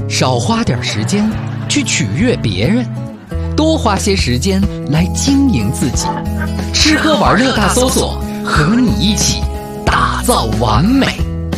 少花点时间去取悦别人，多花些时间来经营自己。吃喝玩乐大搜索，和你一起打造完美。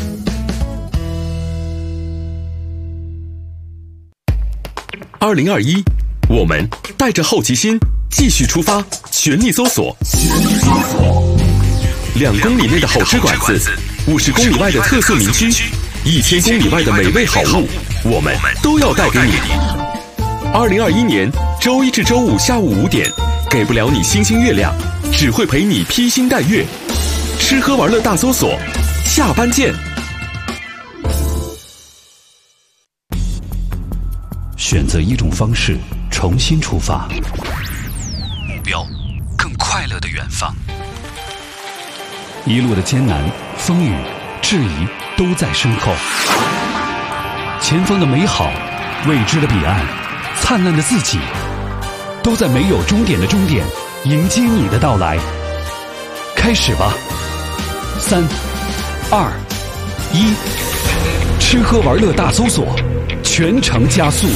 2021，我们带着好奇心继续出发，全力搜索。2公里内的好吃馆子，50公里外的特色名区，1000公里外的美味好物，我们都要带给你。2021年周一至周五下午5点，给不了你星星月亮，只会陪你披星戴月。吃喝玩乐大搜索，下班见。 选择一种方式，重新出发， 目标更快乐的远方。 一路的艰难、风雨、质疑都在身后，前方的美好、未知的彼岸、灿烂的自己，都在没有终点的终点迎接你的到来。开始吧，3、2、1，吃喝玩乐大搜索，全程加速。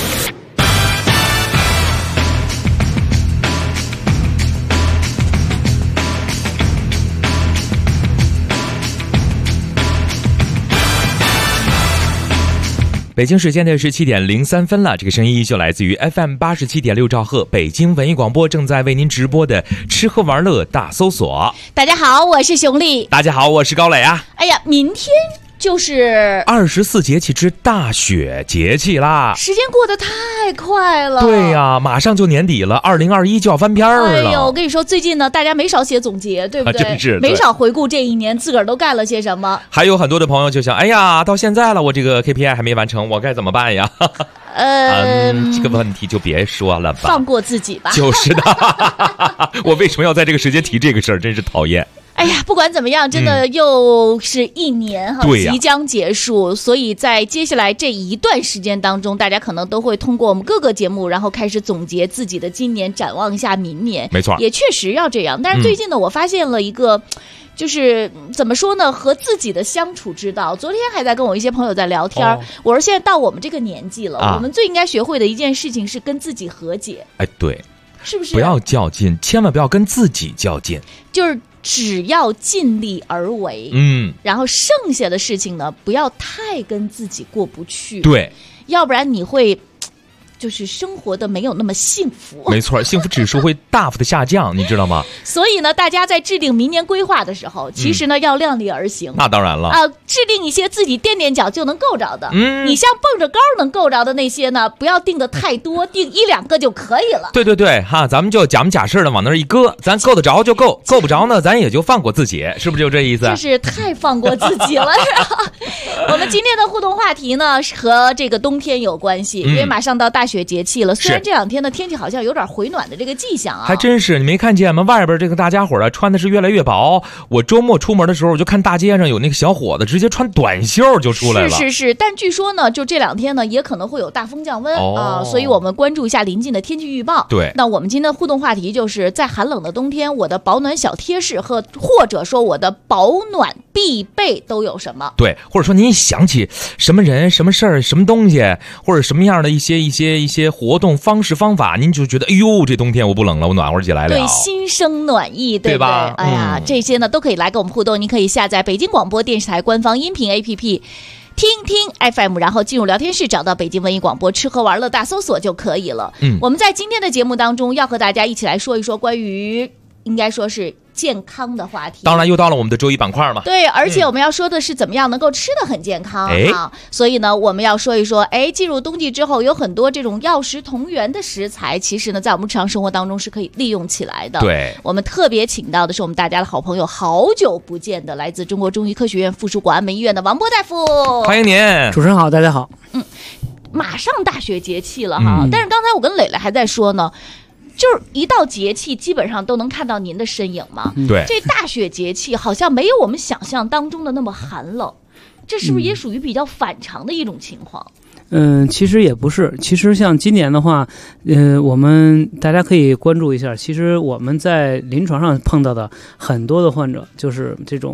北京时间的17点03分了，这个声音依旧来自于 FM 87.6兆赫，北京文艺广播正在为您直播的吃喝玩乐大搜索。 大家好，我是熊丽。 大家好，我是高磊啊。 哎呀，明天就是 24节气之大雪节气啦， 时间过得太快了。 对呀，马上就年底了，2021就要翻篇了。 哎呦，我跟你说，最近呢，大家没少写总结，对不对？ 真是没少回顾这一年自个儿都干了些什么。 还有很多的朋友就想，哎呀，到现在了，我这个 KPI 还没完成，我该怎么办呀？这个问题就别说了吧， 放过自己吧。 就是的，我为什么要在这个时间提这个事儿？真是讨厌。 哎呀，不管怎么样，真的又是一年哈，即将结束，所以在接下来这一段时间当中，大家可能都会通过我们各个节目，然后开始总结自己的今年，展望一下明年。 没错， 也确实要这样。但是最近呢，我发现了一个。就是怎么说呢，和自己的相处之道。昨天还在跟我一些朋友在聊天，我说现在到我们这个年纪了，我们最应该学会的一件事情是跟自己和解。 哎，对， 是不是？ 不要较劲，千万不要跟自己较劲。 就是只要尽力而为，然后剩下的事情呢，不要太跟自己过不去。 对， 要不然你会。就是生活的没有那么幸福， 没错，幸福指数会大幅的下降，你知道吗？ 所以呢，大家在制定明年规划的时候，其实呢要量力而行。 那当然了啊，制定一些自己垫垫脚就能够着的。你像蹦着高能够着的那些呢，不要定的太多，定1、2个就可以了。 对哈，咱们就假模假式的往那儿一搁，咱够得着就够，够不着呢，咱也就放过自己，是不是就这意思？ 就是太放过自己了。我们今天的互动话题呢，和这个冬天有关系，因为马上到大雪节气了。虽然这2天的天气好像有点回暖的这个迹象啊， 还真是，你没看见吗？外边这个大家伙穿的是越来越薄。我周末出门的时候，我就看大街上有那个小伙子直接穿短袖就出来了。 是，但据说呢，就这2天呢，也可能会有大风降温啊，所以我们关注一下临近的天气预报。 对， 那我们今天的互动话题就是在寒冷的冬天，我的保暖小贴士或者说我的保暖必备都有什么？ 对，或者说您想起什么人、什么事儿、什么东西，或者什么样的一些活动方式方法，您就觉得哎呦，这冬天我不冷了，我暖和起来了。 对，心生暖意，对吧？哎呀，这些呢都可以来跟我们互动。您可以下载北京广播电视台官方音频 APP。听听 FM， 然后进入聊天室，找到北京文艺广播吃喝玩乐大搜索就可以了。我们在今天的节目当中要和大家一起来说一说关于应该说是健康的话题。 当然又到了我们的周一板块嘛。 对，而且我们要说的是怎么样能够吃得很健康啊。所以呢，我们要说一说，进入冬季之后，有很多这种药食同源的食材，其实呢，在我们日常生活当中是可以利用起来的。 对， 我们特别请到的是我们大家的好朋友，好久不见的来自中国中医科学院附属广安门医院的王波大夫。 欢迎您， 主持人好，大家好。 马上大雪节气了哈，但是刚才我跟磊磊还在说呢。就是一到节气基本上都能看到您的身影嘛。 对， 这大雪节气好像没有我们想象当中的那么寒冷，这是不是也属于比较反常的一种情况？ 其实也不是。其实像今年的话，我们大家可以关注一下。其实我们在临床上碰到的很多的患者，就是这种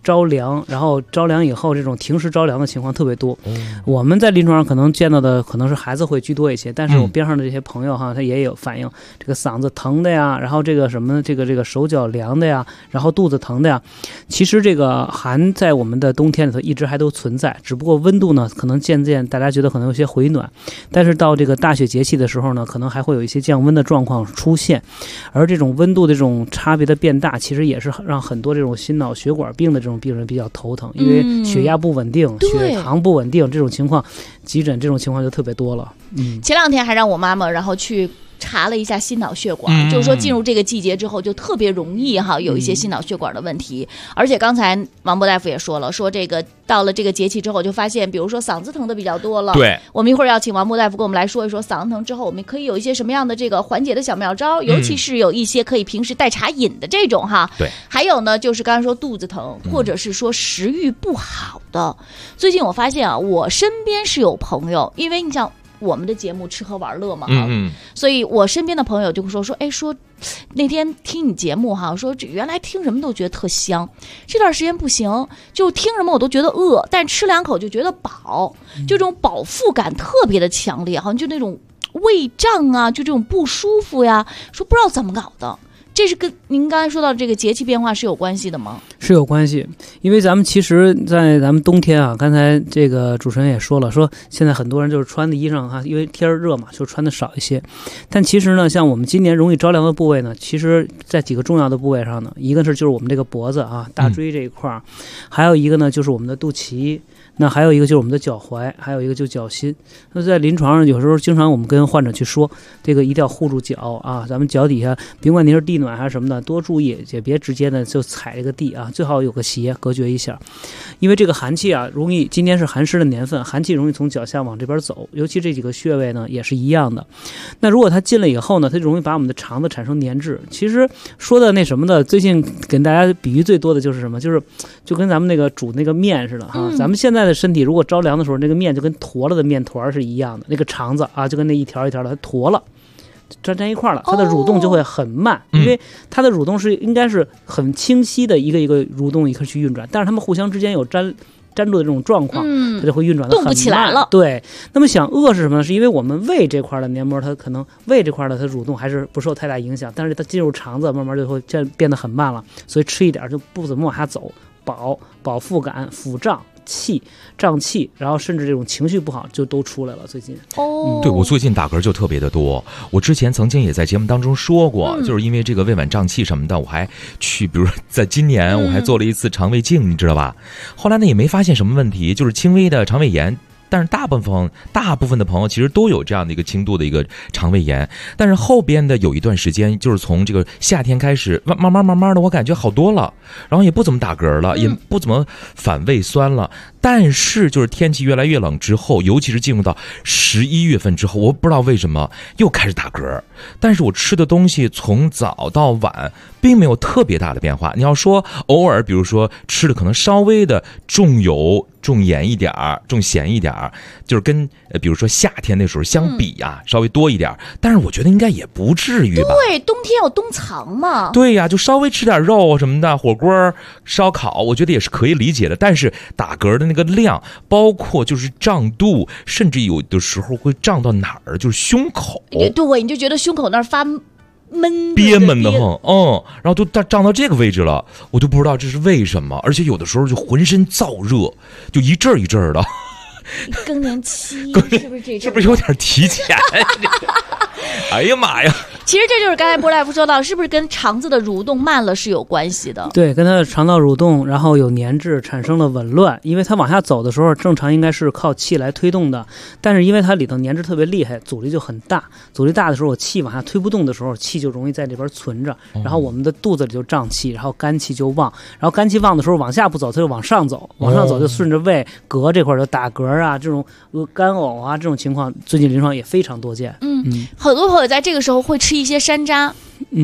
着凉，然后着凉以后这种停时着凉的情况特别多。我们在临床上可能见到的可能是孩子会居多一些，但是我边上的这些朋友哈，他也有反映这个嗓子疼的呀，然后这个什么这个手脚凉的呀，然后肚子疼的呀。其实这个寒在我们的冬天里头一直还都存在，只不过温度呢可能渐渐大家觉得可能有些回暖，但是到这个大雪节气的时候呢，可能还会有一些降温的状况出现。而这种温度的这种差别的变大，其实也是让很多这种心脑血管病的这种病人比较头疼，因为血压不稳定、血糖不稳定这种情况，急诊这种情况就特别多了。 前2天还让我妈妈然后去查了一下心脑血管，就是说进入这个季节之后就特别容易有一些心脑血管的问题。而且刚才王博大夫也说了，说这个到了这个节气之后就发现比如说嗓子疼的比较多了。 对， 我们一会儿要请王博大夫跟我们来说一说嗓子疼之后我们可以有一些什么样的这个缓解的小妙招，尤其是有一些可以平时代茶饮的这种对， 还有呢就是刚才说肚子疼或者是说食欲不好的。最近我发现我身边是有朋友，因为你想我们的节目吃喝玩乐嘛，所以我身边的朋友就会说那天听你节目说原来听什么都觉得特香，这段时间不行，就听什么我都觉得饿，但吃2口就觉得饱，就这种饱腹感特别的强烈，好像就那种胃胀啊，就这种不舒服呀，说不知道怎么搞的。这是跟您刚才说到这个节气变化是有关系的吗？ 是有关系，因为咱们其实在咱们冬天刚才这个主持人也说了，说现在很多人就是穿的衣裳因为天热嘛，就穿的少一些。但其实呢，像我们今年容易着凉的部位呢，其实在几个重要的部位上呢，一个就是我们这个脖子大椎这一块，还有一个呢就是我们的肚脐。那还有一个就是我们的脚踝，还有一个就是脚心。那在临床上有时候经常我们跟患者去说，这个一定要护住脚咱们脚底下甭管您是地暖还是什么的，多注意，也别直接的就踩这个地最好有个鞋隔绝一下。因为这个寒气容易，今年是寒湿的年份，寒气容易从脚下往这边走，尤其这几个穴位呢也是一样的。那如果它进了以后呢，它就容易把我们的肠子产生粘滞。其实说的那什么的，最近跟大家比喻最多的就是什么，就跟咱们那个煮那个面似的咱们现在的身体如果着凉的时候，那个面就跟坨了的面团是一样的，那个肠子就跟那一条一条的它坨了，粘一块了，它的蠕动就会很慢，因为它的蠕动是应该是很清晰的一个一个蠕动一个去运转，但是它们互相之间有粘住的这种状况，它就会运转得很慢，动不起来了。对，那么想饿是什么呢？是因为我们胃这块的黏膜，它可能胃这块的它蠕动还是不受太大影响，但是它进入肠子慢慢就会变得很慢了，所以吃一点就不怎么往下走，饱腹感、腹胀、胀气，然后甚至这种情绪不好就都出来了。最近对，我最近打嗝就特别的多。我之前曾经也在节目当中说过，就是因为这个胃脘胀气什么的，我还去，比如在今年我还做了一次肠胃镜，你知道吧？后来呢也没发现什么问题，就是轻微的肠胃炎。但是大部分的朋友其实都有这样的一个轻度的一个肠胃炎，但是后边的有一段时间，就是从这个夏天开始，慢慢的我感觉好多了，然后也不怎么打嗝了，也不怎么反胃酸了。但是就是天气越来越冷之后，尤其是进入到11月份之后，我不知道为什么又开始打嗝，但是我吃的东西从早到晚并没有特别大的变化。你要说偶尔比如说吃的可能稍微的重油重盐一点重咸一点，就是跟比如说夏天那时候相比稍微多一点，但是我觉得应该也不至于吧。 对，冬天有冬藏嘛。 对呀，就稍微吃点肉什么的，火锅烧烤我觉得也是可以理解的。但是打嗝的那个量，包括就是胀肚，甚至有的时候会胀到哪儿，就是胸口。 对，你就觉得胸口那儿发闷憋闷的慌，然后都胀到这个位置了，我就不知道这是为什么，而且有的时候就浑身燥热，就一阵一阵的。 更年期是不是这？ 是不是有点提前？哎呀妈呀！ 其实这就是刚才博大夫说到，是不是跟肠子的蠕动慢了是有关系的？ 对，跟它的肠道蠕动，然后有粘滞，产生了紊乱。因为它往下走的时候，正常应该是靠气来推动的，但是因为它里头粘滞特别厉害，阻力就很大。阻力大的时候，气往下推不动的时候，气就容易在这边存着，然后我们的肚子里就胀气，然后肝气就旺。然后肝气旺的时候，往下不走，它就往上走，往上走就顺着胃膈这块就打嗝这种干呕这种情况，最近临床也非常多见。 很多朋友在这个时候会吃一些山楂。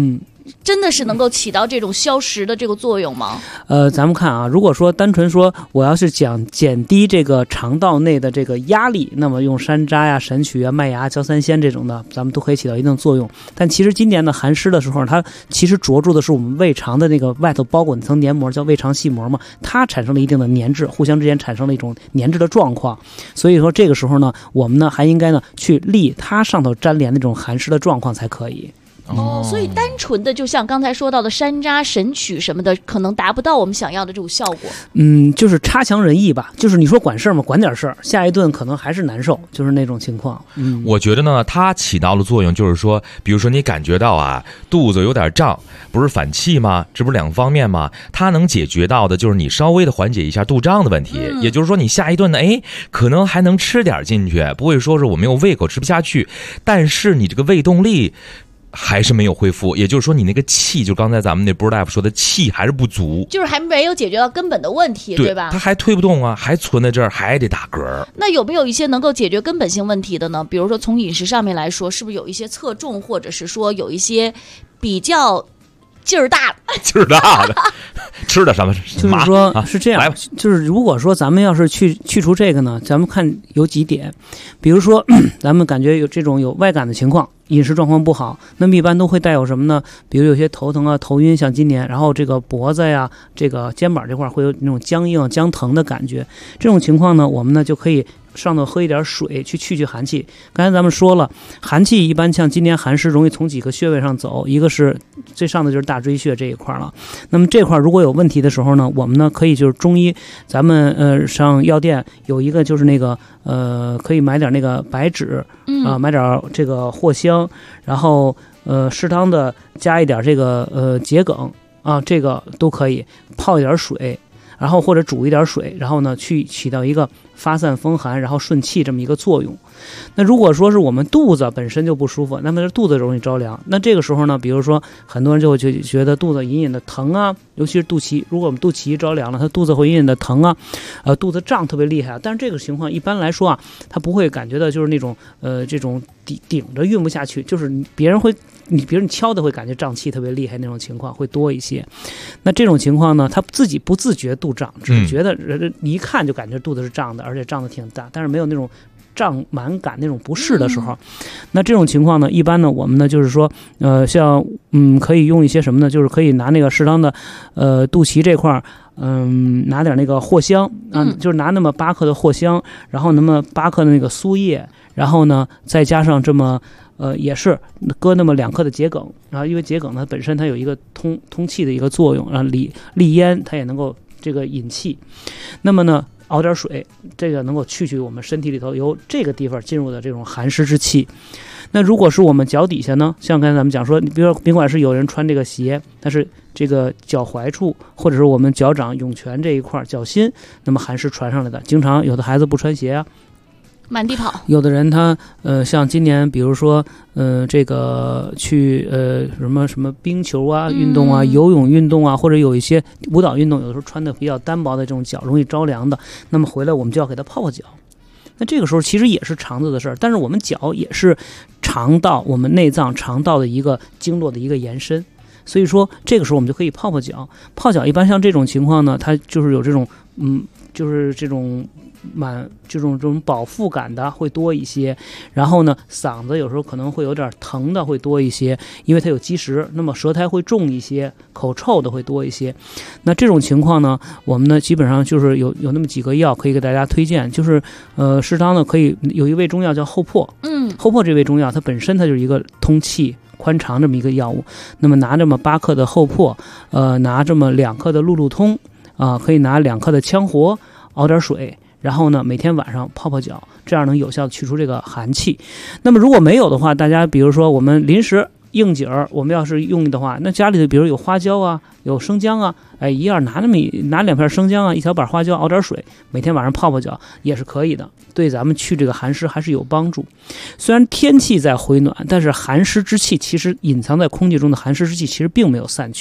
真的是能够起到这种消食的这个作用吗？ 咱们看啊，如果说单纯说我要是讲减低这个肠道内的这个压力，那么用山楂呀、神曲啊、麦芽、焦三仙这种的，咱们都可以起到一定的作用。但其实今年的寒湿的时候，它其实着重的是我们胃肠的那个外头包裹那层黏膜，叫胃肠系膜嘛，它产生了一定的粘滞，互相之间产生了一种粘滞的状况。所以说这个时候呢，我们呢还应该呢去利它上头粘连那种寒湿的状况才可以。 所以单纯的就像刚才说到的山楂、神曲什么的，可能达不到我们想要的这种效果。 就是差强人意吧。就是你说管事儿嘛，管点事儿，下一顿可能还是难受，就是那种情况。 我觉得呢，它起到了作用，就是说，比如说你感觉到啊，肚子有点胀，不是反气吗？这不是两方面吗？它能解决到的就是你稍微的缓解一下肚胀的问题。也就是说，你下一顿呢，可能还能吃点进去，不会说是我没有胃口吃不下去，但是你这个胃动力还是没有恢复，也就是说你那个气，就刚才咱们那波大夫说的气还是不足， 就是还没有解决到根本的问题， 对吧？ 它还推不动啊，还存在这儿，还得打嗝。 那有没有一些能够解决根本性问题的呢？比如说从饮食上面来说，是不是有一些侧重，或者是说有一些比较劲儿大的吃的什么？ 就是说是这样，就是如果说咱们要是去除这个呢，咱们看有几点，比如说咱们感觉有这种有外感的情况，饮食状况不好，那么一般都会带有什么呢？比如有些头疼啊、头晕，像今年，然后这个脖子呀、这个肩膀这块会有那种僵硬、僵疼的感觉。这种情况呢，我们呢就可以上头喝一点水去去寒气。刚才咱们说了，寒气一般像今年寒湿容易从几个穴位上走，一个是最上的就是大椎穴这一块了。那么这块如果有问题的时候呢，我们呢可以就是中医，咱们上药店有一个就是那个可以买点那个白芷买点这个藿香，然后适当的加一点这个桔梗啊，这个都可以泡一点水，然后或者煮一点水，然后呢去起到一个发散风寒然后顺气这么一个作用。那如果说是我们肚子本身就不舒服，那么肚子容易着凉，那这个时候呢，比如说很多人就会觉得肚子隐隐的疼啊，尤其是肚脐，如果我们肚脐着凉了，他肚子会隐隐的疼啊，肚子胀特别厉害啊。但是这个情况一般来说啊，他不会感觉到就是那种这种顶着运不下去，就是别人敲的会感觉胀气特别厉害那种情况会多一些。那这种情况呢，他自己不自觉肚胀，只是觉得你一看就感觉肚子是胀的，而且胀得挺大，但是没有那种胀满感那种不适的时候，那这种情况呢，一般呢我们呢就是说像可以用一些什么呢，就是可以拿那个适当的肚脐这块拿点那个藿香就是拿那么8克的藿香，然后那么8克的那个苏叶，然后呢再加上这么也是搁那么2克的桔梗，然后因为桔梗呢本身它有一个通气的一个作用，然后利咽它也能够这个引气，那么呢熬点水，这个能够去我们身体里头由这个地方进入的这种寒湿之气。那如果是我们脚底下呢，像刚才咱们讲说，比如说甭管是有人穿这个鞋，但是这个脚踝处或者是我们脚掌涌泉这一块脚心，那么寒湿传上来的，经常有的孩子不穿鞋啊， 满地跑， 有的人他像今年比如说这个去什么冰球啊运动啊、游泳运动啊，或者有一些舞蹈运动，有的时候穿的比较单薄的这种脚容易着凉的，那么回来我们就要给他泡脚。那这个时候其实也是肠子的事儿，但是我们脚也是肠道，我们内脏肠道的一个经络的一个延伸，所以说这个时候我们就可以泡脚。泡脚一般像这种情况呢，它就是有这种就是这种这种饱腹感的会多一些，然后呢嗓子有时候可能会有点疼的会多一些，因为它有积食，那么舌苔会重一些，口臭的会多一些。那这种情况呢，我们呢基本上就是有那么几个药可以给大家推荐，就是适当的可以有一味中药叫厚朴，厚朴这味中药它本身它就是一个通气宽肠这么一个药物，那么拿这么8克的厚朴，拿这么2克的路路通可以拿2克的羌活，熬点水，然后呢每天晚上泡脚，这样能有效的去除这个寒气。那么如果没有的话，大家比如说我们临时应景儿，我们要是用的话，那家里头比如有花椒啊，有生姜啊，一样拿2片生姜啊，1小把花椒，熬点水，每天晚上泡脚也是可以的，对咱们去这个寒湿还是有帮助。虽然天气在回暖，但是寒湿之气其实隐藏在空气中的寒湿之气其实并没有散去。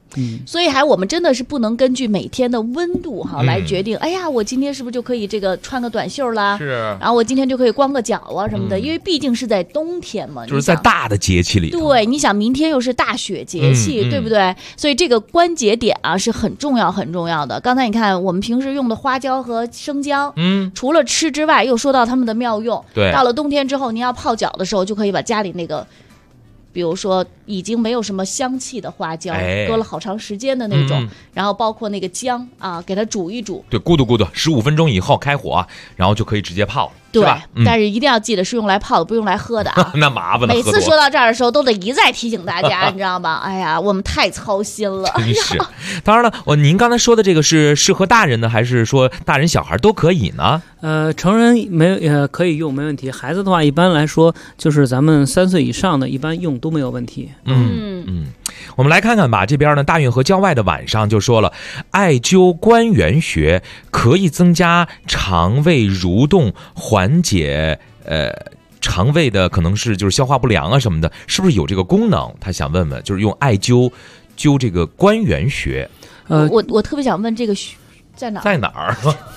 所以我们真的是不能根据每天的温度来决定，哎呀，我今天是不是就可以这个穿个短袖啦？ 是， 然后我今天就可以光个脚啊什么的，因为毕竟是在冬天嘛， 就是在大的节气里。 对，你想明天又是大雪节气，对不对？所以这个关节点是很重要很重要的。刚才你看我们平时用的花椒和生姜，除了吃之外，又说到它们的妙用。 对， 到了冬天之后，您要泡脚的时候，就可以把家里那个，比如说已经没有什么香气的花椒，搁了好长时间的那种，然后包括那个姜给它煮一煮， 对，咕嘟咕嘟，15分钟以后开火，然后就可以直接泡。 对，但是一定要记得是用来泡的，不用来喝的啊。 那麻烦了。 每次说到这儿的时候，都得一再提醒大家，你知道吗？哎呀，我们太操心了。 真是。当然了，您刚才说的这个是适合大人呢，还是说大人小孩都可以呢？ 成人可以用，没问题。孩子的话，一般来说就是咱们3岁以上的，一般用都没有问题。 我们来看看吧，这边呢，大运河郊外的晚上就说了，艾灸关元穴可以增加肠胃蠕动，缓解肠胃的可能是就是消化不良啊什么的，是不是有这个功能？他想问问，就是用艾灸灸这个关元穴。 我特别想问这个穴在哪儿？ 在哪儿？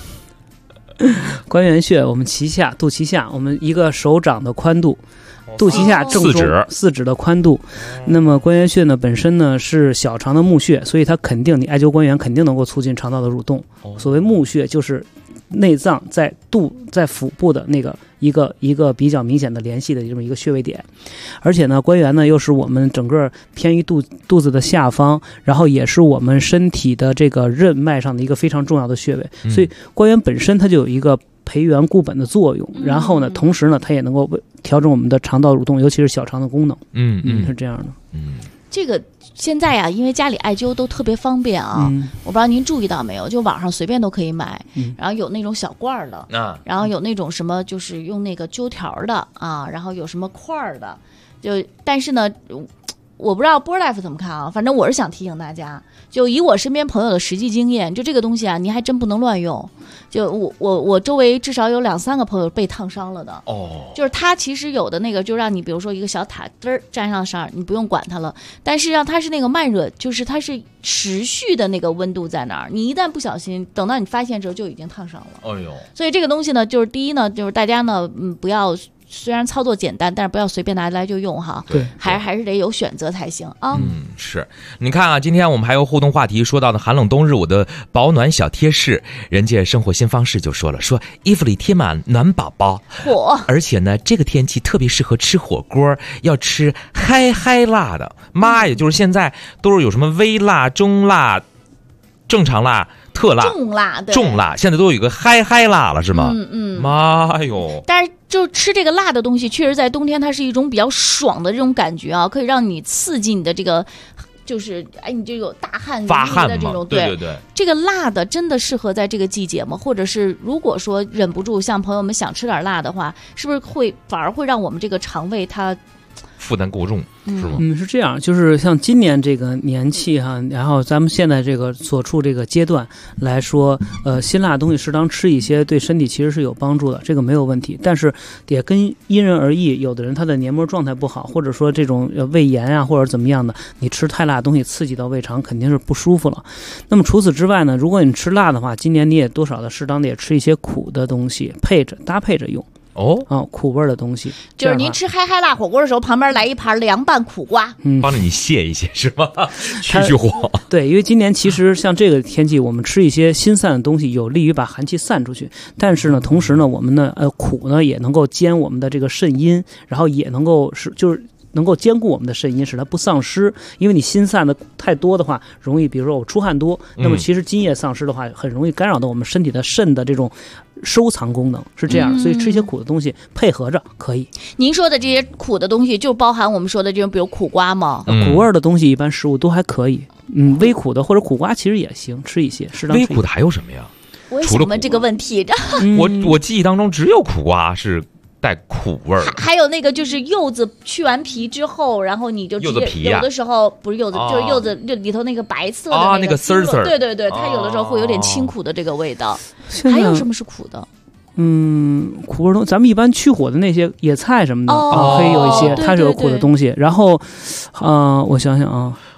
关元穴，我们脐下、肚脐下，我们一个手掌的宽度。肚脐下正中4指的宽度，那么关元穴呢本身呢是小肠的募穴，所以它肯定你艾灸关元肯定能够促进肠道的蠕动。所谓募穴就是内脏在腹部的那个一个比较明显的联系的这么一个穴位点，而且呢关元呢又是我们整个偏于肚子的下方，然后也是我们身体的这个任脉上的一个非常重要的穴位，所以关元本身它就有一个培元固本的作用，然后呢同时呢它也能够调整我们的肠道蠕动，尤其是小肠的功能。是这样的。 这个现在因为家里艾灸都特别方便我不知道您注意到没有，就网上随便都可以买，然后有那种小罐的然后有那种什么就是用那个灸条的然后有什么块的，但是呢我不知道波大夫怎么看反正我是想提醒大家，就以我身边朋友的实际经验，就这个东西您还真不能乱用。就我周围至少有2-3个朋友被烫伤了的就是它其实有的那个就让你比如说一个小塔粘上你不用管它了，但是它是那个慢热，就是它是持续的那个温度在那儿，你一旦不小心等到你发现之后就已经烫伤了。所以这个东西呢，就是第一呢，就是大家呢不要，虽然操作简单，但是不要随便拿来就用对， 还是得有选择才行啊。 是。你看今天我们还有互动话题，说到的寒冷冬日我的保暖小贴士，人家生活新方式就说了，说衣服里贴满暖宝宝，而且呢这个天气特别适合吃火锅，要吃嗨辣的。妈呀，就是现在都是有什么微辣、中辣、正常辣、特辣、重辣，现在都有一个嗨辣了，是吗？妈哟！ 但是就吃这个辣的东西，确实在冬天它是一种比较爽的这种感觉可以让你刺激你的这个，就是你就有大汗发汗的这种。 对， 这个辣的真的适合在这个季节吗？或者是如果说忍不住像朋友们想吃点辣的话，是不是反而会让我们这个肠胃它负担过重，是吗？ 是这样，就是像今年这个年气然后咱们现在这个所处这个阶段来说，辛辣的东西适当吃一些，对身体其实是有帮助的，这个没有问题。但是也跟因人而异，有的人他的黏膜状态不好，或者说这种胃炎或者怎么样的，你吃太辣的东西刺激到胃肠肯定是不舒服了。那么除此之外呢，如果你吃辣的话，今年你也多少的适当的也吃一些苦的东西，搭配着用。苦味的东西， 就是您吃嗨辣火锅的时候，旁边来一盘凉拌苦瓜， 帮着你泄一泄，是吗？去火。 对，因为今年其实像这个天气，我们吃一些辛散的东西，有利于把寒气散出去。但是呢，同时呢，我们呢，苦呢也能够兼我们的这个肾阴，然后也能够能够兼顾我们的肾阴，使它不丧失。因为你心散的太多的话，容易比如说我出汗多，那么其实津液丧失的话，很容易干扰到我们身体的肾的这种收藏功能，是这样。所以吃一些苦的东西配合着可以。 您说的这些苦的东西就包含我们说的这种比如苦瓜吗？ 苦味的东西一般食物都还可以。微苦的或者苦瓜其实也行，吃一些适当吃一些。 微苦的还有什么呀？ 我也想问这个问题。 我记忆当中只有苦瓜是带苦味儿， 还有那个就是柚子去完皮之后，然后你就柚子皮有的时候不是柚子，就是柚子里头那个白色的那个丝儿， 对，它有的时候会有点清苦的这个味道。还有什么是苦的？ 苦味东西，咱们一般去火的那些野菜什么的可以有一些，它是有苦的东西。然后，我想想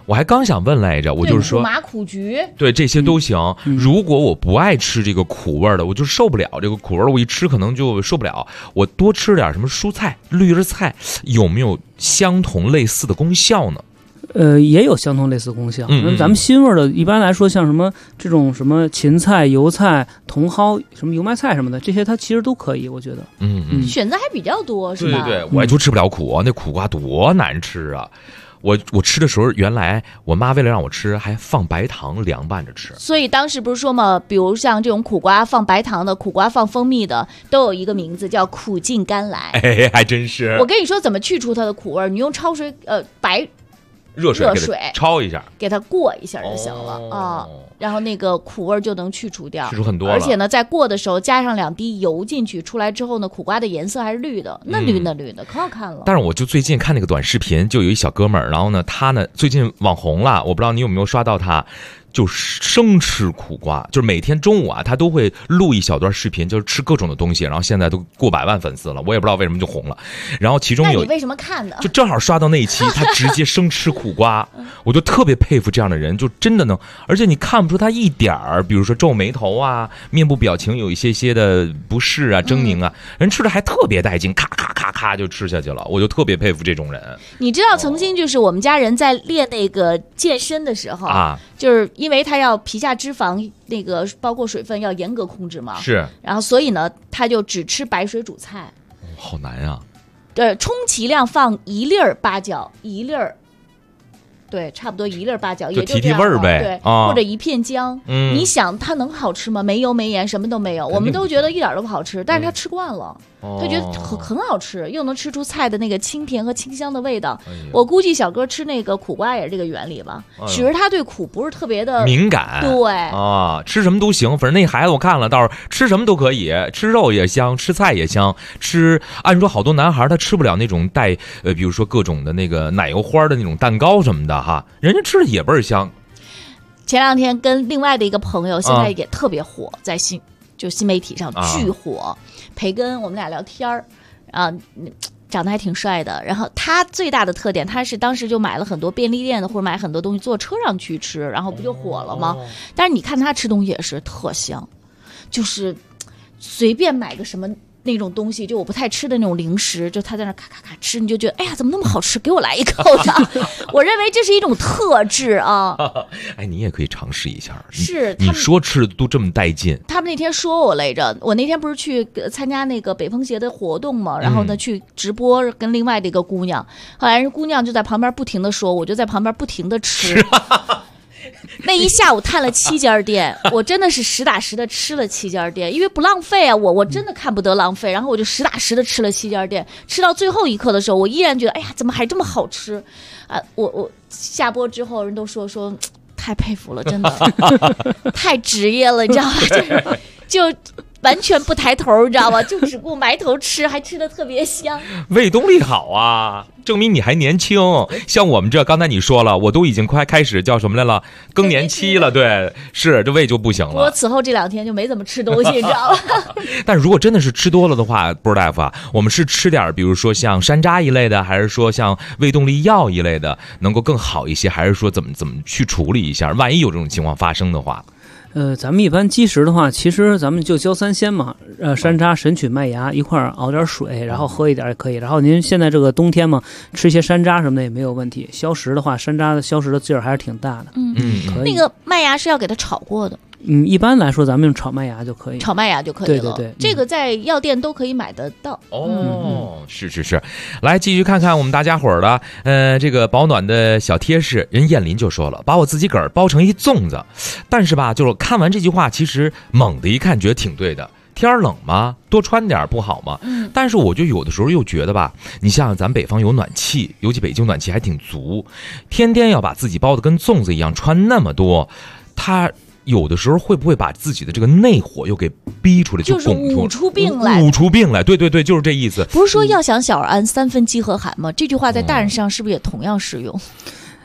我还刚想问来着，我就是说苦麻苦菊， 对这些都行。如果我不爱吃这个苦味的，我就受不了这个苦味，我一吃可能就受不了。我多吃点什么蔬菜、绿叶菜，有没有相同类似的功效呢？ 也有相同类似功效。那咱们辛味的，一般来说像什么这种什么芹菜、油菜、茼蒿、什么油麦菜什么的，这些它其实都可以，我觉得。 选择还比较多，是吧？ 对对对，我就吃不了苦，那苦瓜多难吃啊！我吃的时候，原来我妈为了让我吃，还放白糖凉拌着吃。 所以当时不是说嘛，比如像这种苦瓜放白糖的、苦瓜放蜂蜜的，都有一个名字叫苦尽甘来。 哎，还真是。 我跟你说怎么去除它的苦味，你用焯水热水焯一下， 给它过一下就行了啊。然后那个苦味就能去除掉， 去除很多了。 而且呢，在过的时候加上2滴油进去，出来之后呢，苦瓜的颜色还是绿的，那绿的，可好看了。 但是我就最近看那个短视频，就有一小哥们儿，然后呢，他呢最近网红了，我不知道你有没有刷到他。就生吃苦瓜，就是每天中午啊，他都会录一小段视频，就是吃各种的东西，然后现在都过100万粉丝了，我也不知道为什么就红了。然后其中有， 那你为什么看的？ 就正好刷到那一期，他直接生吃苦瓜，我就特别佩服这样的人，就真的能，而且你看不出他一点儿，比如说皱眉头啊，面部表情有一些的不适啊、狰狞啊，人吃的还特别带劲，咔咔咔咔就吃下去了，我就特别佩服这种人。 你知道，曾经就是我们家人在练那个健身的时候啊， 就是因为他要皮下脂肪那个包括水分要严格控制嘛， 是， 然后所以呢，他就只吃白水煮菜， 好难啊。 充其量放1粒八角，1粒。对，差不多1粒八角，也就提味儿呗， 对，或者1片姜。你想它能好吃吗？没油没盐，什么都没有，我们都觉得一点都不好吃，但是他吃惯了，他觉得很好吃，又能吃出菜的那个清甜和清香的味道。我估计小哥吃那个苦瓜也是这个原理吧，只是他对苦不是特别的敏感。对啊，吃什么都行，反正那孩子我看了，倒是吃什么都可以，吃肉也香，吃菜也香，按说好多男孩他吃不了那种带比如说各种的那个奶油花的那种蛋糕什么的哈，人家吃的也倍儿香。 前2天跟另外的一个朋友，现在也特别火，在新媒体上巨火。培根，我们俩聊天儿，长得还挺帅的。然后他最大的特点，他是当时就买了很多便利店的，或者买很多东西坐车上去吃，然后不就火了吗？但是你看他吃东西也是特香，就是随便买个什么那种东西，就我不太吃的那种零食，就他在那咔咔咔吃，你就觉得哎呀怎么那么好吃，给我来一口的。我认为这是一种特质啊。 哎，你也可以尝试一下。 是你说吃的都这么带劲。 他们那天说我来着，我那天不是去参加那个北风协的活动嘛，然后呢去直播跟另外的一个姑娘，后来人姑娘就在旁边不停的说，我就在旁边不停的吃。那一下午探了7家店，我真的是实打实的吃了7家店，因为不浪费啊，我真的看不得浪费，然后我就实打实的吃了7家店，吃到最后一刻的时候，我依然觉得，哎呀，怎么还这么好吃啊！我下播之后，人都说太佩服了，真的太职业了，你知道吧？就完全不抬头，你知道吗？就只顾埋头吃，还吃得特别香， 胃动力好啊，证明你还年轻。像我们这刚才你说了，我都已经快开始叫什么来了，更年期了，对，是这胃就不行了。 我此后这2天就没怎么吃东西，你知道吗？ 但是如果真的是吃多了的话，波大夫啊，我们是吃点比如说像山楂一类的，还是说像胃动力药一类的能够更好一些，还是说怎么去处理一下，万一有这种情况发生的话？ 咱们一般积食的话，其实咱们就焦3仙嘛，山楂、神曲、麦芽一块儿熬点水，然后喝一点也可以。然后您现在这个冬天嘛，吃一些山楂什么的也没有问题。消食的话，山楂的消食的劲儿还是挺大的。可以。 那个麦芽是要给它炒过的。 一般来说咱们用炒麦芽就可以。 炒麦芽就可以了。 对， 这个在药店都可以买得到。 是。来继续看看我们大家伙儿的这个保暖的小贴士。人燕林就说了，把我自己个儿包成一粽子。但是吧，就是看完这句话，其实猛的一看觉得挺对的。天冷吗？多穿点不好吗？但是我就有的时候又觉得吧，你像咱北方有暖气，尤其北京暖气还挺足，天天要把自己包得跟粽子一样穿那么多，他有的时候会不会把自己的这个内火又给逼出来， 就是捂出病来？ 对，就是这意思。 不是说要想小儿安，3分饥和寒吗？这句话在大人上是不是也同样适用？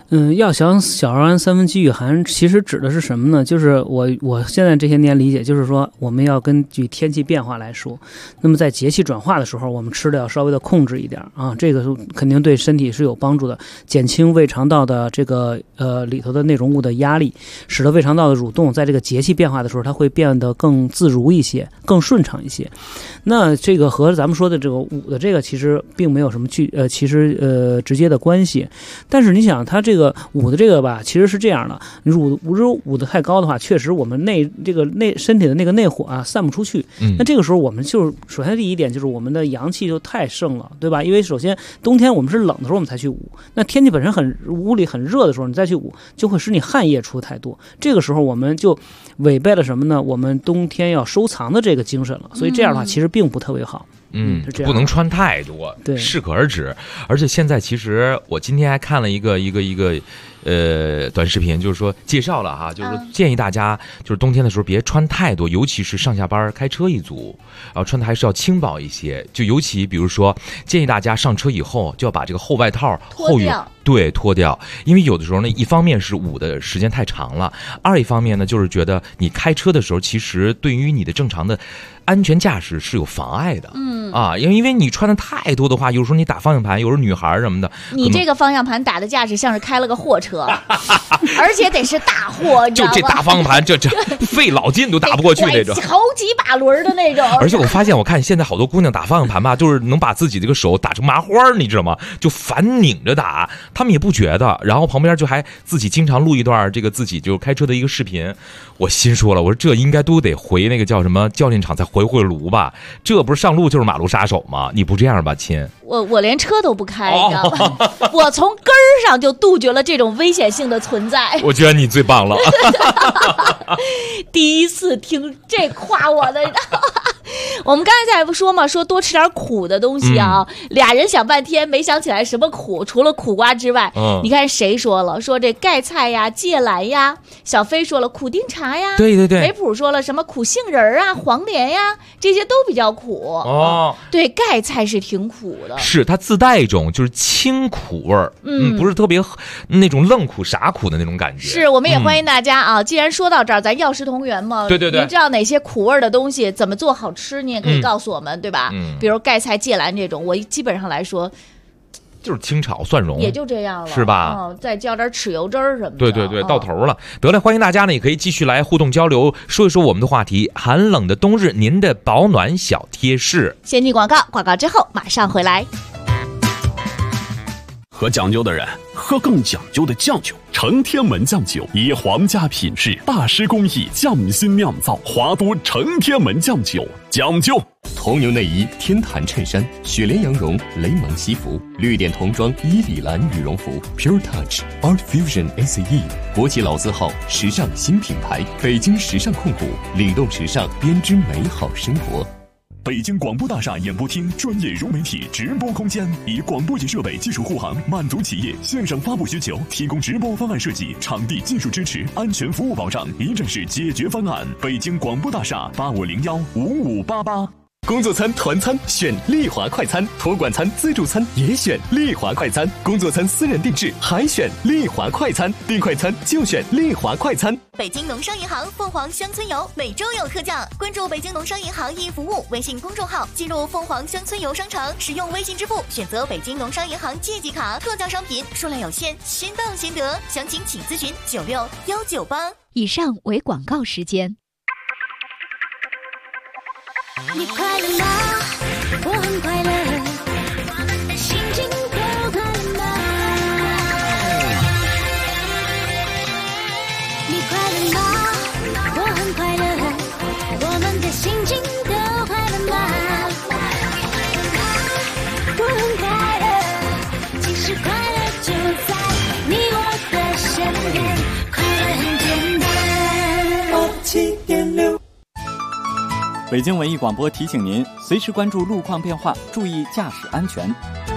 要想小儿安三分饥与寒，其实指的是什么呢？就是我现在这些年理解，就是说我们要根据天气变化来说，那么在节气转化的时候，我们吃的要稍微的控制一点啊，这个肯定对身体是有帮助的，减轻胃肠道的这个里头的内容物的压力，使得胃肠道的蠕动在这个节气变化的时候，它会变得更自如一些，更顺畅一些。那这个和咱们说的这个捂的这个其实并没有什么直接的关系，但是你想它这个捂的这个吧，其实是这样的，你捂的太高的话，确实我们身体的那个内火啊散不出去。那这个时候我们就是首先第一点就是我们的阳气就太盛了，对吧？因为首先冬天我们是冷的时候我们才去捂，那天气本身屋里很热的时候你再去捂，就会使你汗液出太多。这个时候我们就违背了什么呢？我们冬天要收藏的这个精神了。所以这样的话其实并不特别好。是这样， 不能穿太多， 对， 适可而止。而且现在其实我今天还看了一个短视频，就是说介绍了哈，就是说建议大家就是冬天的时候别穿太多，尤其是上下班开车一族，然后穿的还是要轻薄一些。就尤其比如说建议大家上车以后就要把这个厚外套厚羽脱掉，因为有的时候呢，一方面是捂的时间太长了，二一方面呢就是觉得你开车的时候其实对于你的正常的安全驾驶是有妨碍的。因为你穿的太多的话，有时候你打方向盘，有时候女孩什么的， 你这个方向盘打的架势像是开了个货车，而且得是大货，你知道吗？ 就这大方向盘，这费老劲都打不过去那种， 好几把轮的那种。 而且我看现在好多姑娘打方向盘吧，就是能把自己这个手打成麻花，你知道吗？就反拧着打，他们也不觉得。然后旁边就还自己经常录一段这个自己就开车的一个视频。我心说了，我说这应该都得回那个叫什么教练场再回炉吧？这不是上路就是马路杀手吗？你不这样吧，亲？我连车都不开，你知道吗？我从根儿上就杜绝了这种危险性的存在。 我觉得你最棒了。 第一次听这夸我的。我们刚才在说嘛，说多吃点苦的东西啊。俩人想半天没想起来什么苦，除了苦瓜之外，你看谁说了？说这盖菜呀、芥兰呀，小飞说了苦丁茶呀， 对， 梅普说了什么苦杏仁啊、黄连呀，这些都比较苦。对，盖菜是挺苦的， 是它自带一种就是清苦味儿，不是特别那种愣苦傻苦的那种感觉。 是，我们也欢迎大家啊！既然说到这儿，咱药食同源嘛， 对， 您知道哪些苦味的东西怎么做好吃，你也可以告诉我们，对吧？比如盖菜、芥兰这种，我基本上来说就是清炒蒜蓉， 也就这样了， 是吧？ 再浇点豉油汁儿什么的。 对，到头了。得了，欢迎大家呢，也可以继续来互动交流，说一说我们的话题：寒冷的冬日，您的保暖小贴士。 先进广告之后马上回来。 喝讲究的人喝更讲究的酱酒，承天门酱酒以皇家品质、大师工艺匠心酿造，华都承天门酱酒讲究。 铜牛内衣、天坛衬衫、雪莲羊绒、雷蒙西服、绿点童装、伊里兰羽绒服 ，Pure Touch Art Fusion ACE， 国际老字号，时尚新品牌，北京时尚控股，领动时尚，编织美好生活。 北京广播大厦演播厅专业融媒体直播空间，以广播级设备技术护航，满足企业线上发布需求，提供直播方案设计、场地技术支持、安全服务保障，一站式解决方案。北京广播大厦85015588。 工作餐、团餐选丽华快餐，托管餐、自助餐也选丽华快餐，工作餐私人定制还选丽华快餐，订快餐就选丽华快餐。 北京农商银行凤凰乡村游每周有特价，关注北京农商银行易服务微信公众号，进入凤凰乡村游商城，使用微信支付选择北京农商银行借记卡，特价商品数量有限，先到先得，详情请咨询96198。 以上为广告时间。 你快乐吗？我很快乐，心情都快乐吗？你快乐吗？我很快乐，我们的心情都快乐吗？我很快乐，其实快乐就在你我的身边，快乐很简单。 87.6北京文艺广播提醒您，随时关注路况变化，注意驾驶安全。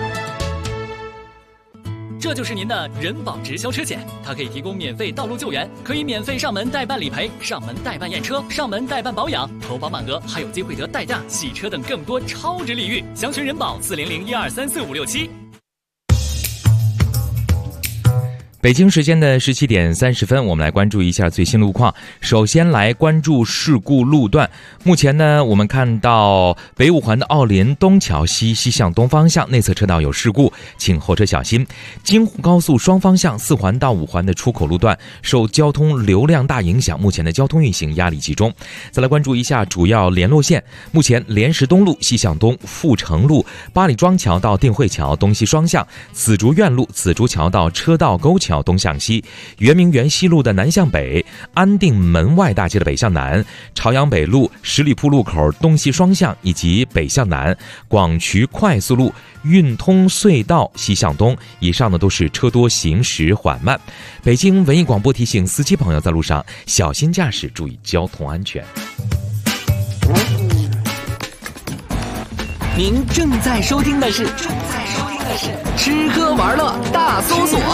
这就是您的人保直销车险，它可以提供免费道路救援，可以免费上门代办理赔、上门代办验车、上门代办保养，投保满额还有机会得代驾、洗车等更多超值礼遇。详询人保400123457。 北京时间的17点30分，我们来关注一下最新路况。首先来关注事故路段。目前呢，我们看到北五环的奥林东桥西向东方向内侧车道有事故，请后车小心。京沪高速双方向4环到5环的出口路段受交通流量大影响，目前的交通运行压力集中。再来关注一下主要联络线。目前莲石东路西向东、阜成路、八里庄桥到定慧桥东西双向、紫竹院路紫竹桥到车道沟桥东向西、圆明园西路的南向北、安定门外大街的北向南、朝阳北路十里铺路口东西双向以及北向南、广渠快速路运通隧道西向东，以上呢都是车多行驶缓慢。北京文艺广播提醒司机朋友在路上小心驾驶，注意交通安全。 您正在收听的是吃喝玩乐大搜索。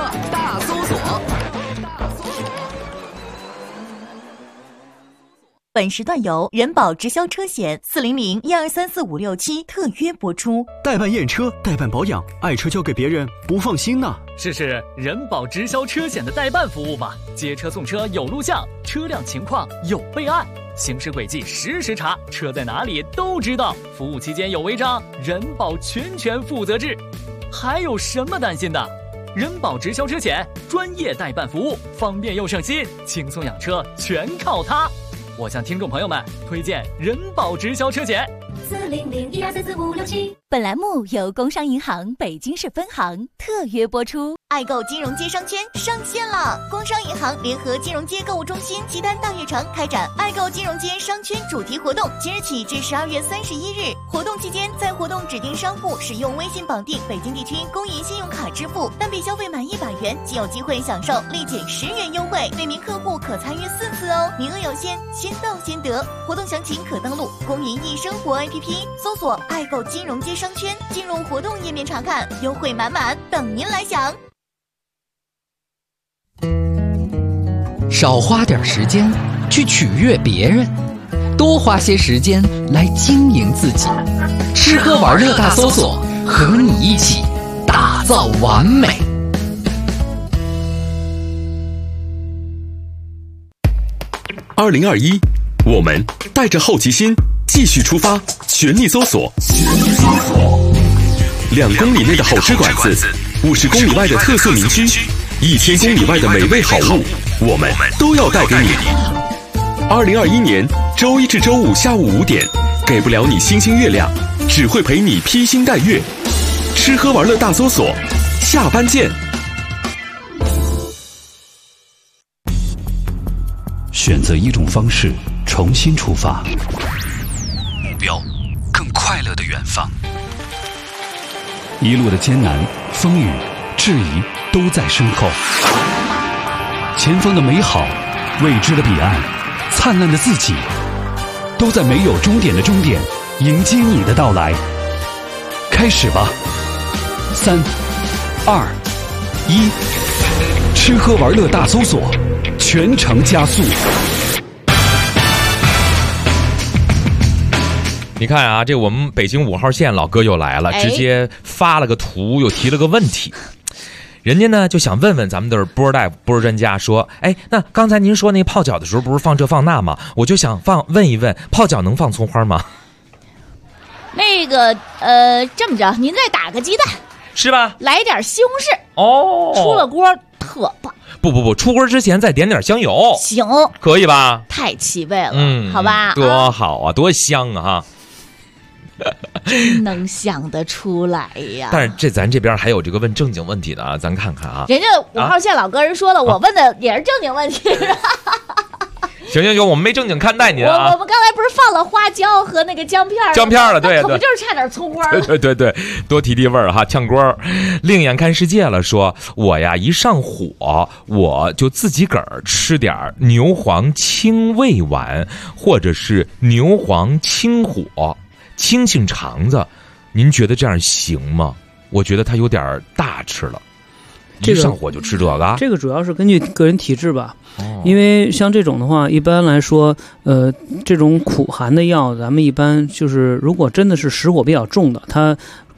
本时段由人保直销车险400-1234567特约播出。 代办验车、代办保养，爱车交给别人不放心呐。 试试人保直销车险的代办服务吧，接车送车有录像，车辆情况有备案，行驶轨迹实时查，车在哪里都知道。服务期间有违章，人保全权负责制。还有什么担心的？人保直销车险专业代办服务，方便又省心，轻松养车全靠它。我向听众朋友们推荐人保直销车险 400-1234567。本栏目由工商银行北京市分行特约播出。爱购金融街商圈上线了！工商银行联合金融街购物中心西单大悦城开展爱购金融街商圈主题活动，即日起至12月31日。活动期间，在活动指定商户使用微信绑定北京地区公银信用卡支付，单笔消费满100元即有机会享受立减10元优惠，每名客户可参与4次哦，名额有限，先到先得。活动详情可登录公银易生活 APP， 搜索爱购金融街商圈，进入活动页面查看，优惠满满，等您来享。 少花点时间去取悦别人，多花些时间来经营自己。吃喝玩乐大搜索，和你一起打造完美。 2021，我们带着好奇心继续出发，全力搜索。2公里内的好吃馆子，50公里外的特色名区，1000公里外的美味好物，我们都要带给你。2021年周一至周五下午5点，给不了你星星月亮，只会陪你披星戴月。吃喝玩乐大搜索，下班见。 选择一种方式，重新出发， 目标更快乐的远方。 一路的艰难、风雨、质疑都在身后，前方的美好、未知的彼岸、灿烂的自己，都在没有终点的终点迎接你的到来。开始吧，3、2、1，吃喝玩乐大搜索，全程加速。 你看啊，这我们北京5号线老哥又来了，直接发了个图，又提了个问题。人家呢就想问问咱们的波儿大夫、波儿专家，说，那刚才您说那泡脚的时候不是放这放那吗？我就想问一问，泡脚能放葱花吗？ 那个这么着，您再打个鸡蛋， 是吧？ 来点西红柿哦， 出了锅特棒。 不，出锅之前再点点香油， 行， 可以吧？ 太齐备了，好吧？ 多好啊，多香啊！ 真能想得出来呀！ 但是咱这边还有这个问正经问题的啊，咱看看啊。 人家5号线老哥人说了，我问的也是正经问题。 行，我们没正经看待您啊。 我们刚才不是放了花椒和那个姜片了，对， 可不就是差点葱花吗？ 对，多提味儿哈，炝锅。另眼看世界了，说我呀一上火，我就自己个儿吃点牛黄清胃丸，或者是牛黄清火，清清肠子。您觉得这样行吗？我觉得它有点大吃了。一上火就吃这个， 这个主要是根据个人体质吧。因为像这种的话，一般来说，这种苦寒的药，咱们一般就是如果真的是实火比较重的，它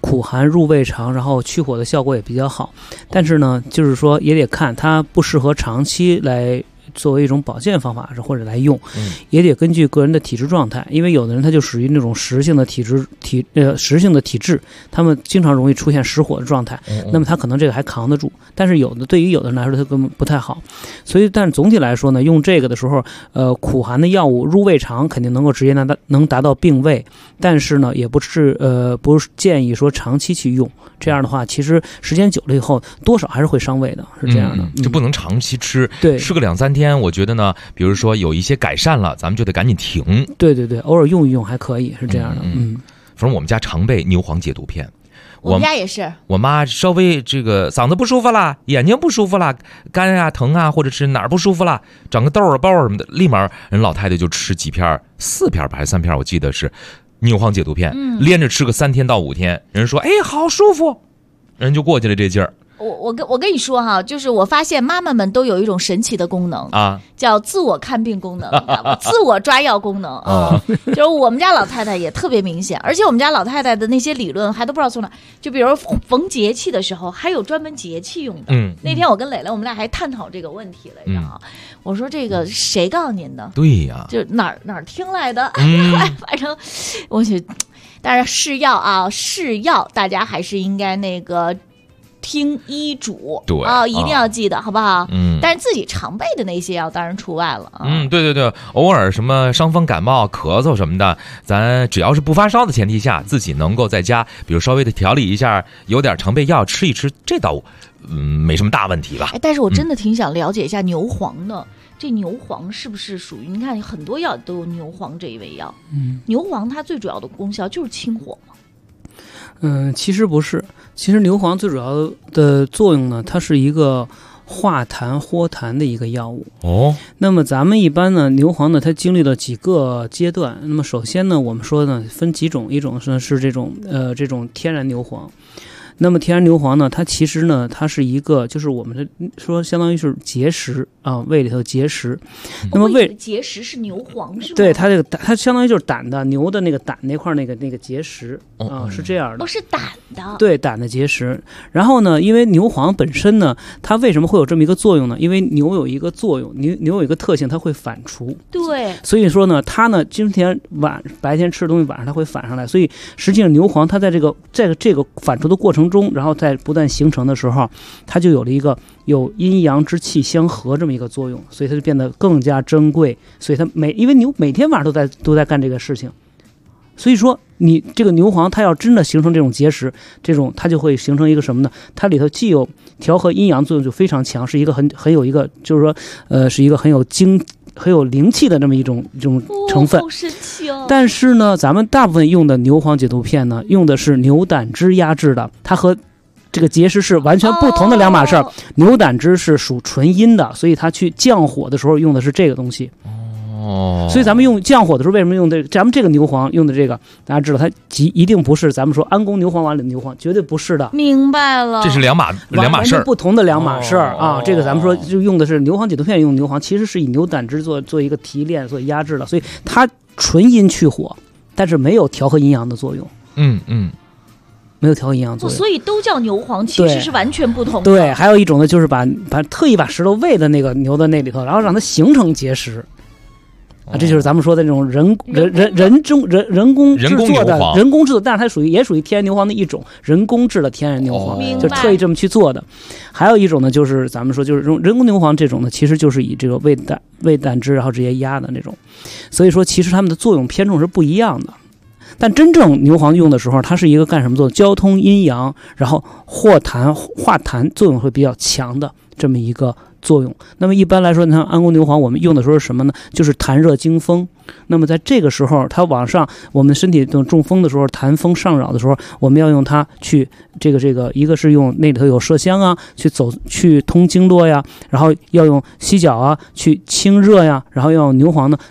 苦寒入胃肠，然后去火的效果也比较好。但是呢，就是说也得看它不适合长期来作为一种保健方法或者来用，也得根据个人的体质状态，因为有的人他就属于那种实性的实性的体质，他们经常容易出现实火的状态，那么他可能这个还扛得住，但是对于有的人来说他根本不太好，所以但是总体来说呢，用这个的时候，苦寒的药物入胃肠肯定能够直接能达到病胃，但是呢也不是建议说长期去用，这样的话其实时间久了以后多少还是会伤胃的，是这样的， 就不能长期吃， 对， 吃个2-3天，我觉得呢，比如说有一些改善了，咱们就得赶紧停。 对对对，偶尔用一用还可以，是这样的。 反正我们家常备牛黄解毒片。 我们家也是， 我妈稍微这个嗓子不舒服啦，眼睛不舒服啦，肝啊疼啊，或者是哪儿不舒服啦，长个痘啊包啊什么的，立马人老太太就吃几片，4片吧还是3片，我记得是牛黄解毒片，连着吃个3天到5天，人说哎好舒服，人就过去了这劲儿。 我跟你说哈，就是我发现妈妈们都有一种神奇的功能啊，叫自我看病功能，自我抓药功能啊。就是我们家老太太也特别明显，而且我们家老太太的那些理论还都不知道从哪，就比如逢节气的时候，还有专门节气用的。那天我跟蕾蕾我们俩还探讨这个问题来着啊。我说这个谁告诉您的？ 对呀， 就哪儿听来的？反正我去，当然是药啊，是药，大家还是应该那个。听医嘱，对啊，一定要记得，好不好？但是自己常备的那些药当然除外了啊。 对对对，偶尔什么伤风感冒、咳嗽什么的，咱只要是不发烧的前提下，自己能够在家，比如稍微的调理一下，有点常备药吃一吃，这倒没什么大问题吧。 但是我真的挺想了解一下牛黄的。这牛黄是不是属于？你看很多药都有牛黄这一味药。牛黄它最主要的功效就是清火吗？ 其实不是，其实牛黄最主要的作用呢，它是一个化痰豁痰的一个药物。那么咱们一般呢，牛黄呢，它经历了几个阶段。那么首先呢，我们说呢，分几种，一种是这种天然牛黄。那么天然牛黄呢，它其实呢，它是一个，就是我们说相当于是结石啊，胃里头结石。那么胃结石是牛黄是吗？ 对，它这个它相当于就是胆的牛的那个胆那块那个结石啊，是这样的。 是胆的。 对，胆的结石。然后呢，因为牛黄本身呢，它为什么会有这么一个作用呢？因为牛有一个作用，牛有一个特性，它会反刍。 对。 所以说呢，它呢，今天白天吃的东西，晚上它会反上来。所以实际上牛黄它在这个反刍的过程中，然后在不断形成的时候，它就有了一个有阴阳之气相合这么一个作用，所以它就变得更加珍贵。所以它因为牛每天晚上都在干这个事情，所以说你这个牛黄它要真的形成这种结石，它就会形成一个什么呢？它里头既有调和阴阳作用就非常强，是一个很有一个就是说是一个很有灵气的这么一种成分。 好神奇哦！ 但是呢，咱们大部分用的牛黄解毒片呢，用的是牛胆汁压制的，它和这个结石是完全不同的两码事儿。牛胆汁是属纯阴的，所以它去降火的时候用的是这个东西。所以咱们用降火的时候，为什么用咱们这个牛黄用的这个？大家知道，它一定不是咱们说安宫牛黄丸里的牛黄，绝对不是的。 明白了， 这是两码事儿， 不同的两码事儿啊。这个咱们说就用的是牛黄解毒片，用牛黄其实是以牛胆汁做一个提炼、做压制的，所以它纯阴去火，但是没有调和阴阳的作用。没有调和阴阳作用， 所以都叫牛黄，其实是完全不同的。 对，还有一种呢，就是特意把石头喂到那个牛的那里头，然后让它形成结石。这就是咱们说的那种人工制作的人工制作，但是它也属于天然牛黄的一种人工制的天然牛黄，就是特意这么去做的。还有一种呢，就是咱们说就是人工牛黄这种呢，其实就是以这个喂胆汁然后直接压的那种，所以说其实它们的作用偏重是不一样的。但真正牛黄用的时候，它是一个干什么作用？交通阴阳，然后化痰作用会比较强的这么一个作用。那么一般来说，你看安宫牛黄我们用的时候是什么呢？就是痰热经风。那么在这个时候，它往上我们身体中风的时候，痰风上扰的时候，我们要用它去这个一个是用那里头有麝香啊去通经络呀，然后要用犀角啊去清热呀，然后要用牛黄呢去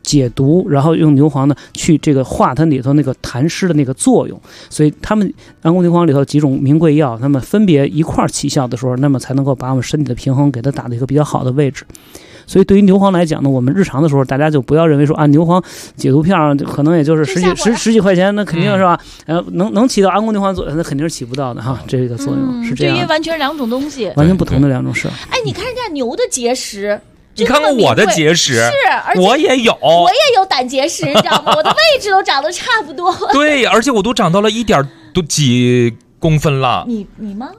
解毒，然后用牛黄呢去这个化它里头那个痰湿的那个作用。所以他们安宫牛黄里头几种名贵药，那么分别一块起效的时候，那么才能够把我们身体的平衡给它打到一个比较好的位置。所以对于牛黄来讲呢，我们日常的时候，大家就不要认为说牛黄解毒片可能也就是十几块钱，那肯定是吧？能起到安宫牛黄作用，那肯定是起不到的哈。这个作用是这样， 这完全两种东西， 完全不同的两种事。 哎，你看人家牛的结石。 你看看我的结石， 是， 我也有胆结石，你知道吗？我的位置都长得差不多。 对，而且我都长到了几公分了。 你吗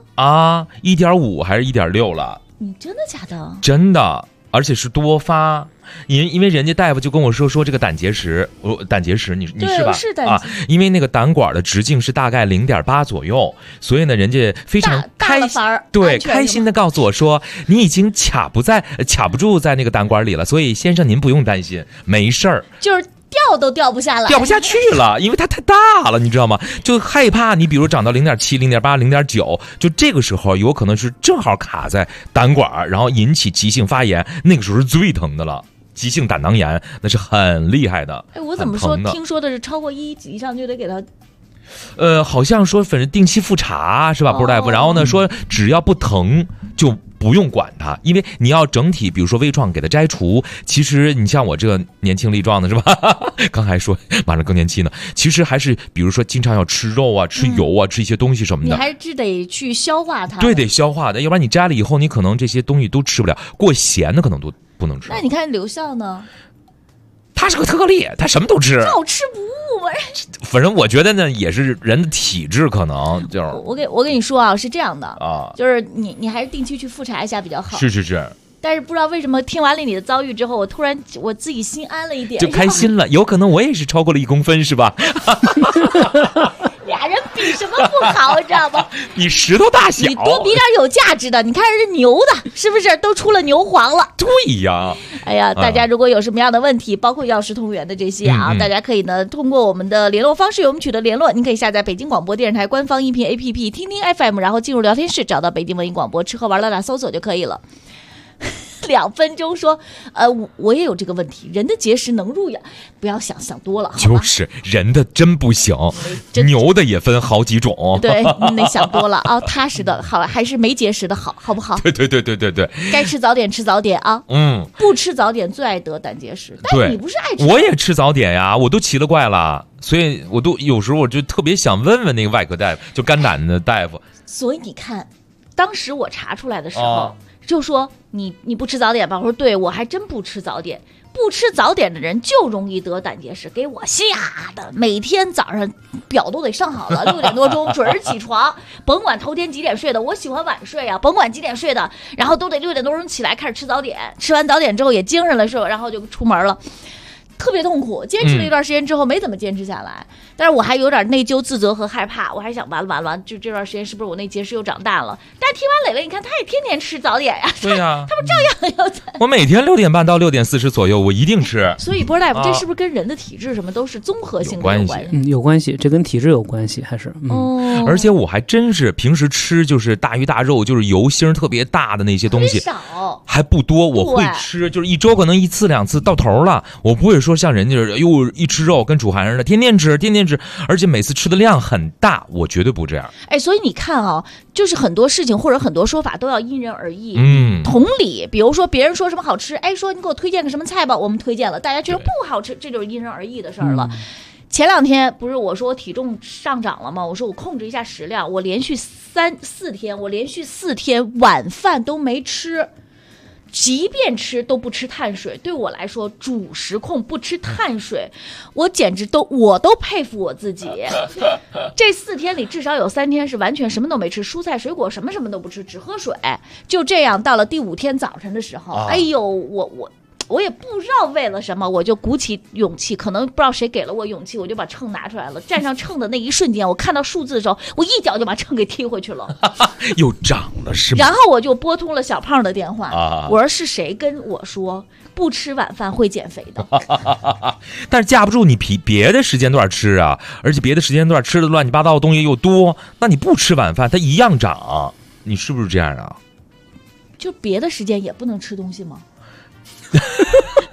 ？1.5还是1.6了？ 你真的假的？ 真的，而且是多发。因为人家大夫就跟我说这个胆结石，你是吧？ 是胆结石因为那个胆管的直径是大概0.8左右，所以呢，人家非常开心的告诉我说，你已经卡不住在那个胆管里了，所以先生您不用担心，没事儿。 就是掉都掉不下来， 掉不下去了，因为它太大了，你知道吗？就害怕你比如长到0.7、0.8、0.9，就这个时候有可能是正好卡在胆管，然后引起急性发炎，那个时候是最疼的了。急性胆囊炎那是很厉害的。 我怎么说？听说的是超过1级以上就得给他。 好像说反正定期复查是吧，波大夫？然后呢说只要不疼就不用管它，因为你要整体，比如说微创给它摘除。其实你像我这个年轻力壮的是吧？刚还说马上更年期呢，其实还是比如说经常要吃肉啊、吃油啊、吃一些东西什么的。 你还是得去消化它。 对，得消化的，要不然你摘了以后，你可能这些东西都吃不了，过咸的可能都不能吃。 那你看刘笑呢？ 他是个特例，他什么都吃， 好吃不误嘛。 反正我觉得呢，也是人的体质可能就是。 我跟你说啊，是这样的啊，就是你还是定期去复查一下比较好。 是。 但是不知道为什么听完了你的遭遇之后，我突然我自己心安了一点， 就开心了。有可能我也是超过了1公分，是吧？ 俩人比什么不好，你知道吗？ 比石头大小， 你多比点有价值的。你看人家牛的，是不是都出了牛黄了？ 对呀。 哎呀，大家如果有什么样的问题，包括药食同源的这些啊，大家可以呢通过我们的联络方式与我们取得联络。您可以下载北京广播电视台官方音频 APP 听听 FM， 然后进入聊天室，找到北京文艺广播，吃喝玩乐大搜索就可以了。2分钟说，我也有这个问题，人的结石能入药，不要想多了，好吧？ 就是人的真不行，牛的也分好几种。 对，你想多了啊，踏实的好，还是没结石的好不好？ 对。 该吃早点吃早点啊，不吃早点最爱得胆结石。但是你不是爱吃？ 我也吃早点呀，我都奇了怪了，所以我都有时候我就特别想问问那个外科大夫，就肝胆的大夫。 所以你看，当时我查出来的时候。就说你不吃早点吧，我说对，我还真不吃早点，不吃早点的人就容易得胆结石，给我吓的，每天早上表都得上好了，6点多钟准时起床，甭管头天几点睡的，我喜欢晚睡啊，甭管几点睡的，然后都得6点多钟起来开始吃早点，吃完早点之后也精神了，是吧？然后就出门了。特别痛苦，坚持了一段时间之后没怎么坚持下来，但是我还有点内疚、自责和害怕，我还想完了，就这段时间是不是我那结石又长大了？但是听完磊磊，你看他也天天吃早点呀， 对呀， 他们照样要我每天6点半到6点40左右，我一定吃。 所以波大夫，这是不是跟人的体质什么都是综合性的有关系？ 有关系，这跟体质有关系，还是而且我还真是平时吃就是大鱼大肉，就是油星特别大的那些东西， 少还不多，我会吃，就是1周可能1次2次到头了，我不会说像人家又一吃肉跟楚寒似的，天天吃，而且每次吃的量很大，我绝对不这样。 所以你看啊，就是很多事情或者很多说法都要因人而异。同理，比如说别人说什么好吃，说你给我推荐个什么菜吧，我们推荐了，大家觉得不好吃，这就是因人而异的事儿了。前2天不是我说我体重上涨了吗？我说我控制一下食量，我连续4天晚饭都没吃。即便吃都不吃碳水，对我来说主食控不吃碳水，我简直我都佩服我自己。这4天里至少有3天是完全什么都没吃，蔬菜水果什么都不吃，只喝水。就这样到了第5天早晨的时候，我也不知道为了什么，我就鼓起勇气，可能不知道谁给了我勇气，我就把秤拿出来了。站上秤的那一瞬间，我看到数字的时候，我一脚就把秤给踢回去了。 又涨了是吗？ 然后我就拨通了小胖的电话，我说是谁跟我说不吃晚饭会减肥的？ 但是架不住你别的时间段吃啊，而且别的时间段吃的乱七八糟的东西又多，那你不吃晚饭它一样涨，你是不是这样啊？ 就别的时间也不能吃东西吗？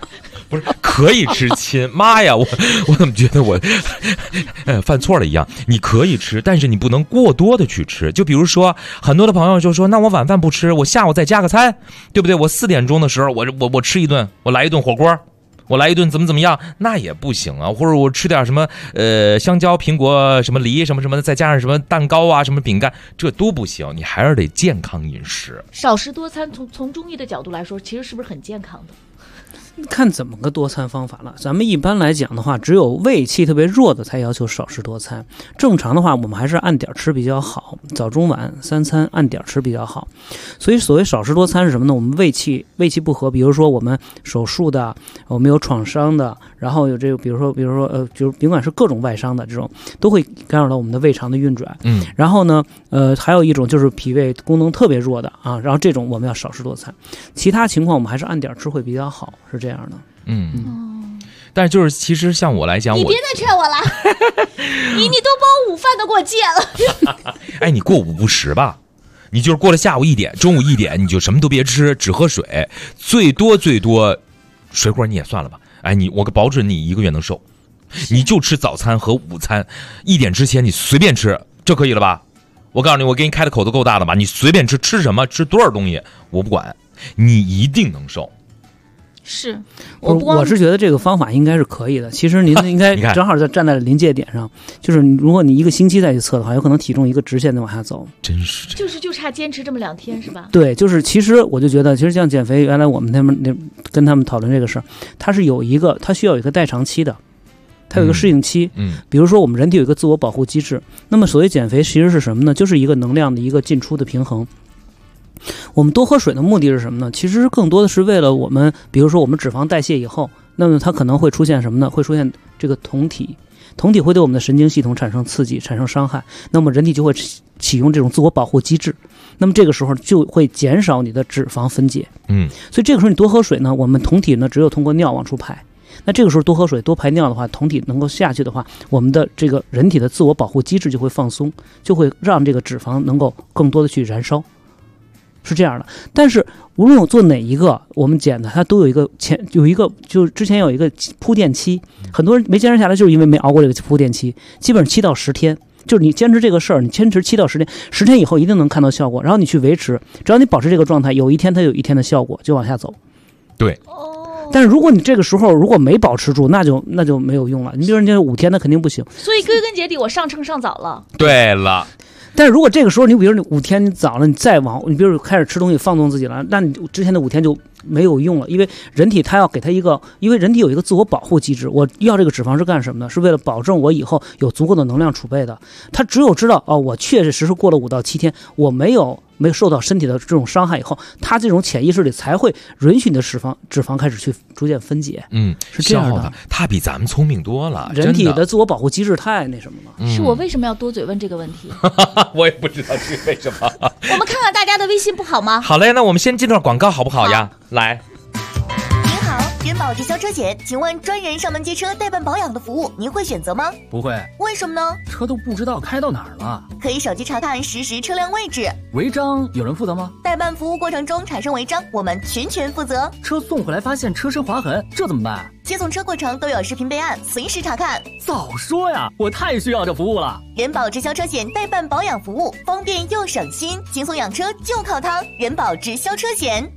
不是可以吃亲，妈呀，我怎么觉得我犯错了一样？你可以吃，但是你不能过多的去吃。就比如说，很多的朋友就说，那我晚饭不吃，我下午再加个餐，对不对？我4点钟的时候，我吃一顿，我来一顿火锅。我来一顿怎么样，那也不行啊。或者我吃点什么香蕉、苹果、什么梨什么什么的，再加上什么蛋糕啊、什么饼干，这都不行。你还是得健康饮食， 少食多餐。从中医的角度来说，其实是不是很健康的？ 看怎么个多餐方法了。咱们一般来讲的话，只有胃气特别弱的才要求少食多餐。正常的话，我们还是按点吃比较好，早中晚3餐按点吃比较好。所以所谓少食多餐是什么呢？我们胃气不和，比如说我们手术的，我们有创伤的，然后有这个，比如说就是尽管是各种外伤的这种，都会干扰到我们的胃肠的运转。然后呢，还有一种就是脾胃功能特别弱的啊，然后这种我们要少食多餐。其他情况我们还是按点吃会比较好，是这样的。 但是就是其实像我来讲， 你别再劝我了，你都把我午饭都给我戒了。 哎，你过午不食吧，你就是过了下午1点、中午1点，你就什么都别吃，只喝水，最多水果你也算了吧。哎，我保准你1个月能瘦，你就吃早餐和午餐，1点之前你随便吃，这可以了吧？我告诉你，我给你开的口子够大的吧？你随便吃什么，吃多少东西，我不管，你一定能瘦。 是， 我是觉得这个方法应该是可以的。其实您应该正好站在临界点上，就是如果你1个星期再去测的话，有可能体重一个直线的往下走。 真是这样，就差坚持这么2天是吧？ 对，就是其实我就觉得，其实像减肥，原来我们跟他们讨论这个事儿，它需要有一个代偿期的。它有一个适应期，比如说我们人体有一个自我保护机制。那么所谓减肥其实是什么呢？就是一个能量的一个进出的平衡。我们多喝水的目的是什么呢？其实更多的是为了我们，比如说我们脂肪代谢以后，那么它可能会出现什么呢？会出现这个酮体会对我们的神经系统产生刺激，产生伤害，那么人体就会启用这种自我保护机制，那么这个时候就会减少你的脂肪分解。所以这个时候你多喝水呢，我们酮体呢只有通过尿往出排。那这个时候多喝水多排尿的话，酮体能够下去的话，我们的这个人体的自我保护机制就会放松，就会让这个脂肪能够更多的去燃烧，是这样的。但是无论我做哪一个我们减的，它都有一个就之前有一个铺垫期，很多人没坚持下来就是因为没熬过这个铺垫期，基本上7到10天，就是你坚持这个事儿，你坚持7到10天，10天以后一定能看到效果，然后你去维持，只要你保持这个状态，有一天它有一天的效果，就往下走。 对。 但是如果你这个时候如果没保持住，那就没有用了。你比如说你5天，那肯定不行。 所以归根结底，我上秤上早了。 对了。 但是如果这个时候你比如你5天你早了，你再你比如开始吃东西放纵自己了，那你之前的5天就没有用了，因为人体它要给它因为人体有一个自我保护机制，我要这个脂肪是干什么呢？是为了保证我以后有足够的能量储备的。它只有知道我确确实实过了5到7天，我没有受到身体的这种伤害以后，它这种潜意识里才会允许你的脂肪开始去逐渐分解。 是这样的，它比咱们聪明多了。 人体的自我保护机制太那什么了。 是我为什么要多嘴问这个问题？ 我也不知道这为什么。 我们看看大家的微信不好吗？ 好嘞，那我们先进段广告好不好呀？来。 您好，人保直销车险，请问专人上门接车代办保养的服务，您会选择吗？ 不会。 为什么呢？ 车都不知道开到哪儿了。 可以手机查看实时车辆位置。 违章有人负责吗？ 代办服务过程中产生违章，我们全权负责。 车送回来发现车身划痕，这怎么办？ 接送车过程都有视频备案，随时查看。 早说呀，我太需要这服务了。 人保直销车险代办保养服务，方便又省心，轻松养车就靠它。人保直销车险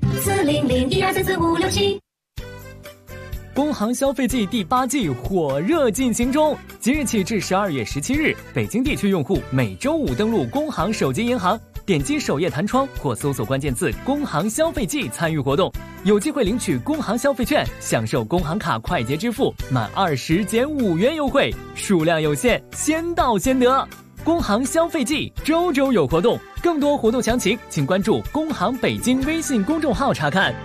，40012344567。 工行消费季第8季火热进行中，即日起至12月17日，北京地区用户每周5登录工行手机银行，点击首页弹窗或搜索关键字“工行消费季”参与活动，有机会领取工行消费券，享受工行卡快捷支付满20减5元优惠，数量有限，先到先得。工行消费季周周有活动，更多活动详情请关注工行北京微信公众号查看。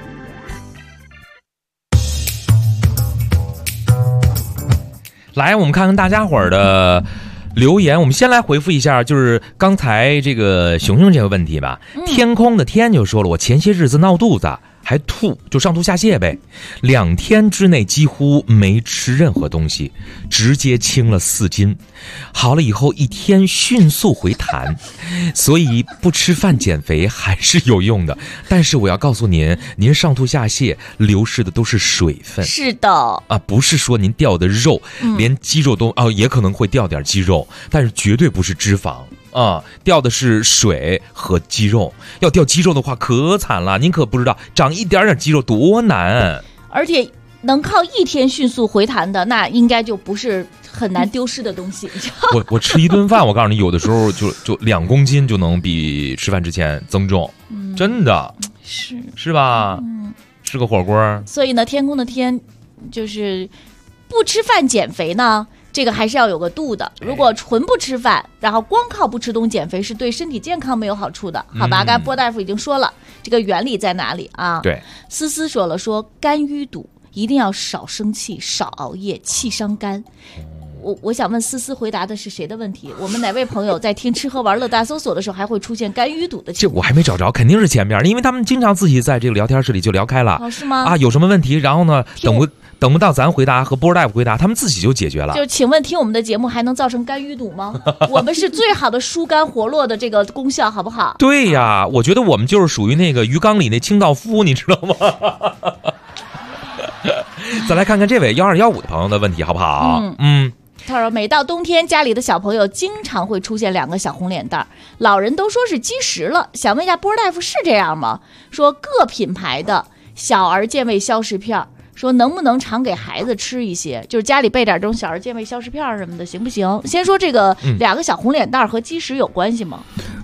来，我们看看大家伙儿的留言。我们先来回复一下，就是刚才这个熊熊这个问题吧。天空的天就说了，我前些日子闹肚子， 还吐，就上吐下泻呗。2天之内几乎没吃任何东西，直接轻了4斤。好了以后1天迅速回弹，所以不吃饭减肥还是有用的。但是我要告诉您，您上吐下泻流失的都是水分。 是的啊，不是说您掉的肉，连肌肉都也可能会掉点肌肉，但是绝对不是脂肪。掉的是水和肌肉。要掉肌肉的话可惨了，您可不知道长一点点肌肉多难。 而且能靠1天迅速回弹的，那应该就不是很难丢失的东西。 我吃一顿饭，我告诉你，有的时候就2公斤就能比吃饭之前增重，真的是吧？吃个火锅。 所以呢，天空的天就是不吃饭减肥呢。这个还是要有个度的，如果纯不吃饭，然后光靠不吃东西减肥，是对身体健康没有好处的，好吧？刚才波大夫已经说了，这个原理在哪里啊？ 对， 思思说了，说肝淤堵一定要少生气，少熬夜，气伤肝。我想问思思回答的是谁的问题？我们哪位朋友在听吃喝玩乐大搜索的时候还会出现肝淤堵的情况？ 这我还没找着，肯定是前面，因为他们经常自己在这个聊天室里就聊开了。 是吗？ 啊，有什么问题，然后呢，等不到咱回答和波大夫回答，他们自己就解决了。 就请问听我们的节目还能造成肝淤堵吗？我们是最好的疏肝活络的这个功效，好不好？ 对呀，我觉得我们就是属于那个鱼缸里那清道夫，你知道吗？再来看看这位1215的朋友的问题，好不好？ 他说，每到冬天，家里的小朋友经常会出现2个小红脸蛋，老人都说是积食了。想问一下波大夫是这样吗？说各品牌的小儿健胃消食片，说能不能常给孩子吃一些，就是家里备点这种小儿健胃消食片什么的，行不行？先说这个2个小红脸蛋和积食有关系吗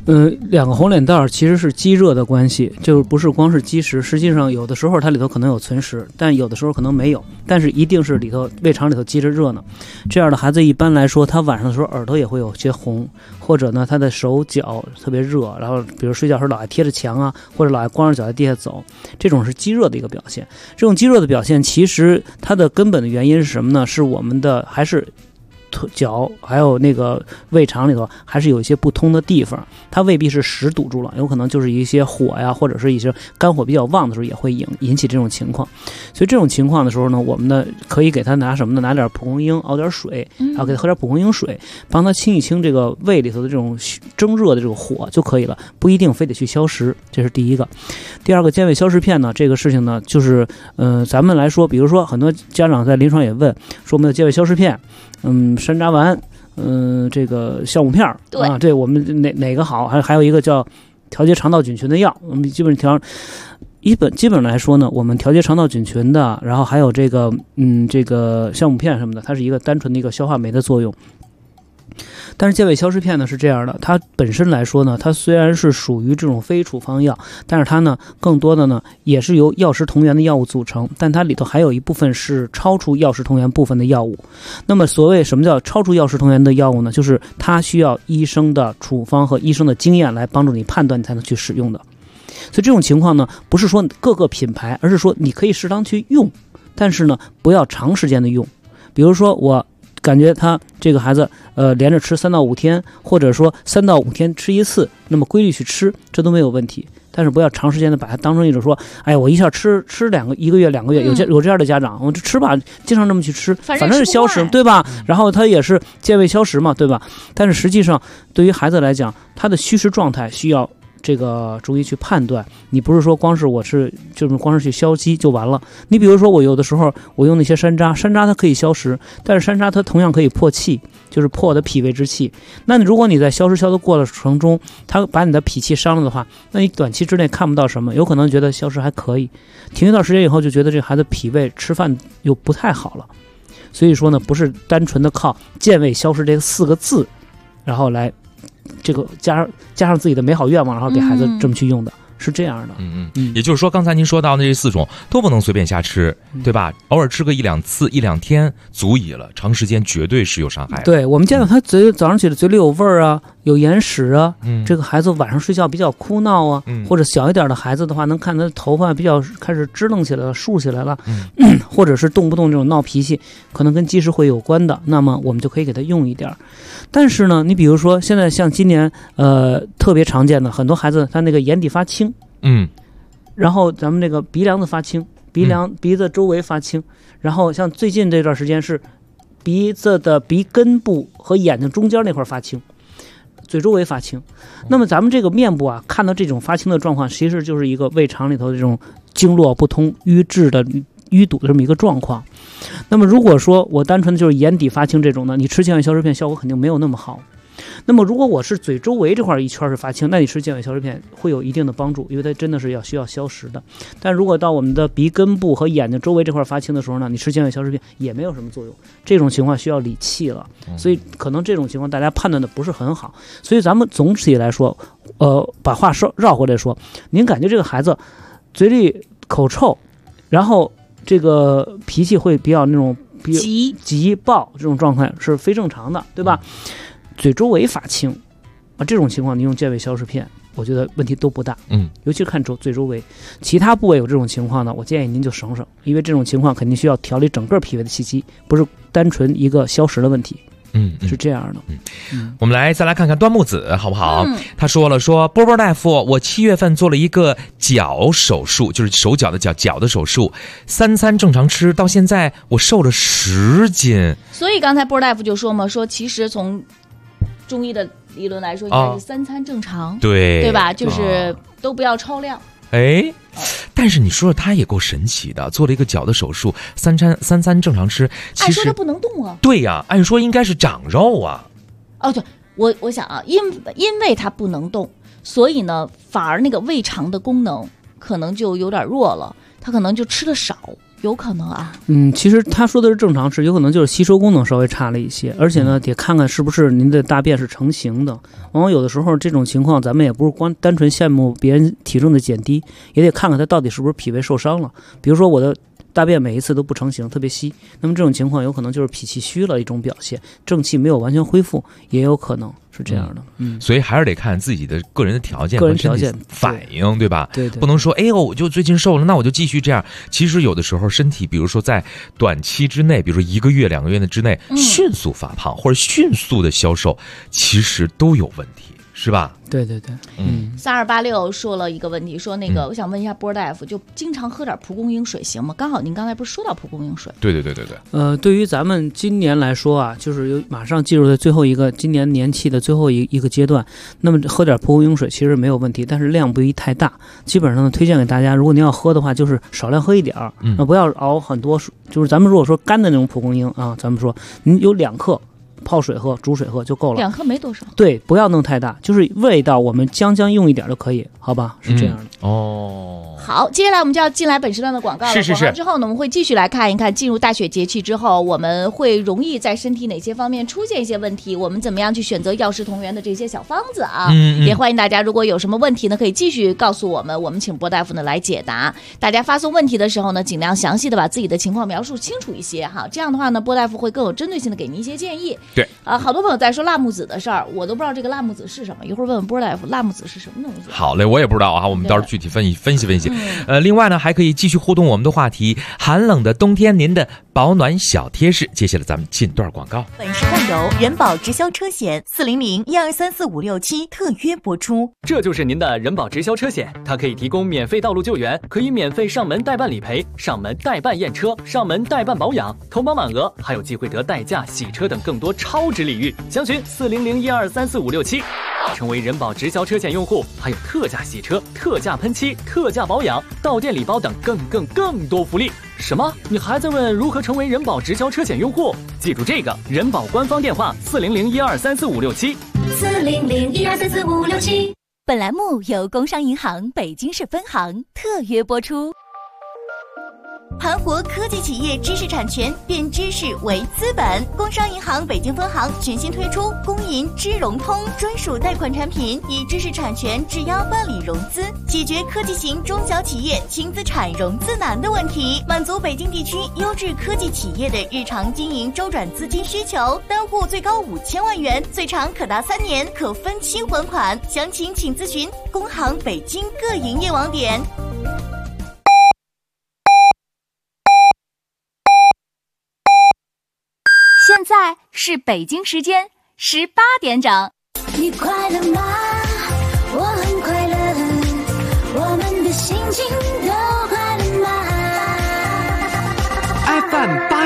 ？2个红脸蛋其实是积热的关系，就不是光是积食。实际上有的时候它里头可能有存食，但有的时候可能没有，但是一定是里头胃肠里头积着热呢。这样的孩子一般来说，他晚上的时候耳朵也会有些红，或者呢他的手脚特别热，然后比如睡觉时候老爱贴着墙啊，或者老爱光着脚在地下走，这种是积热的一个表现。这种积热的表现其实它的根本的原因是什么呢？是我们的还是脚还有那个胃肠里头还是有一些不通的地方，它未必是食堵住了，有可能就是一些火呀，或者是一些肝火比较旺的时候也会引起这种情况。所以这种情况的时候呢，我们呢可以给他拿什么呢？拿点蒲公英熬点水，然后给他喝点蒲公英水，帮他清一清这个胃里头的这种蒸热的这个火就可以了，不一定非得去消食。这是第一个。第二个，健胃消食片呢，这个事情呢，就是咱们来说，比如说很多家长在临床也问说，我们有健胃消食片，山楂丸，这个酵母片啊，对我们哪个好？还有一个叫调节肠道菌群的药，我们基本来说呢，我们调节肠道菌群的，然后还有这个酵母片什么的，它是一个单纯的一个消化酶的作用。但是健胃消食片呢是这样的，它本身来说呢，它虽然是属于这种非处方药，但是它呢更多的呢也是由药食同源的药物组成，但它里头还有一部分是超出药食同源部分的药物。那么所谓什么叫超出药食同源的药物呢？就是它需要医生的处方和医生的经验来帮助你判断，你才能去使用的。所以这种情况呢，不是说各个品牌，而是说你可以适当去用，但是呢不要长时间的用。比如说我感觉他这个孩子连着吃3到5天，或者说3到5天吃一次，那么规律去吃，这都没有问题。但是不要长时间的把它当成一种说，哎，我一下吃1个月2个月，有这样的家长，我就吃吧，经常这么去吃，反正是消食，对吧？然后它也是健胃消食嘛，对吧？但是实际上对于孩子来讲，他的虚实状态需要这个逐一去判断，你不是说光是光是去消积就完了。你比如说我有的时候我用那些山楂它可以消食，但是山楂它同样可以破气，就是破我的脾胃之气。那如果你在消食消的过程中，它把你的脾气伤了的话，那你短期之内看不到什么，有可能觉得消食还可以，停一段时间以后就觉得这孩子脾胃吃饭又不太好了。所以说呢，不是单纯的靠健胃消食这4个字，然后来这个加上自己的美好愿望，然后给孩子这么去用的，是这样的。 也就是说，刚才您说到的这4种都不能随便瞎吃，对吧？偶尔吃个1-2次、1-2天足矣了，长时间绝对是有伤害的。 对，我们见到他早上起来嘴里有味儿啊，有眼屎啊，这个孩子晚上睡觉比较哭闹啊，或者小一点的孩子的话，能看他的头发比较开始支棱起来了、竖起来了，或者是动不动这种闹脾气，可能跟积食会有关的，那么我们就可以给他用一点。但是呢，你比如说现在像今年特别常见的很多孩子，他那个眼底发青， 然后咱们这个鼻梁子发青，鼻子周围发青，然后像最近这段时间是鼻子的鼻根部和眼睛中间那块发青，嘴周围发青。那么咱们这个面部啊，看到这种发青的状况，其实就是一个胃肠里头的这种经络不通、瘀滞的淤堵的这么一个状况。那么如果说我单纯的就是眼底发青这种呢，你吃健胃消食片效果肯定没有那么好。那么如果我是嘴周围这块一圈是发青，那你吃健胃消食片会有一定的帮助，因为它真的是需要消食的。但如果到我们的鼻根部和眼睛周围这块发青的时候呢，你吃健胃消食片也没有什么作用，这种情况需要理气了。所以可能这种情况大家判断的不是很好。所以咱们总体来说，把话绕回来说，您感觉这个孩子嘴里口臭，然后这个脾气会比较那种急暴，这种状况是非正常的，对吧？嘴周围发青啊，这种情况你用健胃消食片，我觉得问题都不大。尤其是看嘴周围，其他部位有这种情况呢，我建议您就省省，因为这种情况肯定需要调理整个脾胃的气机，不是单纯一个消食的问题。是这样的。 我们再来看看端木子好不好？他说波波大夫，我7月份做了一个脚手术，就是手脚的脚的手术，3餐正常吃，到现在我瘦了10斤。 所以刚才波大夫就说嘛，说其实从中医的理论来说，应该是3餐正常，对吧？就是都不要超量。 但是你说他也够神奇的，做了一个脚的手术，3餐正常吃， 按说他不能动啊。 对呀，按说应该是长肉啊。 对，我想啊，因为他不能动，所以呢，反而那个胃肠的功能可能就有点弱了，他可能就吃的少。有可能啊， 其实他说的是正常吃，有可能就是吸收功能稍微差了一些，而且呢，得看看是不是您的大便是成型的。往往有的时候这种情况，咱们也不是光单纯羡慕别人体重的减低，也得看看他到底是不是脾胃受伤了。比如说我的大便每一次都不成形，特别稀，那么这种情况有可能就是脾气虚了一种表现，正气没有完全恢复，也有可能是这样的。 所以还是得看自己的个人的条件、反应，对吧？ 对， 不能说我就最近瘦了，那我就继续这样。其实有的时候身体，比如说在短期之内，比如说1个月、2个月的之内，迅速发胖或者迅速的消瘦，其实都有问题。是吧？ 对 ，3286说了一个问题，说那个我想问一下波大夫，就经常喝点蒲公英水行吗？刚好您刚才不是说到蒲公英水？ 对。 对于咱们今年来说啊，就是马上进入的最后一个今年年气的最后一个阶段，那么喝点蒲公英水其实没有问题，但是量不宜太大。基本上呢，推荐给大家，如果您要喝的话，就是少量喝一点儿，不要熬很多水。就是咱们如果说干的那种蒲公英啊，咱们说您有2克。泡水喝、煮水喝就够了， 2克没多少。 对，不要弄太大，就是味道我们将用一点就可以，好吧？是这样的。 好，接下来我们就要进来本时段的广告了。 是。 广告之后呢，我们会继续来看一看，进入大雪节气之后，我们会容易在身体哪些方面出现一些问题，我们怎么样去选择药食同源的这些小方子啊？也欢迎大家，如果有什么问题呢，可以继续告诉我们，我们请波大夫呢来解答。大家发送问题的时候呢，尽量详细的把自己的情况描述清楚一些哈，这样的话呢，波大夫会更有针对性的给您一些建议。 对好多朋友在说辣木子的事儿，我都不知道这个辣木子是什么，一会儿问问波大夫，辣木子是什么东西？ 好嘞，我也不知道啊，我们到时候具体分析。另外呢，还可以继续互动我们的话题，寒冷的冬天您的保暖小贴士。接下来咱们进段广告。 本时段由人保直销车险400-1234567特约播出。 这就是您的人保直销车险，它可以提供免费道路救援，可以免费上门代办理赔、上门代办验车、上门代办保养，投保满额还有机会得代驾、洗车等更多超值礼遇。详询400-1234567，成为人保直销车险用户，还有特价洗车、特价喷漆、特价保养、到店礼包等更多福利。什么？你还在问如何成为人保直销车险用户？记住这个人保官方电话400-1234567。 400-1234567。本栏目由工商银行北京市分行特约播出。盘活科技企业知识产权，变知识为资本。工商银行北京分行全新推出工银知融通专属贷款产品，以知识产权质押办理融资，解决科技型中小企业轻资产融资难的问题，满足北京地区优质科技企业的日常经营周转资金需求。单户最高5000万元，最长可达3年，可分期还款。详情请咨询工行北京各营业网点。 现在是北京时间18点整。 你快乐吗？我很快乐，我们的心情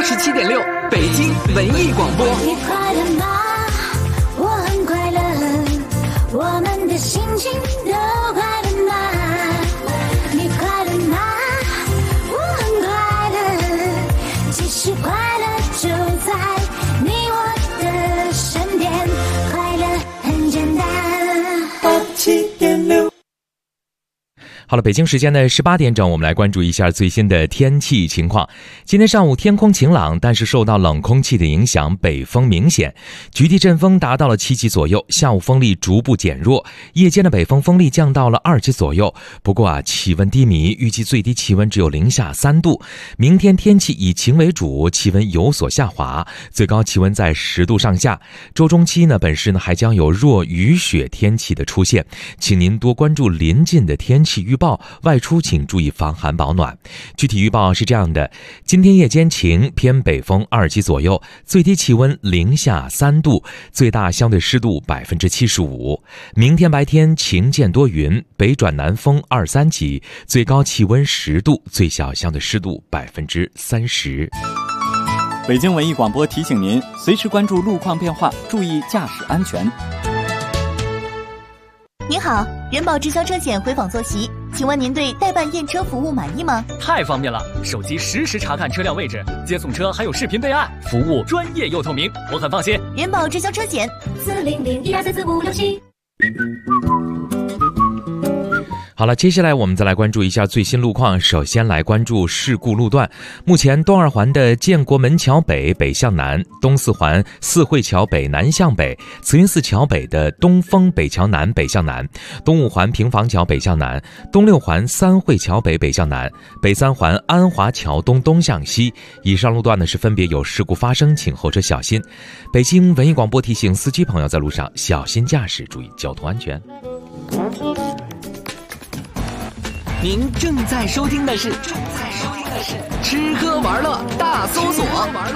87.6，北京文艺广播。 你快乐吗？我很快乐，我们的心情都快乐吗？你快乐吗？我很快乐，其实快乐就在你我的身边，快乐很简单。87.6。 好了，北京时间的18点整，我们来关注一下最新的天气情况。今天上午天空晴朗，但是受到冷空气的影响，北风明显，局地阵风达到了7级左右。下午风力逐步减弱，夜间的北风风力降到了2级左右。不过气温低迷，预计最低气温只有零下3度。明天天气以晴为主，气温有所下滑，最高气温在10度上下。周中期呢，本市还将有弱雨雪天气的出现，请您多关注临近的天气预报，外出请注意防寒保暖。具体预报是这样的：今天夜间晴，偏北风2级左右，最低气温零下3度，最大相对湿度75%。明天白天晴间多云，北转南风2-3级，最高气温10度，最小相对湿度30%。 北京文艺广播提醒您，随时关注路况变化，注意驾驶安全。 您好，人保直销车险回访坐席，请问您对代办验车服务满意吗？ 太方便了，手机实时查看车辆位置，接送车还有视频备案，服务专业又透明，我很放心。 人保直销车险40012344567。 好了，接下来我们再来关注一下最新路况。首先来关注事故路段。目前东二环的建国门桥北北向南，东四环四惠桥北南向北，慈云寺桥北的东风北桥南北向南，东五环平房桥北向南，东六环三惠桥北北向南，北三环安华桥东东向西。以上路段呢是分别有事故发生，请后车小心。北京文艺广播提醒司机朋友在路上小心驾驶，注意交通安全。 您正在收听的是吃喝玩乐大搜索。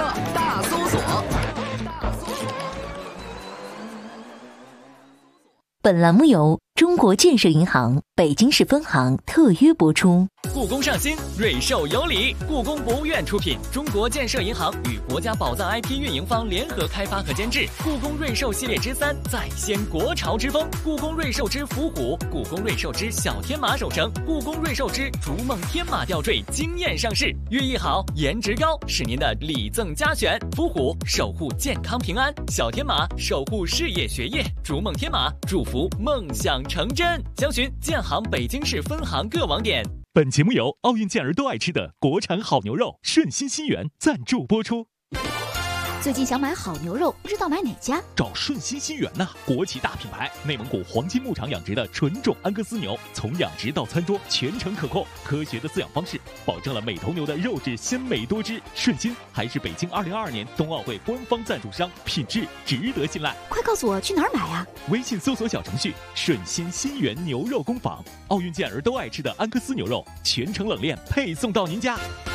本栏目由中国建设银行北京市分行特约播出。 故宫上新，瑞兽有礼。故宫博物院出品，中国建设银行与国家宝藏 IP 运营方联合开发和监制。故宫瑞兽系列之3再掀国潮之风，故宫瑞兽之伏虎，故宫瑞兽之小天马守城，故宫瑞兽之逐梦天马吊坠惊艳上市。寓意好，颜值高，是您的礼赠佳选。伏虎守护健康平安，小天马守护事业学业，逐梦天马祝福梦想成真。详询建行北京市分行各网点。 本节目由奥运健儿都爱吃的国产好牛肉顺心新源赞助播出。 最近想买好牛肉，不知道买哪家？ 找顺心新源呐，国企大品牌，内蒙古黄金牧场养殖的纯种安格斯牛，从养殖到餐桌全程可控，科学的饲养方式保证了每头牛的肉质鲜美多汁。顺心还是北京2022年冬奥会官方赞助商，品质值得信赖。 快告诉我去哪儿买啊？ 微信搜索小程序顺心新源牛肉工坊，奥运健儿都爱吃的安格斯牛肉，全程冷链配送到您家。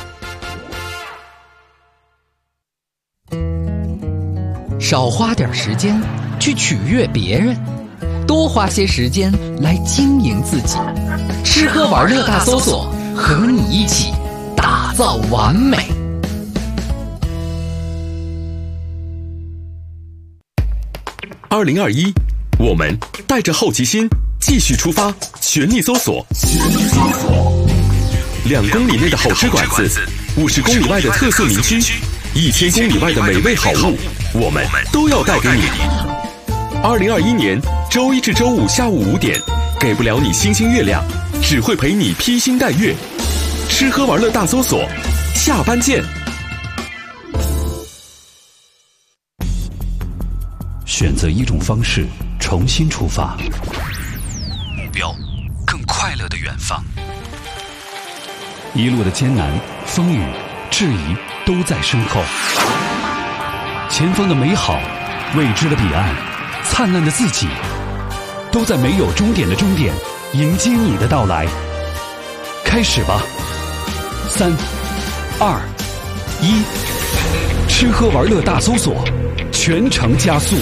少花点时间去取悦别人，多花些时间来经营自己。吃喝玩乐大搜索，和你一起打造完美。 2021，我们带着好奇心继续出发，全力搜索。2公里内的好吃馆子，50公里外的特色名区，1000公里外的美味好物，我们都要带给你。2021年周一至周五下午5点，给不了你星星月亮，只会陪你披星戴月。吃喝玩乐大搜索，下班见。 选择一种方式，重新出发， 目标更快乐的远方。 一路的艰难、风雨、质疑都在身后，前方的美好、未知的彼岸、灿烂的自己，都在没有终点的终点迎接你的到来。开始吧，3、2、1，吃喝玩乐大搜索，全程加速。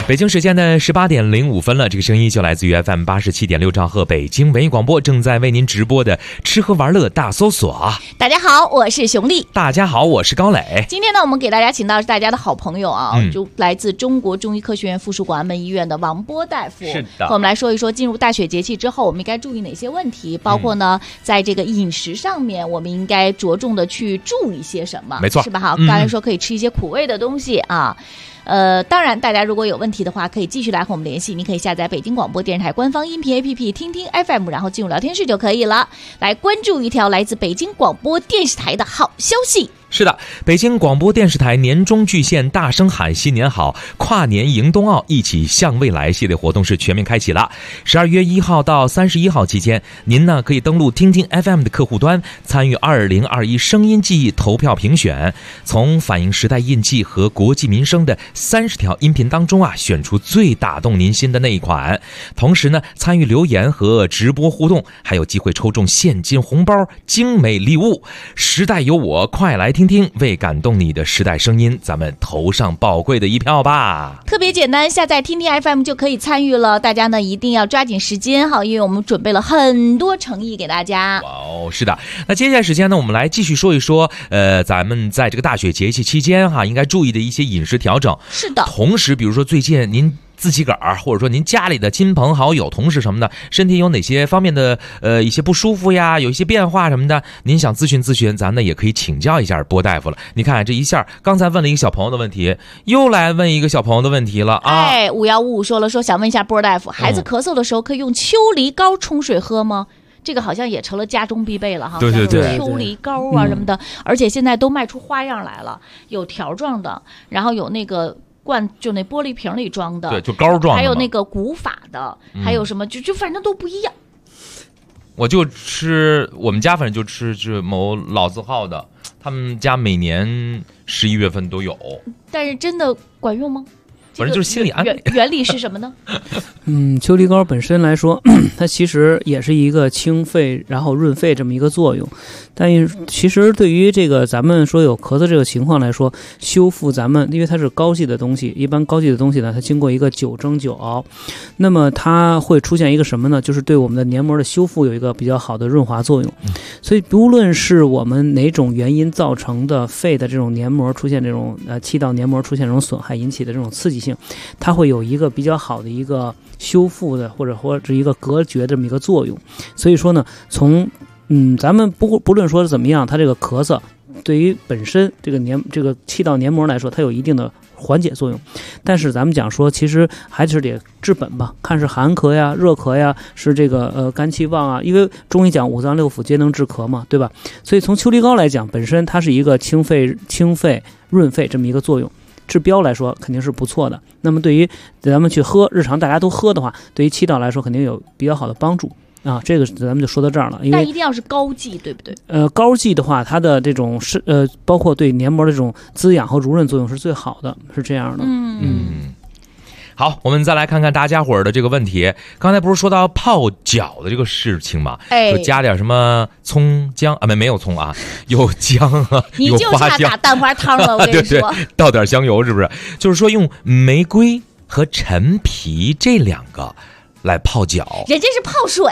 北京时间的18点05分了，这个声音就来自于 FM 87.6兆赫北京文艺广播，正在为您直播的吃喝玩乐大搜索。 大家好，我是熊丽。 大家好，我是高磊。 今天呢，我们给大家请到是大家的好朋友啊，就来自中国中医科学院附属广安门医院的王波大夫。 是的， 和我们来说一说进入大雪节气之后，我们应该注意哪些问题，包括呢，在这个饮食上面，我们应该着重的去注意些什么？ 没错， 是吧？好，刚才说可以吃一些苦味的东西啊。当然，大家如果有问题的话，可以继续来和我们联系。您可以下载北京广播电视台官方音频 APP 听听 FM， 然后进入聊天室就可以了。来关注一条来自北京广播电视台的好消息。 是的，北京广播电视台年终巨献大声喊新年好，跨年迎冬奥，一起向未来系列活动是全面开启了。12月1号到31号期间，您呢可以登录听听 FM 的客户端，参与2021声音记忆投票评选，从反映时代印记和国计民生的30条音频当中选出最打动您心的那一款。同时呢，参与留言和直播互动，还有机会抽中现金红包、精美礼物。时代有我，快来听听，为感动你的时代声音，咱们投上宝贵的一票吧。 特别简单，下载听听 FM 就可以参与了。大家呢一定要抓紧时间哈，因为我们准备了很多诚意给大家。 哇哦，是的。那接下来时间呢，我们来继续说一说，咱们在这个大雪节气期间应该注意的一些饮食调整。 是的。 同时，比如说最近您自己个儿，或者说您家里的亲朋好友、同事什么的，身体有哪些方面的一些不舒服呀，有一些变化什么的，您想咨询咨询，咱呢也可以请教一下波大夫了。你看这一下，刚才问了一个小朋友的问题，又来问一个小朋友的问题了啊 ！5155说想问一下波大夫，孩子咳嗽的时候可以用秋梨膏冲水喝吗？这个好像也成了家中必备了哈， 对对对， 秋梨膏啊什么的，而且现在都卖出花样来了，有条状的，然后有那个罐就那玻璃瓶里装的， 对，就膏状的， 还有那个古法的，还有什么就反正都不一样。 我就吃，我们家反正就吃某老字号的，他们家每年11月份都有。 但是真的管用吗？ 反正就是心理安慰。 原理是什么呢？ 秋梨膏本身来说，它其实也是一个清肺然后润肺这么一个作用。但其实对于这个咱们说有咳嗽这个情况来说，修复咱们因为它是膏剂的东西，一般膏剂的东西呢，它经过一个9蒸9熬，那么它会出现一个什么呢？就是对我们的黏膜的修复有一个比较好的润滑作用。所以不论是我们哪种原因造成的肺的这种黏膜出现这种气道黏膜出现这种损害引起的这种刺激性，它会有一个比较好的一个修复的或者一个隔绝这么一个作用。所以说呢，从咱们不论说怎么样，它这个咳嗽对于本身这个气道黏膜来说，它有一定的缓解作用。但是咱们讲说，其实还是得治本吧，看是寒咳呀、热咳呀，是这个肝气旺啊。因为中医讲五脏六腑皆能治咳嘛，对吧？所以从秋梨膏来讲，本身它是一个清肺润肺这么一个作用。治标来说肯定是不错的。那么对于咱们去喝日常大家都喝的话，对于气道来说肯定有比较好的帮助啊。这个咱们就说到这儿了。因为但一定要是膏剂，对不对？ 膏剂的话，它的这种是包括对黏膜的这种滋养和濡润作用是最好的，是这样的。 好，我们再来看看大家伙儿的这个问题。刚才不是说到泡脚的这个事情吗？就加点什么葱姜啊，没有葱啊，有姜啊， 你就差打蛋花汤了，我跟你说。 对，倒点香油是不是？就是说用玫瑰和陈皮这2个来泡脚。 人家是泡水。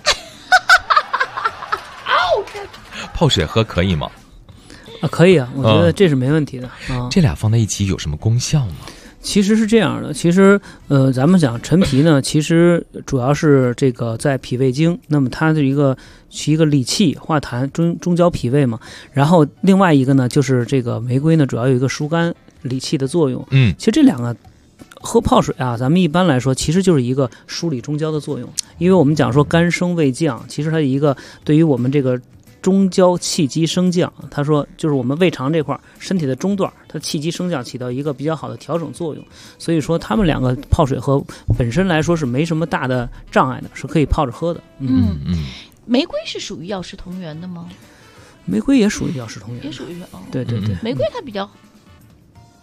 泡水喝可以吗？ 可以啊，我觉得这是没问题的。 这俩放在一起有什么功效吗？ 其实是这样的，其实咱们讲陈皮呢，其实主要是这个在脾胃经，那么它是一个理气化痰、中焦脾胃嘛。然后另外一个呢，就是这个玫瑰呢，主要有一个疏肝理气的作用。其实这2个喝泡水啊，咱们一般来说其实就是一个梳理中焦的作用，因为我们讲说肝升胃降，其实它一个对于我们这个中焦气机升降，他说就是我们胃肠这块身体的中段，它气机升降起到一个比较好的调整作用。所以说他们2个泡水喝本身来说是没什么大的障碍的，是可以泡着喝的。 玫瑰是属于药食同源的吗？ 玫瑰也属于药食同源， 也属于对对对。 玫瑰它比较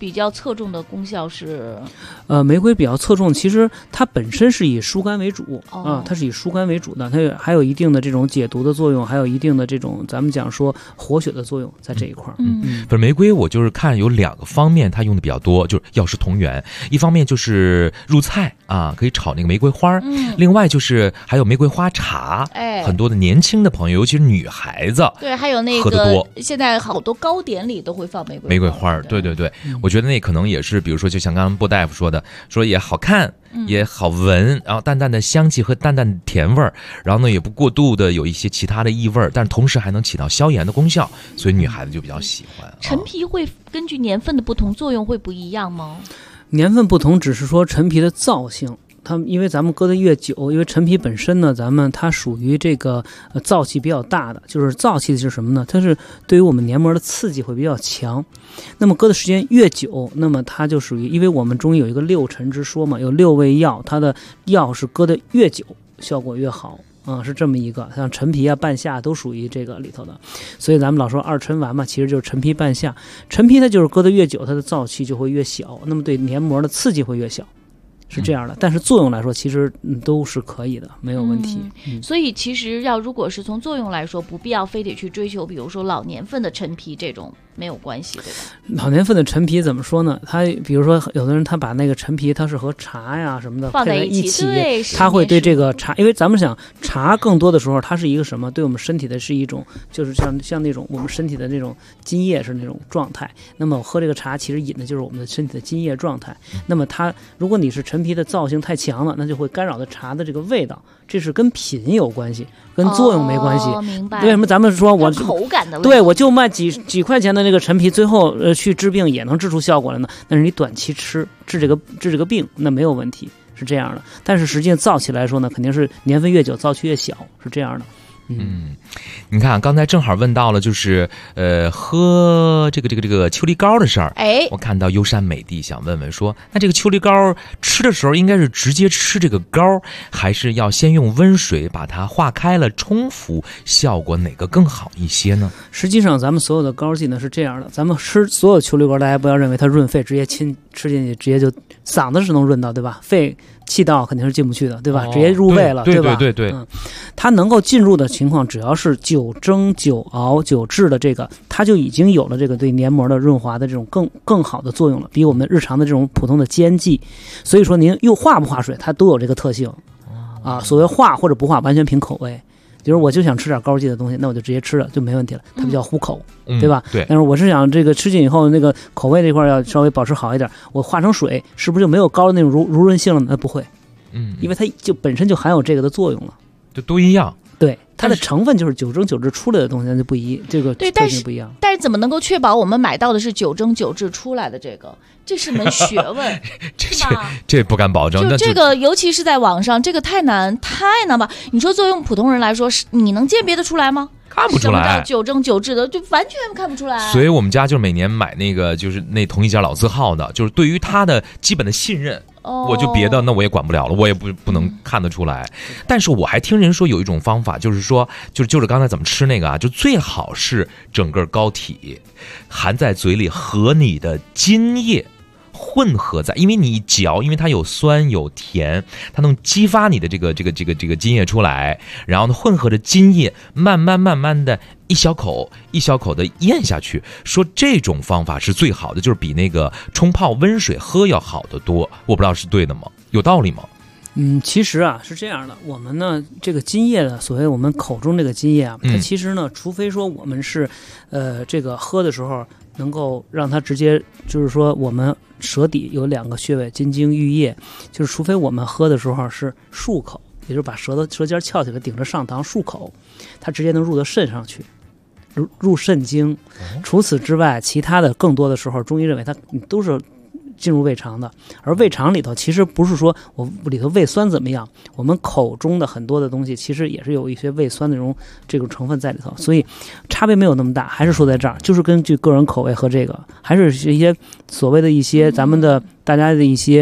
比较侧重的功效是？ 玫瑰比较侧重，其实它本身是以疏肝为主它是以疏肝为主的，它还有一定的这种解毒的作用，还有一定的这种咱们讲说活血的作用在这一块。 不是玫瑰，我就是看有2个方面它用的比较多，就是药食同源。一方面就是入菜啊，可以炒那个玫瑰花，另外就是还有玫瑰花茶，很多的年轻的朋友，尤其是女孩子， 对，还有那个喝得多， 现在好多糕点里都会放玫瑰花，对，我觉得那可能也是，比如说就像刚刚波大夫说的，说也好看，也好闻，然后淡淡的香气和淡淡的甜味儿，然后呢也不过度的有一些其他的异味儿，但是同时还能起到消炎的功效，所以女孩子就比较喜欢。 陈皮会根据年份的不同作用会不一样吗？ 年份不同，只是说陈皮的燥性。因为咱们搁的越久，因为陈皮本身呢，它属于这个燥气比较大的，就是燥气的是什么呢？它是对于我们黏膜的刺激会比较强。那么搁的时间越久，那么它就属于，因为我们中医有一个6陈之说嘛，有6味药，它的药是搁的越久效果越好。是这么一个，像陈皮啊、半夏都属于这个里头的，所以咱们老说2陈丸嘛，其实就是陈皮、半夏。陈皮它就是搁得越久，它的燥气就会越小，那么对黏膜的刺激会越小。是这样的，但是作用来说，其实都是可以的，没有问题。 所以其实如果是从作用来说，不必要非得去追求，比如说老年份的陈皮这种没有关系，对吧？ 老年份的陈皮怎么说呢？他比如说有的人他把那个陈皮，他是和茶呀什么的放在一起， 他会对这个茶，因为咱们想茶更多的时候，它是一个什么？对我们身体的是一种，就是像那种我们身体的那种津液是那种状态。那么我喝这个茶，其实饮的就是我们的身体的津液状态。那么如果你是陈皮的燥性太强了，那就会干扰到茶的这个味道，这是跟品有关系，跟作用没关系。 明白？ 为什么咱们说我口感的问题？ 对，我就卖几块钱的那个陈皮，最后去治病也能治出效果来呢？但是你短期治这个病，那没有问题，是这样的。但是实际上燥气来说呢，肯定是年份越久燥气越小，是这样的。 你看刚才正好问到了，就是喝这个秋梨膏的事儿。我看到优山美地想问问说，那这个秋梨膏吃的时候应该是直接吃这个膏，还是要先用温水把它化开了冲服，效果哪个更好一些呢？ 实际上咱们所有的膏剂呢是这样的，咱们吃所有秋梨膏，大家不要认为它润肺，直接吃进去直接就嗓子是能润到，对吧？肺气道肯定是进不去的，对吧？直接入胃了， 对吧？ 对， 它能够进入的情况，只要是久蒸、久熬、久制的这个，它就已经有了这个对黏膜的润滑的这种更好的作用了，比我们日常的这种普通的煎剂。所以说您又化不化水，它都有这个特性所谓化或者不化，完全凭口味。就是我就想吃点膏剂的东西，那我就直接吃了，就没问题了。它比较糊口，对吧？ 对。 但是我是想这个吃进以后，那个口味这块要稍微保持好一点。我化成水，是不是就没有膏的那种如润性了呢？不会，因为它就本身就含有这个的作用了， 就都一样。 对，它的成分就是久蒸久制出来的东西，那就不一，这个特性不一样。 但是怎么能够确保我们买到的是久蒸久制出来的这个？这是门学问， 这不敢保证。 就这个，尤其是在网上，这个太难吧？你说作为普通人来说，你能鉴别得出来吗？ 看不出来， 什么叫久蒸久制的，就完全看不出来。 所以我们家就每年买那个，就是那同一家老字号的，就是对于它的基本的信任。我就别的那我也管不了了，我也不能看得出来。但是我还听人说有一种方法，就是说就是刚才怎么吃那个啊，就最好是整个膏体含在嘴里和你的津液混合在，因为你一嚼，因为它有酸有甜，它能激发你的这个津液出来，然后呢混合着津液慢慢的一小口一小口的咽下去，说这种方法是最好的，就是比那个冲泡温水喝要好得多。我不知道是对的吗？有道理吗？ 其实啊是这样的，我们呢这个津液呢，所谓我们口中这个津液啊，它其实呢，除非说我们是这个喝的时候能够让它直接，就是说我们舌底有2个穴位，津经郁液，就是除非我们喝的时候是漱口，也就是把舌尖翘起来顶着上膛漱口，它直接能入到肾上去，入肾经。除此之外，其他的更多的时候，中医认为它都是进入胃肠的，而胃肠里头其实不是说我里头胃酸怎么样，我们口中的很多的东西其实也是有一些胃酸的这种成分在里头，所以差别没有那么大。还是说在这儿，就是根据个人口味和这个，还是一些所谓的一些咱们的大家的一些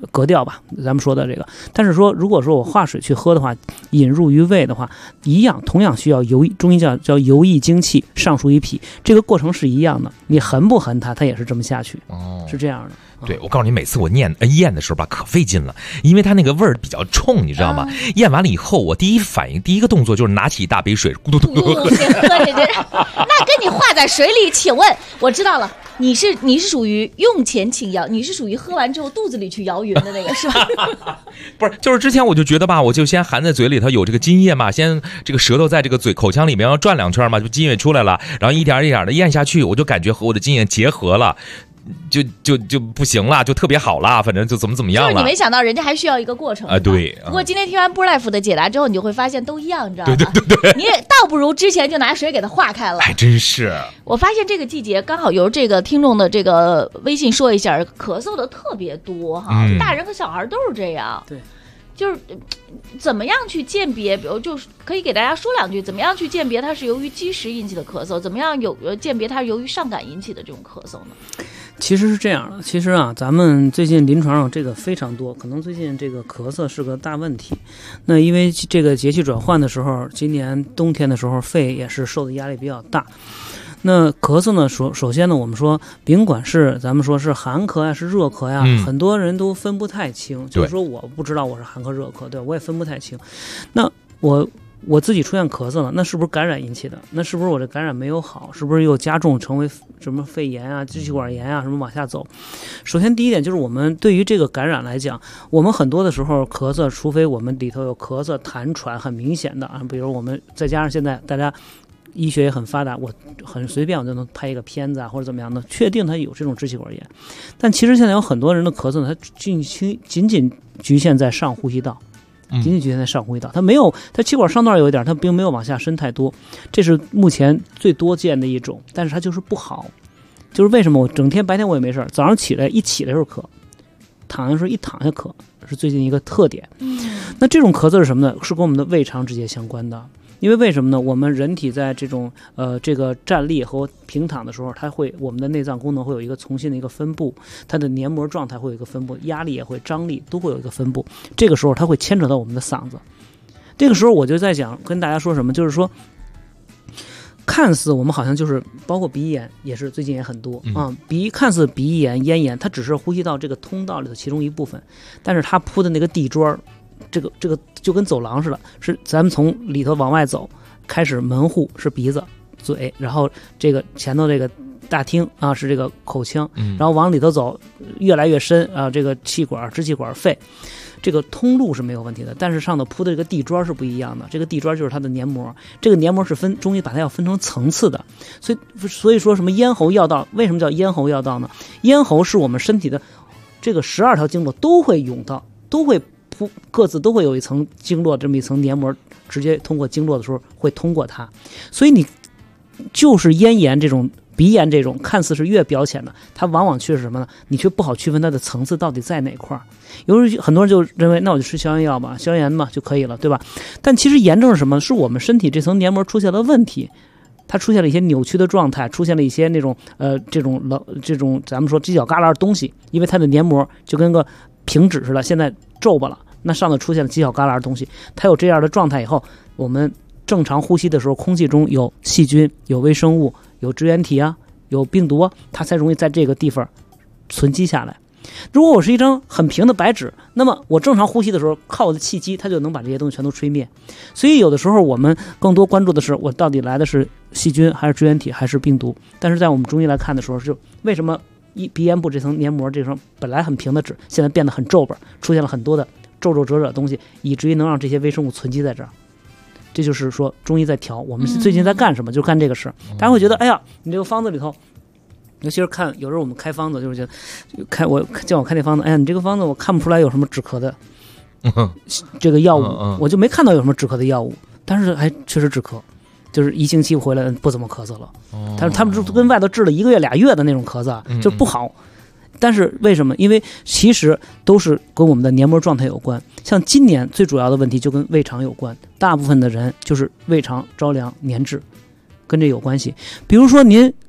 格调吧，咱们说的这个。但是说，如果说我化水去喝的话，引入于胃的话，一样同样需要中医叫游益精气，上输于脾，这个过程是一样的。你含不含它也是这么下去，是这样的。 对，我告诉你，每次我咽的时候吧，可费劲了，因为它那个味儿比较冲，你知道吗？咽完了以后，我第一反应、第一个动作就是拿起一大杯水，咕嘟嘟喝下去。那跟你化在水里，请问，我知道了，你是属于用前请摇，你是属于喝完之后肚子里去摇匀的那个，是吧？ 不是，就是之前我就觉得吧，我就先含在嘴里头有这个津液嘛，先这个舌头在这个口腔里面要转2圈嘛，就津液出来了，然后一点一点的咽下去，我就感觉和我的津液结合了。就不行了，就特别好了，反正就怎么样了。 就是你没想到人家还需要一个过程啊，对。 不过今天听完波大夫的解答之后，你就会发现都一样，你知道吗？ 对， 你也倒不如之前就拿水给它化开了。 还真是。 我发现这个季节刚好由这个听众的这个微信说一下，咳嗽的特别多哈，大人和小孩都是这样。 对。 就是怎么样去鉴别，比如就是可以给大家说2句，怎么样去鉴别它是由于积食引起的咳嗽，怎么样鉴别它是由于上感引起的这种咳嗽呢？ 其实是这样的，其实啊，咱们最近临床上这个非常多，可能最近这个咳嗽是个大问题。那因为这个节气转换的时候，今年冬天的时候，肺也是受的压力比较大。那咳嗽呢，首先呢，我们说甭管是咱们说是寒咳呀，是热咳呀，很多人都分不太清，就是说我不知道我是寒咳热咳，对，我也分不太清。那我自己出现咳嗽了，那是不是感染引起的？那是不是我这感染没有好？是不是又加重成为什么肺炎啊、支气管炎啊什么往下走？首先第一点就是我们对于这个感染来讲，我们很多的时候咳嗽，除非我们里头有咳嗽、痰喘很明显的啊，比如我们再加上现在大家医学也很发达，我很随便我就能拍一个片子啊或者怎么样的，确定他有这种支气管炎。但其实现在有很多人的咳嗽呢，它仅仅局限在上呼吸道。仅仅局限在上呼吸道，它没有，它气管上段有一点，它并没有往下伸太多，这是目前最多见的一种，但是它就是不好。就是为什么我整天白天我也没事，早上起来一起来就是咳，躺下的时候一躺下咳，是最近一个特点。那这种咳嗽是什么呢？是跟我们的胃肠直接相关的。因为为什么呢？我们人体在这种这个站立和平躺的时候，它会我们的内脏功能会有一个重新的一个分布，它的黏膜状态会有一个分布，压力也会张力都会有一个分布。这个时候它会牵扯到我们的嗓子。这个时候我就在讲跟大家说什么，就是说，看似我们好像就是包括鼻炎也是最近也很多啊，看似鼻炎、咽炎，它只是呼吸道这个通道里的其中一部分，但是它铺的那个地砖。这个就跟走廊似的，是咱们从里头往外走，开始门户是鼻子、嘴，然后这个前头这个大厅啊是这个口腔，然后往里头走越来越深啊，这个气管、支气管、肺，这个通路是没有问题的，但是上头铺的这个地砖是不一样的，这个地砖就是它的黏膜，这个黏膜是中医把它要分成层次的，所以说什么咽喉要道，为什么叫咽喉要道呢？咽喉是我们身体的这个12条经络都会涌到，都会各自都会有一层经络，这么一层黏膜，直接通过经络的时候会通过它，所以你就是咽炎这种、鼻炎这种，看似是越表浅的，它往往却是什么呢？你却不好区分它的层次到底在哪块儿。有很多人就认为，那我就吃消炎药吧，消炎嘛就可以了，对吧？但其实炎症是什么？是我们身体这层黏膜出现了问题。它出现了一些扭曲的状态，出现了一些那种这种咱们说犄角旮旯的东西，因为它的黏膜就跟个平纸似的，现在皱巴了，那上头出现了犄角旮旯的东西，它有这样的状态以后，我们正常呼吸的时候，空气中有细菌、有微生物、有支原体啊、有病毒啊，它才容易在这个地方存积下来。如果我是一张很平的白纸，那么我正常呼吸的时候，靠我的气机，它就能把这些东西全都吹灭。所以有的时候我们更多关注的是，我到底来的是细菌还是支原体还是病毒。但是在我们中医来看的时候，就为什么鼻咽部这层黏膜这层本来很平的纸，现在变得很皱巴，出现了很多的皱皱褶褶的东西，以至于能让这些微生物存积在这儿。这就是说中医在调，我们最近在干什么，就干这个事。大家会觉得，哎呀，你这个方子里头。尤其是看有时候我们开方子，就是觉得我开那方子，哎呀，你这个方子我看不出来有什么止咳的这个药物，我就没看到有什么止咳的药物，但是还确实止咳，就是1星期回来不怎么咳嗽了。但是他们跟外头治了1个月2月的那种咳嗽，就是不好。但是为什么？因为其实都是跟我们的黏膜状态有关。像今年最主要的问题就跟胃肠有关，大部分的人就是胃肠着凉粘滞。跟这有关系，比如说您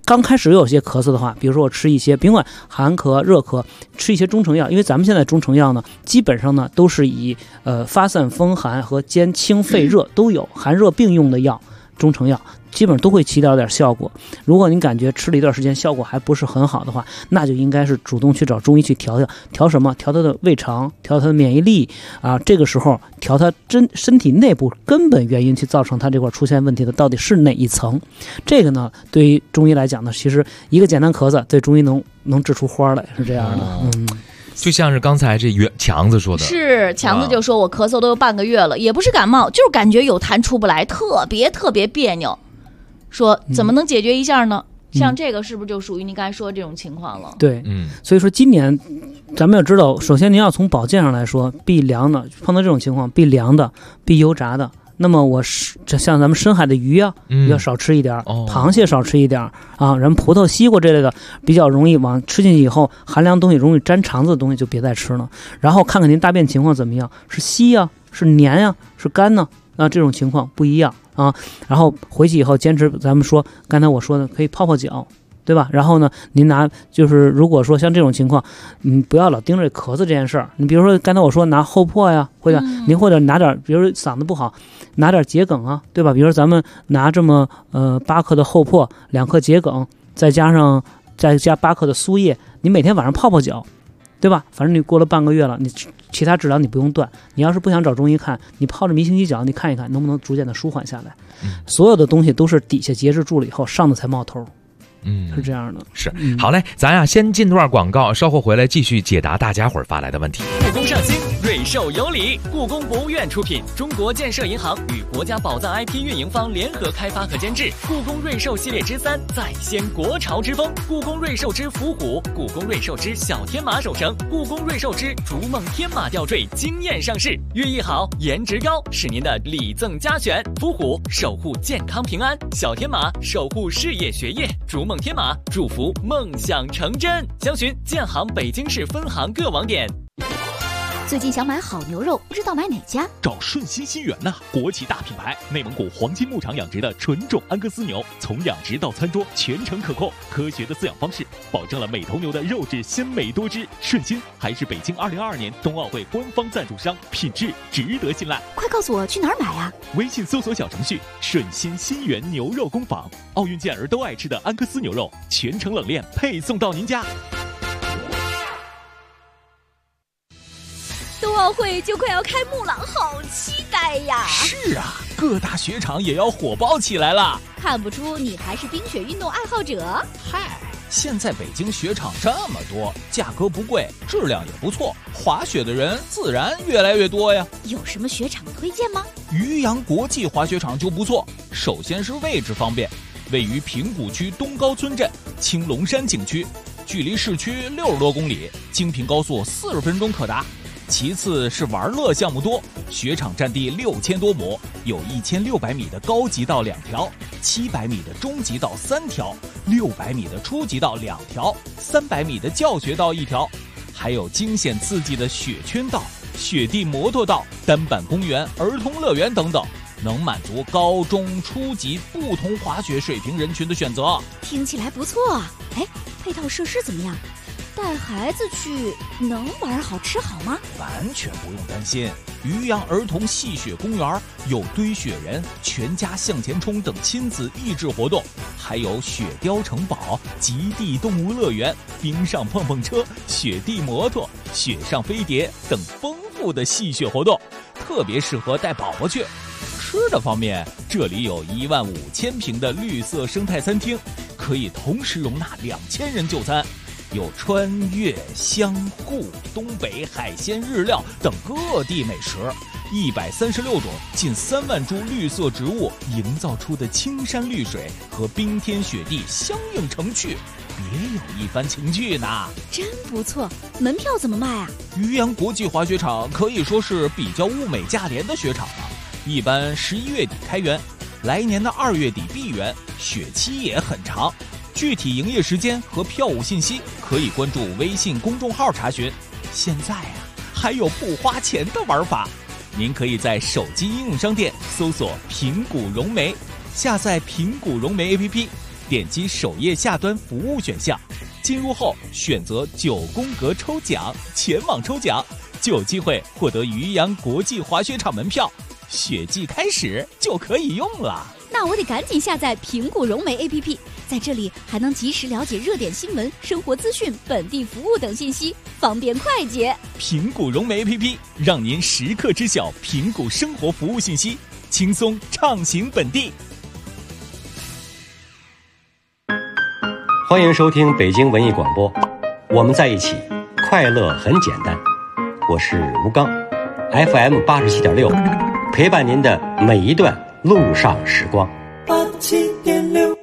刚开始有些咳嗽的话，比如说我吃一些甭管寒咳、热咳，吃一些中成药，因为咱们现在中成药呢，基本上呢都是以发散风寒和兼清肺热都有，寒热并用的药，中成药基本上都会起到点效果。如果您感觉吃了一段时间效果还不是很好的话，那就应该是主动去找中医去调调，调什么？调他的胃肠，调他的免疫力啊。这个时候调他身体内部根本原因，去造成他这块出现问题的到底是哪一层？这个呢，对于中医来讲呢，其实一个简单咳嗽，对中医能治出花来，是这样的。 就像是刚才这强子说的， 是强子就说我咳嗽都有半个月了，也不是感冒，就是感觉有痰出不来，特别别扭。说怎么能解决一下呢？像这个是不是就属于你刚才说的这种情况了？ 对，所以说今年咱们要知道，首先您要从保健上来说，避凉的，碰到这种情况，避凉的，避油炸的。那么像咱们深海的鱼啊，要少吃一点，螃蟹少吃一点啊，人葡萄、西瓜这类的比较容易吃进去以后，寒凉东西容易粘肠子的东西就别再吃了。然后看看您大便情况怎么样，是稀呀，是黏呀，是干呢？啊，这种情况不一样啊。然后回去以后坚持，咱们说刚才我说的，可以泡泡脚。对吧？然后呢，您就是如果说像这种情况，不要老盯着咳嗽这件事儿。你比如说刚才我说拿厚朴呀，或者拿点，比如说嗓子不好，拿点桔梗啊，对吧？比如说咱们拿这么8克的厚朴，2克桔梗，再加8克的苏叶，你每天晚上泡泡脚，对吧？反正你过了半个月了，你其他治疗你不用断。你要是不想找中医看，你泡着1星期脚，你看一看能不能逐渐的舒缓下来。所有的东西都是底下节制住了以后，上头才冒头。是这样的。 是，好嘞，咱呀先进段广告，稍后回来继续解答大家伙儿发来的问题。 故宫上新，瑞兽有礼，故宫博物院出品，中国建设银行与国家宝藏 IP 运营方联合开发和监制，故宫瑞兽系列之3再掀国潮之风，故宫瑞兽之伏虎，故宫瑞兽之小天马手绳，故宫瑞兽之逐梦天马吊坠惊艳上市，寓意好，颜值高，是您的礼赠佳选。伏虎守护健康平安，小天马守护事业学业，逐梦天马祝福梦想成真。详询建行北京市分行各网点。 最近想买好牛肉，不知道买哪家？ 找顺心新源呐，国企大品牌，内蒙古黄金牧场养殖的纯种安格斯牛，从养殖到餐桌全程可控，科学的饲养方式保证了每头牛的肉质鲜美多汁。顺心还是北京2022年冬奥会官方赞助商，品质值得信赖。 快告诉我去哪儿买啊？ 微信搜索小程序顺心新源牛肉工坊，奥运健儿都爱吃的安格斯牛肉，全程冷链配送到您家。 冬奥会就快要开幕了，好期待呀！ 是啊，各大雪场也要火爆起来了。 看不出你还是冰雪运动爱好者。 嗨，现在北京雪场这么多，价格不贵，质量也不错，滑雪的人自然越来越多呀。 有什么雪场推荐吗？ 渔阳国际滑雪场就不错，首先是位置方便，位于平谷区东高村镇青龙山景区，距离市区60多公里，京平高速40分钟可达。其次是玩乐项目多，雪场占地6000多亩，有1600米的高级道2条，700米的中级道3条，600米的初级道2条，300米的教学道1条，还有惊险刺激的雪圈道、雪地摩托道、单板公园、儿童乐园等等，能满足高中初级不同滑雪水平人群的选择。 听起来不错啊！哎，配套设施怎么样？带孩子去能玩好吃好吗？ 完全不用担心，渔阳儿童戏雪公园有堆雪人、全家向前冲等亲子益智活动，还有雪雕城堡、极地动物乐园、冰上碰碰车、雪地摩托、雪上飞碟等丰富的戏雪活动，特别适合带宝宝去。吃的方面，这里有15000平的绿色生态餐厅，可以同时容纳2000人就餐。有川粤湘沪东北海鲜日料等各地美食，136种近3万株绿色植物营造出的青山绿水和冰天雪地相映成趣，别有一番情趣呢。 真不错，门票怎么卖啊？ 渔阳国际滑雪场可以说是比较物美价廉的雪场了，一般11月底开园，来年的2月底闭园，雪期也很长。具体营业时间和票务信息可以关注微信公众号查询。现在啊，还有不花钱的玩法，您可以在手机应用商店搜索平谷融媒，下载平谷融媒 APP， 点击首页下端服务选项，进入后选择9宫格抽奖，前往抽奖就有机会获得渔阳国际滑雪场门票，雪季开始就可以用了。 那我得赶紧下载苹果融媒 APP， 在这里还能及时了解热点新闻、生活资讯、本地服务等信息，方便快捷。 苹果融媒 APP 让您时刻知晓苹果生活服务信息，轻松畅行本地。 欢迎收听北京文艺广播，我们在一起，快乐很简单。我是吴刚 ，FM 87.6，陪伴您的每一段路上时光。87.6。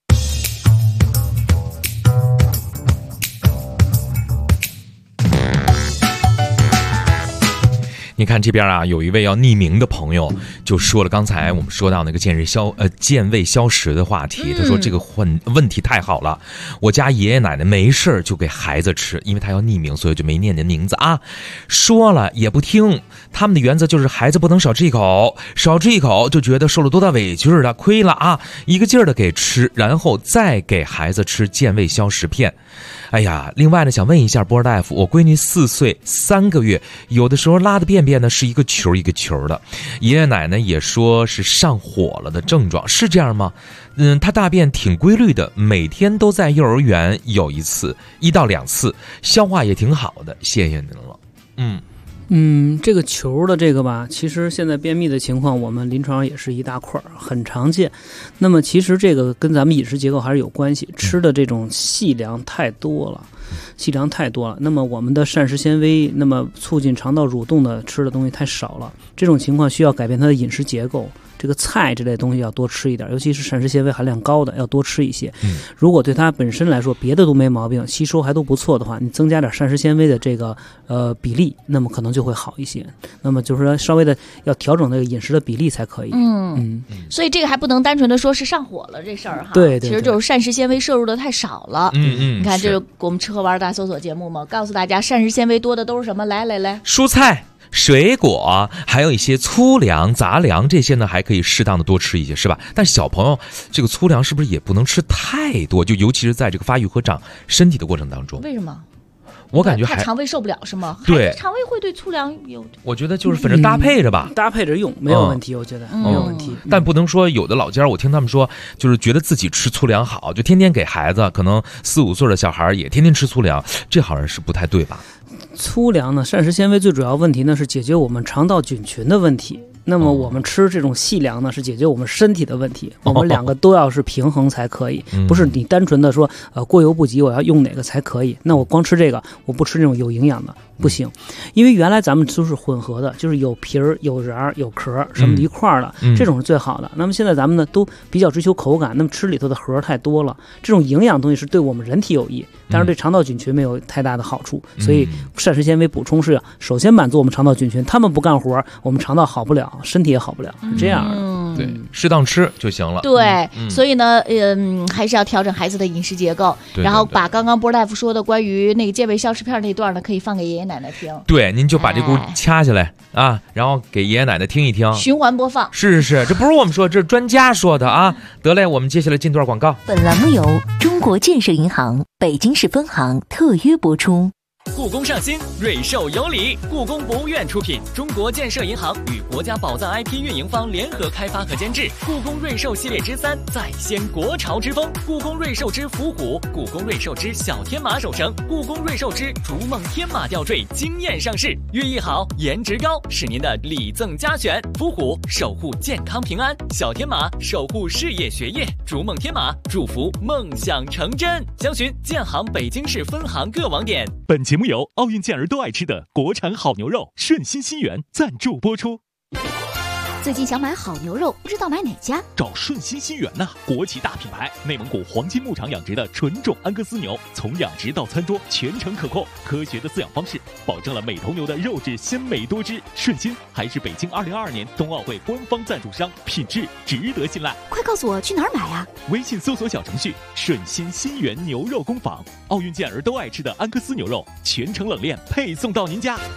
你看这边啊，有一位要匿名的朋友就说了，刚才我们说到那个健胃消食的话题，他说这个问题太好了，我家爷爷奶奶没事就给孩子吃，因为他要匿名，所以就没念您名字啊，说了也不听，他们的原则就是孩子不能少吃一口，少吃一口就觉得受了多大委屈了，亏了啊，一个劲儿的给吃，然后再给孩子吃健胃消食片。哎呀，另外呢，想问一下波尔大夫，我闺女4岁3个月，有的时候拉的便便呢是一个球一个球的，爷爷奶奶也说是上火了的症状，是这样吗？她大便挺规律的，每天都在幼儿园有1到2次，消化也挺好的，谢谢您了。 这个球的这个吧，其实现在便秘的情况，我们临床上也是一大块，很常见。那么其实这个跟咱们饮食结构还是有关系，吃的这种细粮太多了。那么我们的膳食纤维，那么促进肠道蠕动的吃的东西太少了，这种情况需要改变它的饮食结构。这个菜这类东西要多吃一点，尤其是膳食纤维含量高的要多吃一些。如果对它本身来说别的都没毛病，吸收还都不错的话，你增加点膳食纤维的这个比例，那么可能就会好一些。那么就是说稍微的要调整那个饮食的比例才可以。 所以这个还不能单纯的说是上火了这事儿哈。 对， 其实就是膳食纤维摄入的太少了。你看这是是我们吃喝玩大搜索节目嘛，告诉大家膳食纤维多的都是什么？来， 蔬菜、水果，还有一些粗粮、杂粮，这些呢还可以适当的多吃一些，是吧？但小朋友这个粗粮是不是也不能吃太多？就尤其是在这个发育和长身体的过程当中。 为什么？ 我感觉他肠胃受不了是吗？ 对， 孩子肠胃会对粗粮有？ 我觉得就是反正搭配着吧， 搭配着用没有问题，我觉得没有问题。 但不能说有的老家，我听他们说，就是觉得自己吃粗粮好，就天天给孩子，可能4、5岁的小孩也天天吃粗粮，这好像是不太对吧？ 粗粮呢，膳食纤维最主要问题呢是解决我们肠道菌群的问题。那么我们吃这种细粮呢，是解决我们身体的问题。我们两个都要是平衡才可以，不是你单纯的说过犹不及，我要用哪个才可以。那我光吃这个，我不吃这种有营养的不行，因为原来咱们都是混合的，就是有皮儿、有瓤儿、有壳儿什么一块儿的，这种是最好的。那么现在咱们呢都比较追求口感，那么吃里头的核太多了，这种营养东西是对我们人体有益，但是对肠道菌群没有太大的好处。所以膳食纤维补充是首先满足我们肠道菌群，他们不干活，我们肠道好不了，身体也好不了，是这样的。 对，适当吃就行了。 对，所以呢，还是要调整孩子的饮食结构，然后把刚刚波大夫说的关于那个健胃消食片那段呢，可以放给爷爷奶奶听。 对，您就把这轱掐下来啊，然后给爷爷奶奶听一听， 循环播放。 是，这不是我们说，这是专家说的啊。得嘞，我们接下来进段广告。 本栏目由中国建设银行北京市分行特约播出。 故宫上新，瑞兽有礼。故宫博物院出品，中国建设银行与国家宝藏 IP 运营方联合开发和监制。故宫瑞兽系列之3，再掀国潮之风。故宫瑞兽之伏虎，故宫瑞兽之小天马手绳，故宫瑞兽之逐梦天马吊坠惊艳上市。寓意好，颜值高，是您的礼赠佳选。伏虎守护健康平安，小天马守护事业学业，逐梦天马祝福梦想成真。详询建行北京市分行各网点。 本节目由奥运健儿都爱吃的国产好牛肉顺心新源赞助播出。 最近想买好牛肉，不知道买哪家？ 找顺心新源呐，国企大品牌，内蒙古黄金牧场养殖的纯种安格斯牛，从养殖到餐桌全程可控，科学的饲养方式保证了每头牛的肉质鲜美多汁。顺心还是北京2022年冬奥会官方赞助商，品质值得信赖。 快告诉我去哪儿买啊？ 微信搜索小程序顺心新源牛肉工坊，奥运健儿都爱吃的安格斯牛肉，全程冷链配送到您家。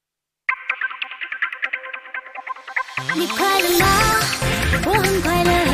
你快乐吗？我很快乐。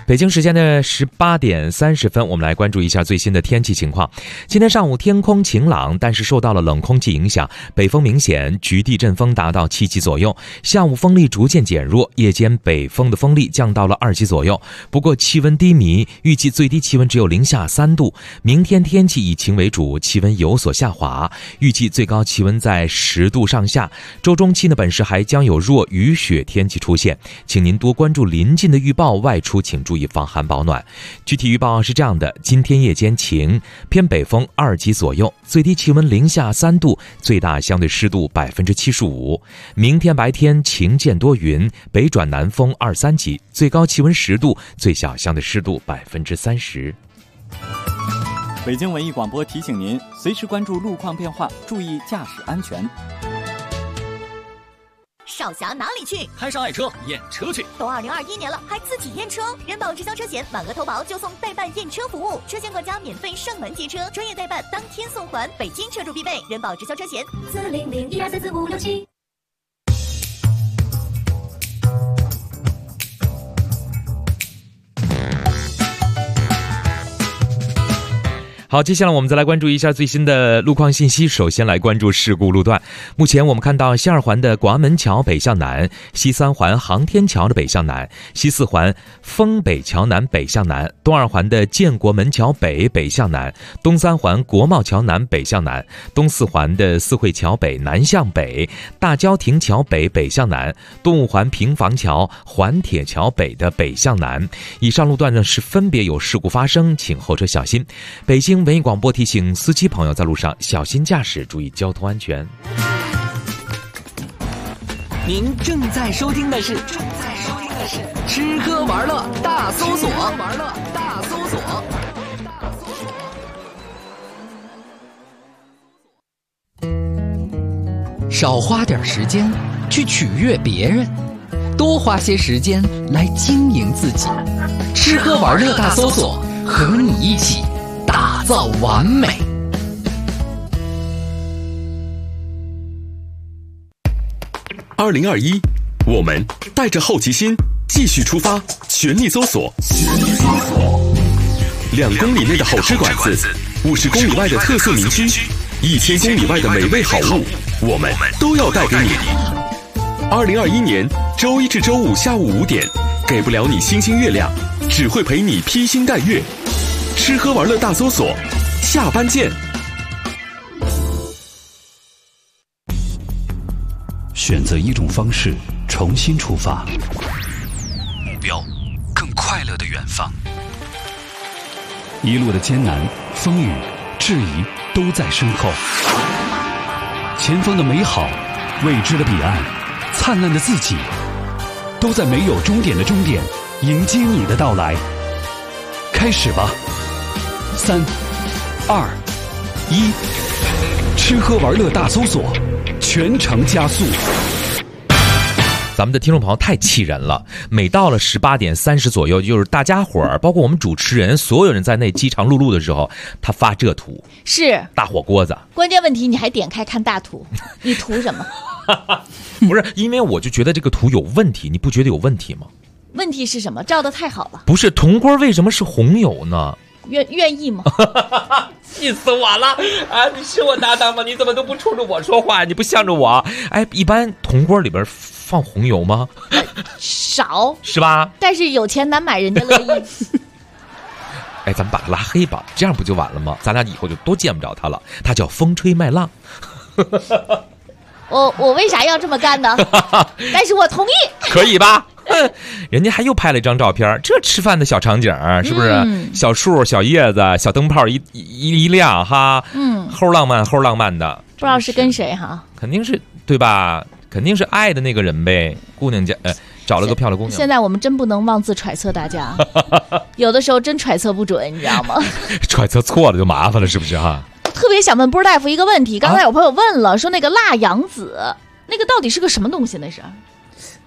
北京时间的18点30分，我们来关注一下最新的天气情况。今天上午天空晴朗，但是受到了冷空气影响，北风明显，局地阵风达到7级左右。下午风力逐渐减弱，夜间北风的风力降到了2级左右。不过气温低迷，预计最低气温只有零下3度。明天天气以晴为主，气温有所下滑，预计最高气温在10度上下。周中期呢，本市还将有弱雨雪天气出现，请您多关注临近的预报，外出请注意防寒保暖。具体预报是这样的：今天夜间晴，偏北风2级左右，最低气温零下3度，最大相对湿度75%。明天白天晴见多云，北转南风2-3级，最高气温10度，最小相对湿度30%。 北京文艺广播提醒您，随时关注路况变化，注意驾驶安全。 少侠哪里去？ 开上爱车验车去。 都2021年了，还自己验车？人保直销车险满额投保就送代办验车服务，车险管家免费上门接车，专业代办当天送还，北京车主必备。人保直销车险40012344567。 好，接下来我们再来关注一下最新的路况信息。首先来关注事故路段。目前我们看到西2环的广安门桥北向南，西3环航天桥的北向南，西4环丰北桥南北向南，东2环的建国门桥北北向南，东3环国贸桥南北向南，东4环的四惠桥北南向北，大郊亭桥北北向南，东5环平房桥环铁桥北的北向南。以上路段呢是分别有事故发生，请后车小心。北京文艺广播提醒司机朋友在路上小心驾驶，注意交通安全。 您正在收听的是吃喝玩乐大搜索。少花点时间去取悦别人，多花些时间来经营自己。吃喝玩乐大搜索，和你一起打造完美。 2021，我们带着好奇心继续出发，全力搜索。2公里内的好吃馆子，50公里外的特色名区，1000公里外的美味好物，我们都要带给你。2021年周一至周五下午5点，给不了你星星月亮，只会陪你披星戴月。吃喝玩乐大搜索，下班见。 选择一种方式，重新出发， 目标更快乐的远方。 一路的艰难、风雨、质疑都在身后，前方的美好、未知的彼岸、灿烂的自己，都在没有终点的终点迎接你的到来。开始吧！3、2、1，吃喝玩乐大搜索，全程加速。 咱们的听众朋友太气人了，每到了18点30左右，就是大家伙儿，包括我们主持人，所有人在那饥肠辘辘的时候，他发这图是大火锅子。 关键问题你还点开看大图，你图什么？ 不是，因为我就觉得这个图有问题，你不觉得有问题吗？ 问题是什么？照得太好了。 不是，铜锅为什么是红油呢？ 愿意吗？ 气死我了啊！你是我搭档吗？你怎么都不冲着我说话？你不向着我？哎，一般铜锅里边放红油吗？ 少是吧？ 但是有钱难买人家乐意。 哎，咱们把他拉黑吧，这样不就完了吗？咱俩以后就都见不着他了。他叫风吹麦浪。 我为啥要这么干呢？但是我同意。 可以吧？人家还又拍了一张照片，这吃饭的小场景是不是？小树、小叶子、小灯泡一亮哈，齁浪漫齁浪漫的。 不知道是跟谁哈？ 肯定是对吧？肯定是爱的那个人呗。姑娘家找了个漂亮姑娘。 现在我们真不能妄自揣测大家，有的时候真揣测不准，你知道吗？ 揣测错了就麻烦了，是不是哈？ 特别想问波大夫一个问题，刚才有朋友问了，说那个辣杨子，那个到底是个什么东西？那是？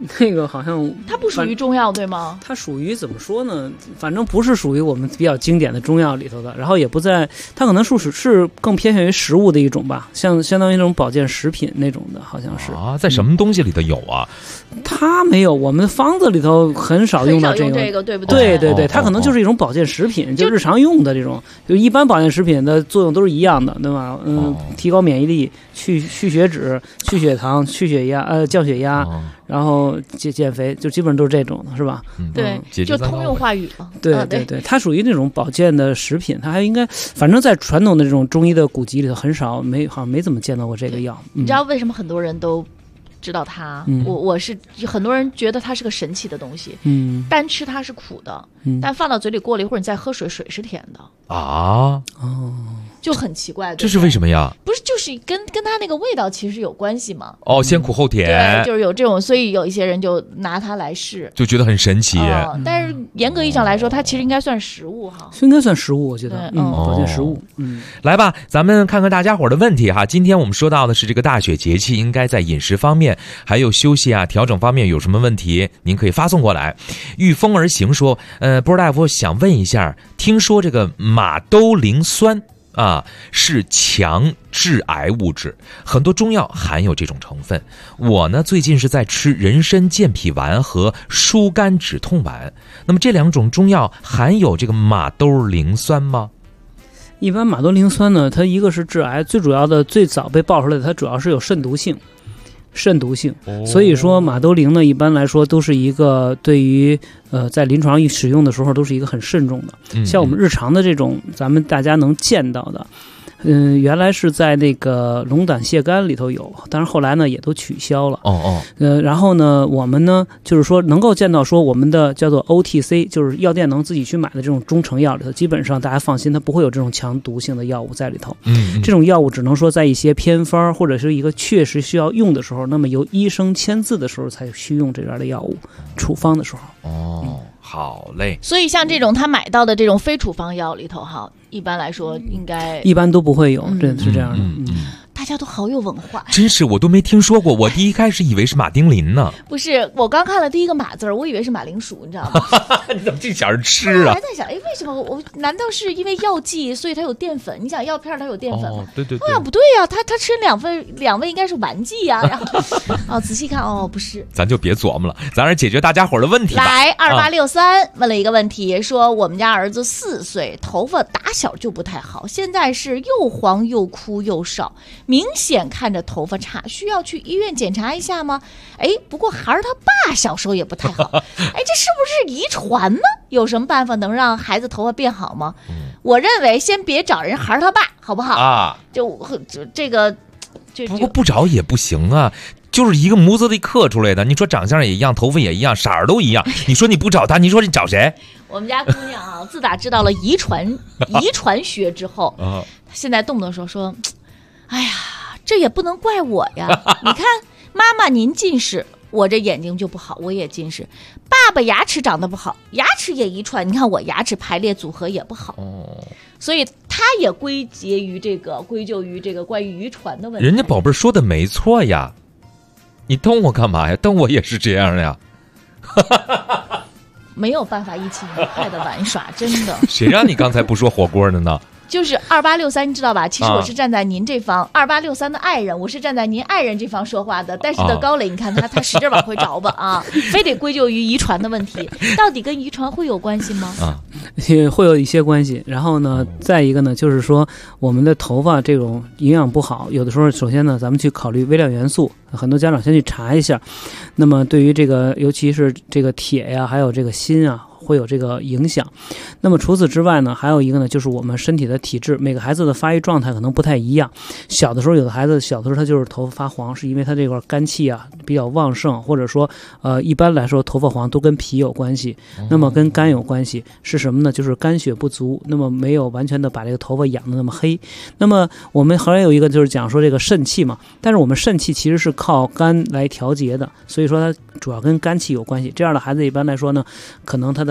那个好像它不属于中药对吗？ 它属于怎么说呢？反正不是属于我们比较经典的中药里头的，然后也不在，它可能是更偏向于食物的一种吧，相当于那种保健食品那种的，好像是啊，在什么东西里头有啊？ 它没有，我们的方子里头很少用到这个， 对不对？ 对，它可能就是一种保健食品，就日常用的这种，就一般保健食品的作用都是一样的，对吧？提高免疫力，去血脂、去血糖、去血压，降血压，然后减肥，就基本上都是这种的，是吧？ 对，就通用话语嘛。 对，它属于那种保健的食品，它还应该，反正在传统的这种中医的古籍里头，好像没怎么见到过这个药。 你知道为什么很多人都知道它？我是很多人觉得它是个神奇的东西，单吃它是苦的，但放到嘴里过了一会儿，你再喝水是甜的啊。 就很奇怪， 这是为什么呀？ 不是，就是跟它那个味道其实有关系嘛。 先苦后甜， 对，就是有这种，所以有一些人就拿它来试， 就觉得很神奇。 但是严格意义上来说，它其实应该算食物哈。 应该算食物，我觉得，保健食物。 来吧，咱们看看大家伙的问题哈。今天我们说到的是这个大雪节气，应该在饮食方面还有休息调整方面有什么问题，您可以发送过来。御风而行说，波大夫想问一下，听说这个马兜铃酸是强致癌物质，很多中药含有这种成分。我呢最近是在吃人参健脾丸和疏肝止痛丸，那么这两种中药含有这个马兜铃酸吗？ 一般马兜铃酸呢，它一个是致癌，最主要的最早被爆出来的，它主要是有肾毒性。所以说马兜铃呢，一般来说都是一个对于在临床使用的时候都是一个很慎重的。像我们日常的这种咱们大家能见到的，原来是在那个龙胆泻肝里头有，但是后来呢也都取消了。然后呢我们呢就是说能够见到说我们的叫做 OTC， 就是药店能自己去买的这种中成药里头，基本上大家放心，它不会有这种强毒性的药物在里头。这种药物只能说在一些偏方或者是一个确实需要用的时候，那么由医生签字的时候才需用这边的药物，处方的时候。 好嘞。 所以像这种他买到的这种非处方药里头哈，一般来说一般都不会有，真的是这样的。 大家都好有文化， 真是我都没听说过，我第一开始以为是马丁林呢。 不是，我刚看了第一个马字儿，我以为是马铃薯，你知道吗？ 你怎么这想着吃啊？ 我还在想，为什么难道是因为药剂，所以它有淀粉？你想药片它有淀粉吗？ 对。 我想不对呀，他吃两味应该是丸剂呀。然后仔细看，不是。 咱就别琢磨了，咱是解决大家伙的问题吧。 来，2863问了一个问题，说我们家儿子4岁，头发打小就不太好，现在是又黄又枯又少，明显看着头发差，需要去医院检查一下吗？不过孩儿他爸小时候也不太好，这是不是遗传呢？有什么办法能让孩子头发变好吗？我认为先别找人孩儿他爸，好不好？就这个， 不过不找也不行啊。就是一个模子里刻出来的，你说长相也一样，头发也一样，色儿都一样，你说你不找他，你说你找谁？ 我们家姑娘自打知道了遗传学之后，现在动不动说，哎呀，这也不能怪我呀！你看妈妈您近视，我这眼睛就不好，我也近视；爸爸牙齿长得不好，牙齿也遗传，你看我牙齿排列组合也不好。所以他也归咎于这个关于遗传的问题。 人家宝贝说的没错呀。你瞪我干嘛呀？瞪我也是这样的呀。 没有办法一起愉快的玩耍，真的。 谁让你刚才不说火锅的呢？ 就是2863，你知道吧？其实我是站在您这方，2863的爱人，我是站在您爱人这方说话的。但是的高磊，你看他使劲往回找吧非得归咎于遗传的问题，到底跟遗传会有关系吗？ 也会有一些关系。然后呢，再一个呢，就是说我们的头发这种营养不好，有的时候首先呢，咱们去考虑微量元素，很多家长先去查一下。那么对于这个，尤其是这个铁呀，还有这个锌啊，会有这个影响。那么除此之外呢，还有一个呢，就是我们身体的体质，每个孩子的发育状态可能不太一样。小的时候，有的孩子他就是头发发黄，是因为他这块肝气比较旺盛，或者说一般来说头发黄都跟脾有关系，那么跟肝有关系是什么呢？就是肝血不足，那么没有完全的把这个头发养得那么黑。那么我们还有一个就是讲说这个肾气嘛，但是我们肾气其实是靠肝来调节的，所以说它主要跟肝气有关系。这样的孩子一般来说呢，可能他的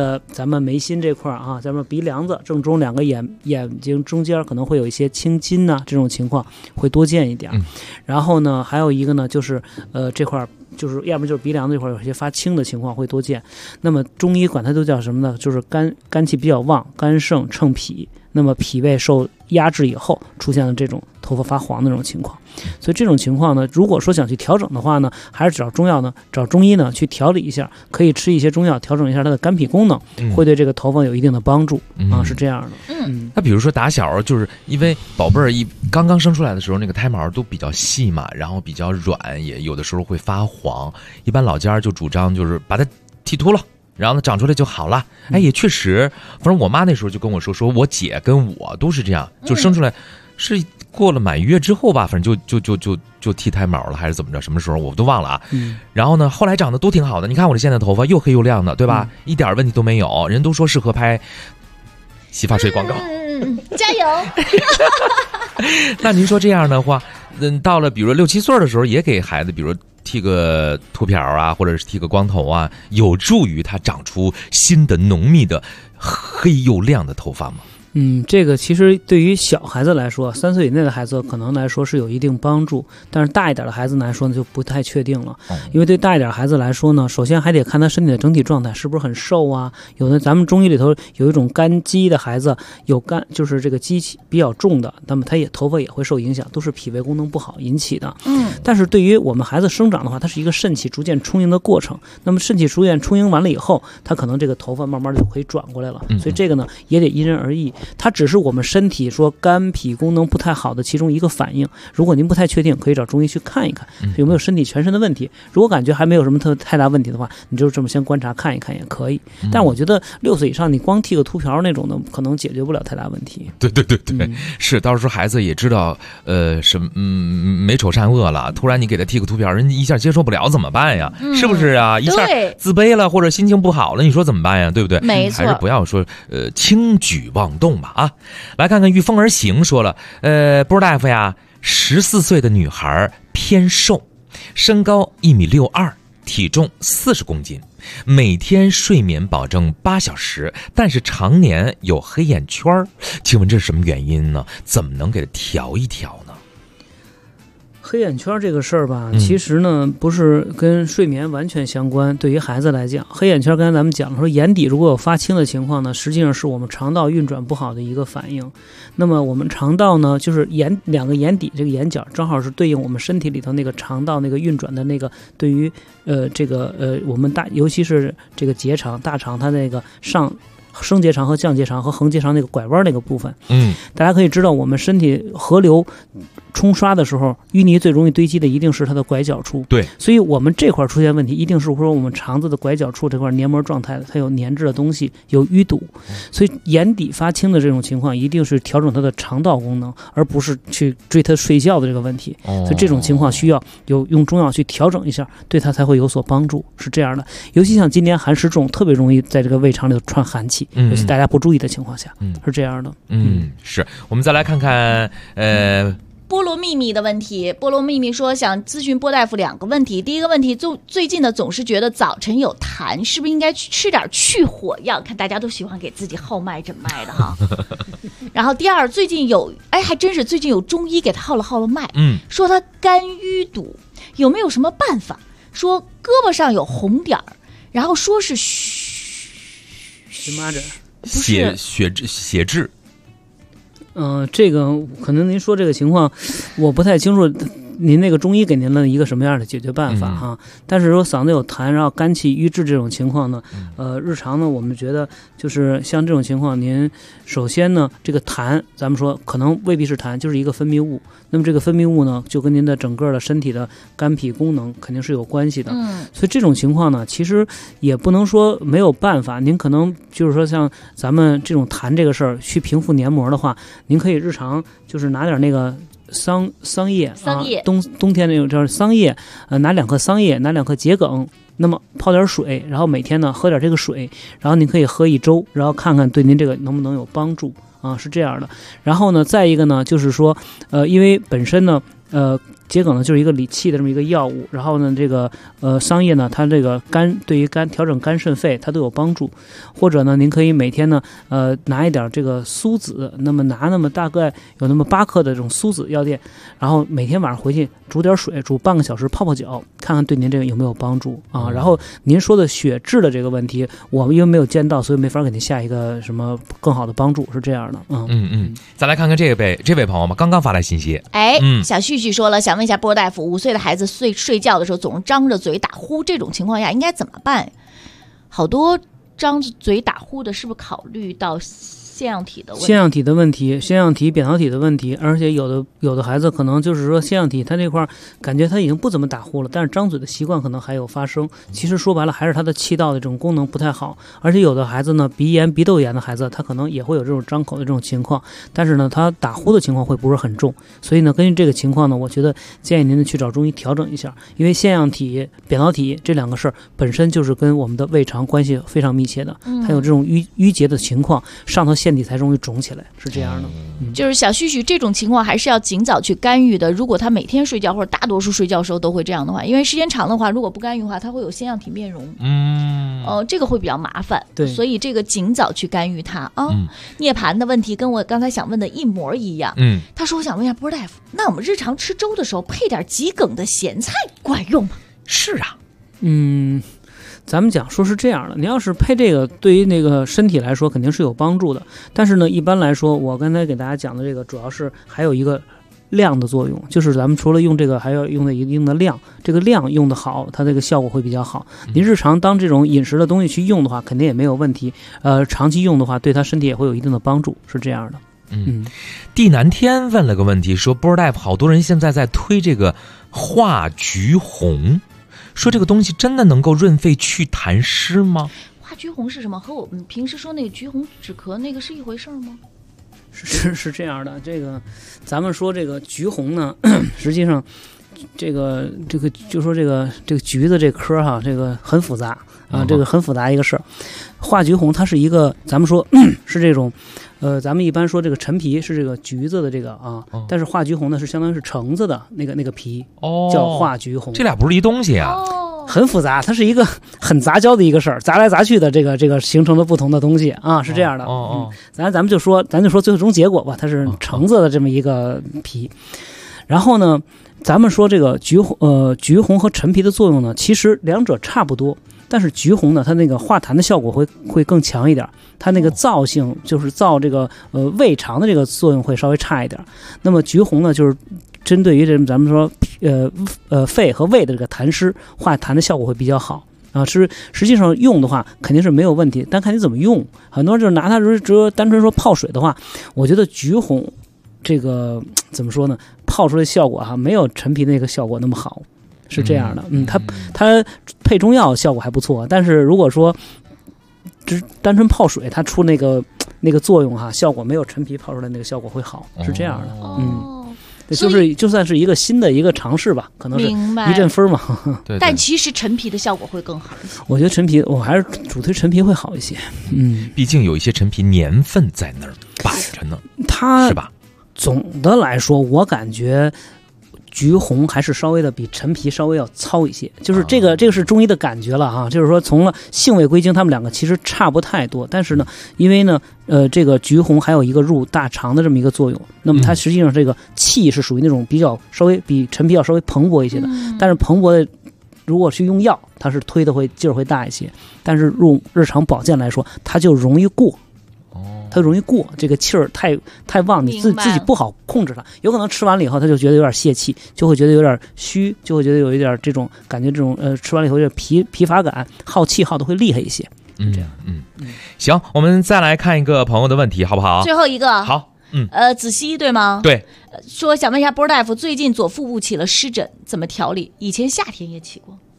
的咱们眉心这块啊，咱们鼻梁子正中两个眼睛中间可能会有一些青筋呐，这种情况会多见一点。然后呢，还有一个呢，就是这块就是要么就是鼻梁这块有些发青的情况会多见。那么中医管它都叫什么呢？就是肝气比较旺，肝盛乘脾。那么脾胃受压制以后，出现了这种头发发黄的这种情况。所以这种情况呢，如果说想去调整的话呢，还是找中医呢去调理一下，可以吃一些中药调整一下它的肝脾功能，会对这个头发有一定的帮助啊，是这样的。 那比如说打小就是因为宝贝儿刚刚生出来的时候，那个胎毛都比较细嘛，然后比较软，也有的时候会发黄。一般老家就主张就是把它剃秃了。然后呢，长出来就好了。哎，也确实，反正我妈那时候就跟我说我姐跟我都是这样，就生出来是过了满月之后吧，反正就剃胎毛了，还是怎么着？什么时候我都忘了啊。然后呢，后来长得都挺好的。你看我这现在头发又黑又亮的，对吧？一点问题都没有，人都说适合拍洗发水广告。 加油！ 那您说这样的话，到了比如6、7岁的时候，也给孩子，比如剃个秃瓢啊，或者是剃个光头啊，有助于他长出新的浓密的黑又亮的头发吗？ 这个其实对于小孩子来说，3岁以内的孩子可能来说是有一定帮助，但是大一点的孩子来说呢，就不太确定了。因为对大一点孩子来说呢，首先还得看他身体的整体状态是不是很瘦啊。有的咱们中医里头有一种肝积的孩子，就是这个积气比较重的，那么他头发也会受影响，都是脾胃功能不好引起的。但是对于我们孩子生长的话，它是一个肾气逐渐充盈的过程。那么肾气逐渐充盈完了以后，他可能这个头发慢慢就可以转过来了。所以这个呢也得因人而异。它只是我们身体说肝脾功能不太好的其中一个反应。如果您不太确定，可以找中医去看一看有没有身体全身的问题。如果感觉还没有什么太大问题的话，你就这么先观察看一看也可以。但我觉得6岁以上你光剃个秃瓢那种的，可能解决不了太大问题。 对，是到时候孩子也知道美丑善恶了，突然你给他剃个秃瓢，人家一下接受不了怎么办呀？是不是啊？一下自卑了或者心情不好了，你说怎么办呀？对不对？ 没错， 还是不要说轻举妄动吧啊！来看看御风而行说了，波大夫呀，14岁的女孩偏瘦，身高1.62米，体重40公斤，每天睡眠保证8小时，但是常年有黑眼圈，请问这是什么原因呢？怎么能给她调一调呢？ 黑眼圈这个事儿吧，其实呢不是跟睡眠完全相关。对于孩子来讲，黑眼圈刚才咱们讲了，说眼底如果有发青的情况呢，实际上是我们肠道运转不好的一个反应。那么我们肠道呢，就是两个眼底这个眼角正好是对应我们身体里头那个肠道那个运转的那个，对于我们尤其是这个结肠大肠它那个升结肠和降结肠和横结肠那个拐弯那个部分，大家可以知道，我们身体河流冲刷的时候，淤泥最容易堆积的一定是它的拐角处。 对， 所以我们这块出现问题，一定是说我们肠子的拐角处这块黏膜状态它有粘滞的东西，有淤堵。所以眼底发青的这种情况，一定是调整它的肠道功能，而不是去追它睡觉的这个问题。所以这种情况需要用中药去调整一下，对它才会有所帮助。是这样的，尤其像今年寒湿重，特别容易在这个胃肠里头串寒气。尤其大家不注意的情况下，是这样的。 是我们再来看看菠萝秘密的问题。菠萝秘密说想咨询波大夫2个问题。第一个问题，最近呢总是觉得早晨有痰，是不是应该去吃点去火药？看大家都喜欢给自己号脉诊脉的哈。然后第二，最近还真是最近有中医给他号了脉，说他肝淤堵，有没有什么办法？说胳膊上有红点儿，然后说是荨麻疹， 血滞。 这个可能您说这个情况，我不太清楚您那个中医给您了一个什么样的解决办法哈。但是说嗓子有痰，然后肝气郁滞这种情况呢，日常呢我们觉得就是像这种情况，您首先呢这个痰，咱们说可能未必是痰，就是一个分泌物。那么这个分泌物呢，就跟您的整个的身体的肝脾功能肯定是有关系的。所以这种情况呢，其实也不能说没有办法。您可能就是说像咱们这种痰这个事儿，去平复黏膜的话，您可以日常就是拿点那个桑叶，冬天那种叫桑叶，拿2颗桑叶，拿2颗桔梗，那么泡点水，然后每天呢喝点这个水，然后您可以喝1周，然后看看对您这个能不能有帮助啊，是这样的。然后呢，再一个呢，就是说因为本身呢桔梗呢就是一个理气的这么一个药物，然后呢这个桑叶呢它这个对于调整肝肾肺它都有帮助。或者呢您可以每天呢拿一点这个苏子，那么拿那么大概有那么8克的这种苏子药钿，然后每天晚上回去煮点水，煮半个小时泡脚，看看对您这个有没有帮助啊。然后您说的血质的这个问题，我们因为没有见到，所以没法给您下一个什么更好的帮助，是这样的。 再来看看这位朋友们刚刚发来信息， 小旭旭说了，想问一下波大夫，5岁的孩子睡觉的时候总是张着嘴打呼，这种情况下应该怎么办？好多张着嘴打呼的，是不是考虑到腺样体的问题？ 腺样体的问题，腺样体、扁桃体的问题，而且有的孩子可能就是说腺样体他这块感觉他已经不怎么打呼了，但是张嘴的习惯可能还有发生。其实说白了还是他的气道的这种功能不太好，而且有的孩子呢，鼻炎、鼻窦炎的孩子，他可能也会有这种张口的这种情况，但是呢，他打呼的情况会不是很重。所以呢，根据这个情况呢，我觉得建议您去找中医调整一下，因为腺样体、扁桃体这2个事儿本身就是跟我们的胃肠关系非常密切的，它有这种淤结的情况，上头腺体才容易肿起来，是这样的。 就是小旭旭这种情况还是要尽早去干预的。如果他每天睡觉或者大多数睡觉的时候都会这样的话，因为时间长的话，如果不干预的话，他会有腺样体面容，这个会比较麻烦。对，所以这个尽早去干预它啊。涅槃的问题跟我刚才想问的一模一样。他说我想问一下波大夫，那我们日常吃粥的时候配点桔梗的咸菜管用吗？ 是啊， 咱们讲说是这样的，你要是配这个，对于那个身体来说肯定是有帮助的。但是呢，一般来说，我刚才给大家讲的这个，主要是还有一个量的作用，就是咱们除了用这个，还要用的一定的量。这个量用的好，它这个效果会比较好。您日常当这种饮食的东西去用的话，肯定也没有问题。长期用的话，对他身体也会有一定的帮助，是这样的。 地南天问了个问题，说波大夫，好多人现在在推这个化橘红。说这个东西真的能够润肺祛痰湿吗？ 化橘红是什么？和我们平时说那个橘红止咳那个是一回事吗？ 是这样的，这个咱们说这个橘红呢，实际上这个就说这个橘子这科哈，这个很复杂啊，这个很复杂一个事儿。化橘红它是一个，咱们说是这种。咱们一般说这个陈皮是这个橘子的这个啊，但是化橘红呢是相当于是橙子的那个皮，叫化橘红。 这俩不是一东西啊， 很复杂，它是一个很杂交的一个事儿，杂来杂去的这个形成的不同的东西啊，是这样的。咱就说最终结果吧，它是橙子的这么一个皮。然后呢，咱们说这个橘红和陈皮的作用呢，其实两者差不多。但是橘红呢，它那个化痰的效果会更强一点，它那个燥性就是燥这个胃肠的这个作用会稍微差一点。那么橘红呢，就是针对于这咱们说肺和胃的这个痰湿化痰的效果会比较好啊。实际上用的话肯定是没有问题，但看你怎么用。很多人就是拿它只单纯说泡水的话，我觉得橘红这个怎么说呢，泡出来的效果没有陈皮那个效果那么好。是这样的，它配中药效果还不错，但是如果说只单纯泡水，它出那个作用效果没有陈皮泡出来那个效果会好，是这样的。就算是一个新的一个尝试吧，可能是一阵风嘛。 对，但其实陈皮的效果会更好一些。 我觉得陈皮，我还是主推陈皮会好一些。 毕竟有一些陈皮年份在那儿摆着呢， 它是吧？ 总的来说，我感觉。橘红还是稍微的比陈皮稍微要糙一些，就是这个是中医的感觉了哈，就是说从了性味归经，他们两个其实差不太多，但是呢，因为呢，这个橘红还有一个入大肠的这么一个作用，那么它实际上这个气是属于那种比较稍微比陈皮要稍微蓬勃一些的，但是蓬勃的如果去用药，它是推的劲儿会大一些，但是用日常保健来说，它就容易过。它容易过，这个气儿太旺，你自己不好控制它，有可能吃完了以后，他就觉得有点泄气，就会觉得有点虚，就会觉得有一点这种感觉，这种吃完了以后有点疲乏感，耗气耗的会厉害一些。这样， 行，我们再来看一个朋友的问题，好不好？ 最后一个， 好， 子熙对吗？ 对， 说想问一下波大夫，最近左腹部起了湿疹，怎么调理？以前夏天也起过。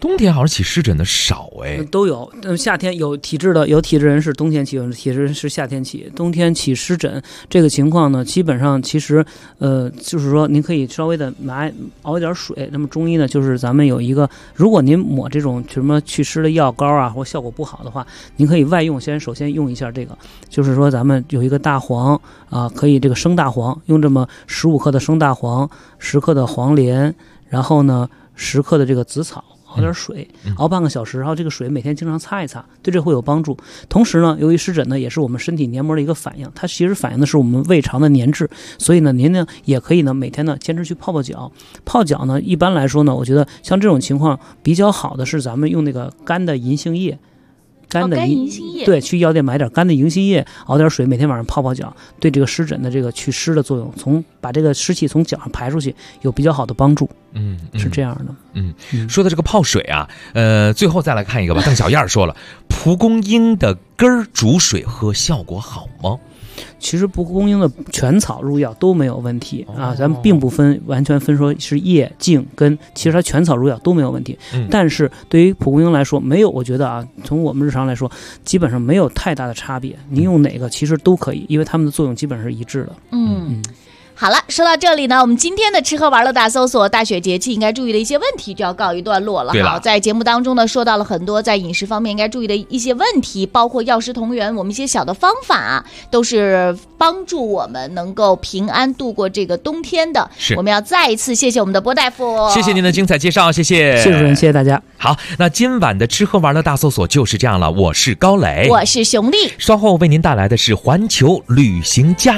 冬天好像起湿疹的少哎， 都有。夏天有体质人是冬天起，有体质人是夏天起。冬天起湿疹这个情况呢，基本上其实就是说您可以稍微的熬一点水。那么中医呢，就是咱们有一个，如果您抹这种什么祛湿的药膏啊，或效果不好的话，您可以外用，首先用一下这个，就是说咱们有一个大黄啊，可以这个生大黄，用这么15克的生大黄，10克的黄连，然后呢10克的这个紫草。熬点水，熬半个小时，然后这个水每天经常擦一擦，对这会有帮助。同时呢，由于湿疹呢也是我们身体黏膜的一个反应，它其实反映的是我们胃肠的粘滞，所以呢，您呢也可以呢每天呢坚持去泡脚。泡脚呢，一般来说呢，我觉得像这种情况比较好的是咱们用那个干的银杏叶。干银杏叶，对，去药店买点干的银杏叶，熬点水，每天晚上泡泡脚，对这个湿疹的这个祛湿的作用，把这个湿气从脚上排出去，有比较好的帮助。是这样的。 说的这个泡水啊，最后再来看一个吧。邓小燕说了，蒲公英的根儿煮水喝效果好吗？ 其实蒲公英的全草入药都没有问题啊，咱们并不完全分说是叶、茎、根，其实它全草入药都没有问题。但是对于蒲公英来说，没有，我觉得啊，从我们日常来说，基本上没有太大的差别。您用哪个其实都可以，因为它们的作用基本上是一致的。 好了，说到这里呢，我们今天的吃喝玩乐大搜索大雪节气应该注意的一些问题就要告一段落了。好，在节目当中呢，说到了很多在饮食方面应该注意的一些问题，包括药食同源，我们一些小的方法都是帮助我们能够平安度过这个冬天的。我们要再一次谢谢我们的波大夫， 谢谢您的精彩介绍，谢谢， 谢谢主任，谢谢大家。 好，那今晚的吃喝玩乐大搜索就是这样了。我是高磊， 我是熊丽， 稍后为您带来的是环球旅行家。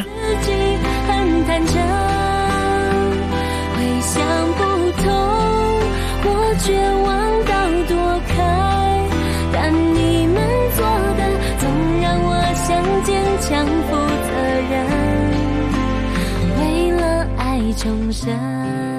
绝望到躲开，但你们做的总让我想坚强负责任，为了爱重生。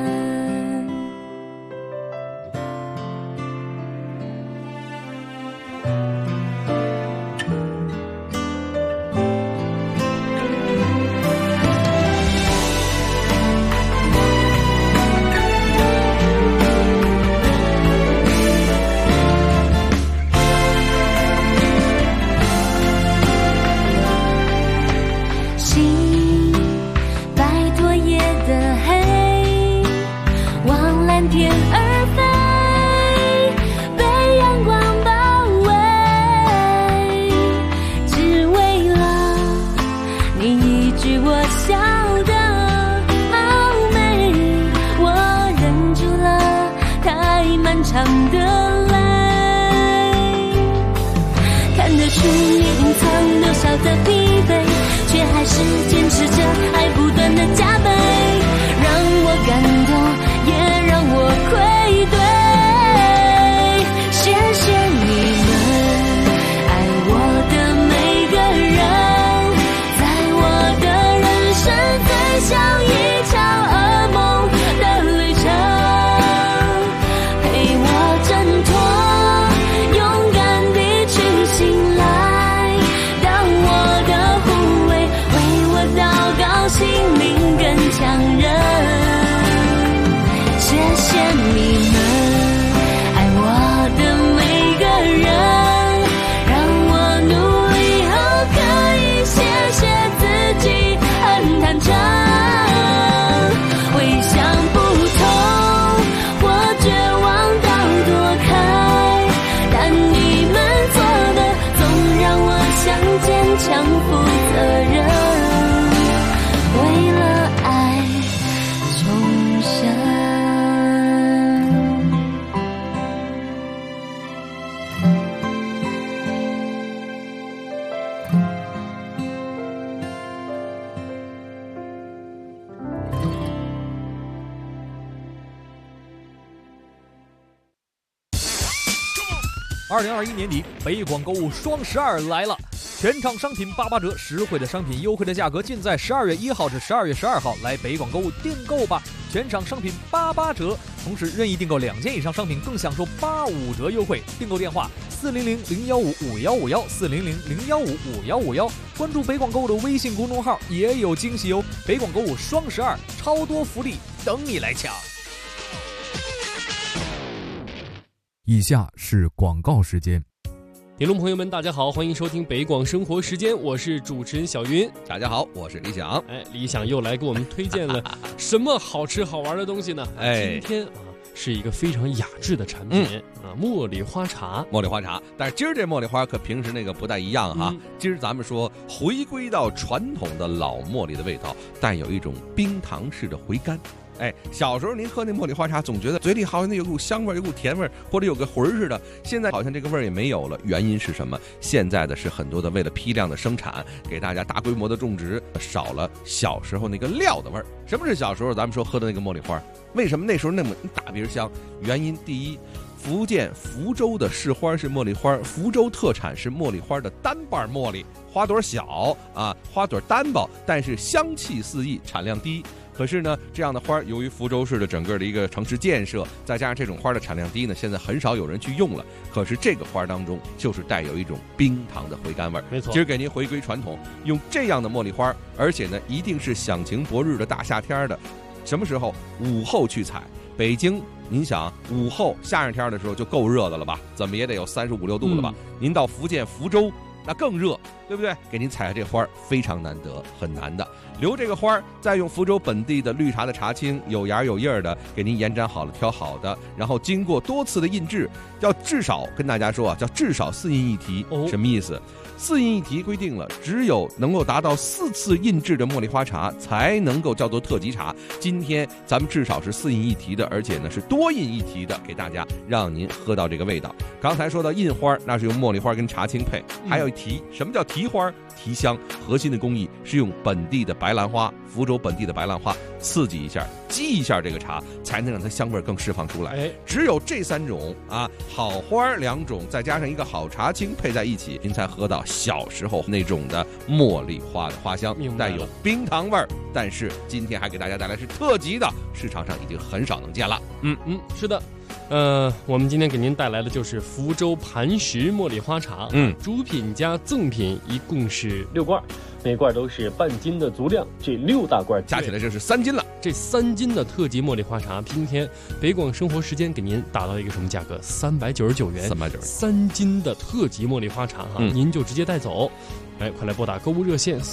2021年底，北广购物双12来了，全场商品88折，实惠的商品，优惠的价格，尽在12月1号至12月12号来北广购物订购吧！全场商品88折，同时任意订购2件以上商品更享受85折优惠。订购电话400-015-5151，400-015-5151，关注北广购物的微信公众号也有惊喜哦！北广购物双12，超多福利等你来抢。 以下是广告时间。 听众朋友们，大家好，欢迎收听北广生活时间，我是主持人小云。 大家好，我是李想。 李想又来给我们推荐了什么好吃好玩的东西呢？今天是一个非常雅致的产品茉莉花茶。 茉莉花茶，但是今儿这茉莉花可平时那个不太一样哈。今儿咱们说回归到传统的老茉莉的味道，但有一种冰糖式的回甘。小时候您喝那茉莉花茶，总觉得嘴里好像有股香味，有股甜味，或者有个魂似的。现在好像这个味儿也没有了，原因是什么？现在的是很多的为了批量的生产，给大家大规模的种植，少了小时候那个料的味儿。什么是小时候咱们说喝的那个茉莉花？为什么那时候那么大鼻香？原因第一，福建福州的市花是茉莉花，福州特产是茉莉花的单瓣茉莉，花朵小花朵单薄，但是香气四溢，产量低。可是呢，这样的花由于福州市的整个的一个城市建设，再加上这种花的产量低呢，现在很少有人去用了。可是这个花当中就是带有一种冰糖的回甘味儿。 没错， 今儿给您回归传统，用这样的茉莉花，而且呢，一定是响晴博日的大夏天的，什么时候？午后去采。北京，您想午后夏日天的时候就够热的了吧？怎么也得有35、6度了吧？您到福建福州，那更热，对不对？给您采下这花非常难得，很难的。留这个花，再用福州本地的绿茶的茶青，有芽有叶的，给您延展好了，挑好的，然后经过多次的印制，叫至少跟大家说叫至少4印1提。什么意思？4印1提规定了，只有能够达到4次印制的茉莉花茶才能够叫做特级茶。今天咱们至少是4印1提的，而且呢是多印1提的，给大家让您喝到这个味道。刚才说到印花，那是用茉莉花跟茶青配，还有提。什么叫提花？提香，核心的工艺是用本地的白兰花，福州本地的白兰花刺激一下，激一下这个茶，才能让它香味更释放出来。只有这3种好花2种，再加上一个好茶青配在一起，您才喝到小时候那种的茉莉花的花香，带有冰糖味儿。但是今天还给大家带来是特级的，市场上已经很少能见了。 是的。我们今天给您带来的就是福州磐石茉莉花茶，主品加赠品一共是6罐，每罐都是半斤的足量，这6大罐加起来就是3斤了。 这3斤的特级茉莉花茶，今天北广生活时间给您打到一个什么价格？399元，3斤的特级茉莉花茶您就直接带走。快来拨打购物热线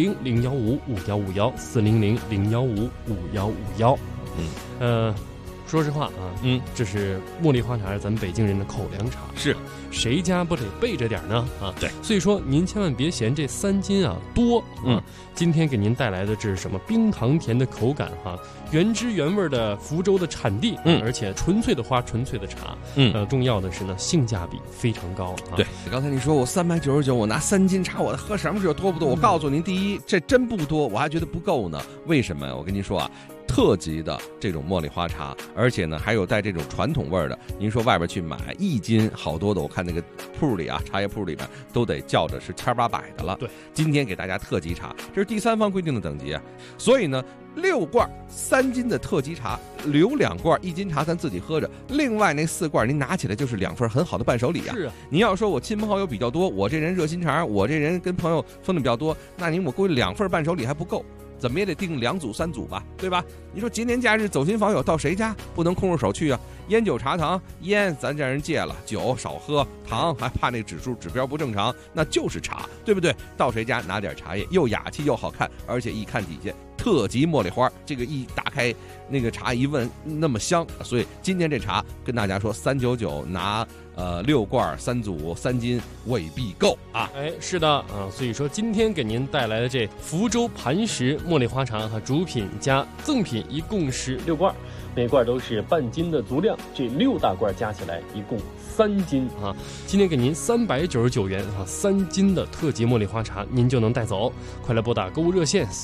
400-015-5151，400-015-5151。说实话这是茉莉花茶，是咱们北京人的口粮茶， 是谁家不得备着点呢？ 对， 所以说您千万别嫌这3斤多。今天给您带来的这是什么？冰糖甜的口感原汁原味的福州的产地，而且纯粹的花，纯粹的茶。重要的是呢，性价比非常高。 对，刚才你说我399，我拿3斤茶，我喝什么时多不多？我告诉您，第一，这真不多，我还觉得不够呢。为什么？我跟您说特级的这种茉莉花茶，而且呢还有带这种传统味儿的。您说外边去买1斤，好多的，我看那个铺里茶叶铺里面都得叫着是1800的了。 对， 今天给大家特级茶，这是第3方规定的等级所以呢6罐3斤的特级茶，留2罐1斤茶咱自己喝着，另外那4罐您拿起来就是2份很好的伴手礼是您要说我亲朋好友比较多，我这人热心肠，我这人跟朋友分的比较多，那我估计2份伴手礼还不够。怎么也得订2组3组吧，对吧？你说节年假日走亲访友到谁家不能空着手去烟酒茶糖，烟咱让人戒了，酒少喝，糖还怕那指标不正常，那就是茶，对不对？到谁家拿点茶叶，又雅气又好看，而且一看底下特级茉莉花，这个一打开那个茶一闻那么香，所以今天这茶跟大家说399拿6罐3组3斤未必够是的所以说今天给您带来的这福州磐石茉莉花茶主品加赠品一共是6罐，每罐都是半斤的足量，这6大罐加起来一共3斤今天给您399元3斤的特级茉莉花茶，您就能带走。快来拨打购物热线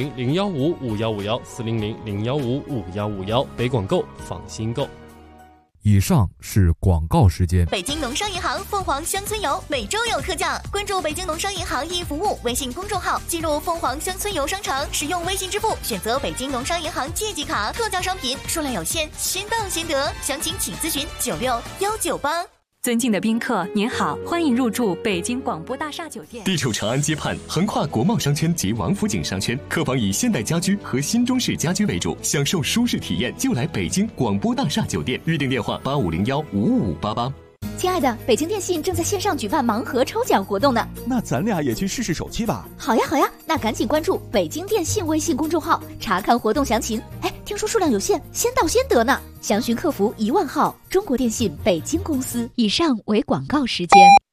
400-015-5151，400-015-5151，北广购，放心购。 以上是广告时间。 北京农商银行凤凰乡村游每周有特价，关注北京农商银行一服务微信公众号，进入凤凰乡村游商城，使用微信支付选择北京农商银行借记卡，特价商品数量有限，先到先得，详情请咨询961988。 尊敬的宾客，您好，欢迎入住北京广播大厦酒店。 地处长安街畔，横跨国贸商圈及王府井商圈，客房以现代家居和新中式家居为主，享受舒适体验就来北京广播大厦酒店。预订电话8501-55588。 亲爱的，北京电信正在线上举办盲盒抽奖活动呢， 那咱俩也去试试手气吧。 好呀好呀，那赶紧关注北京电信微信公众号，查看活动详情。哎，听说数量有限，先到先得呢，详询客服10000号，中国电信北京公司。 以上为广告时间。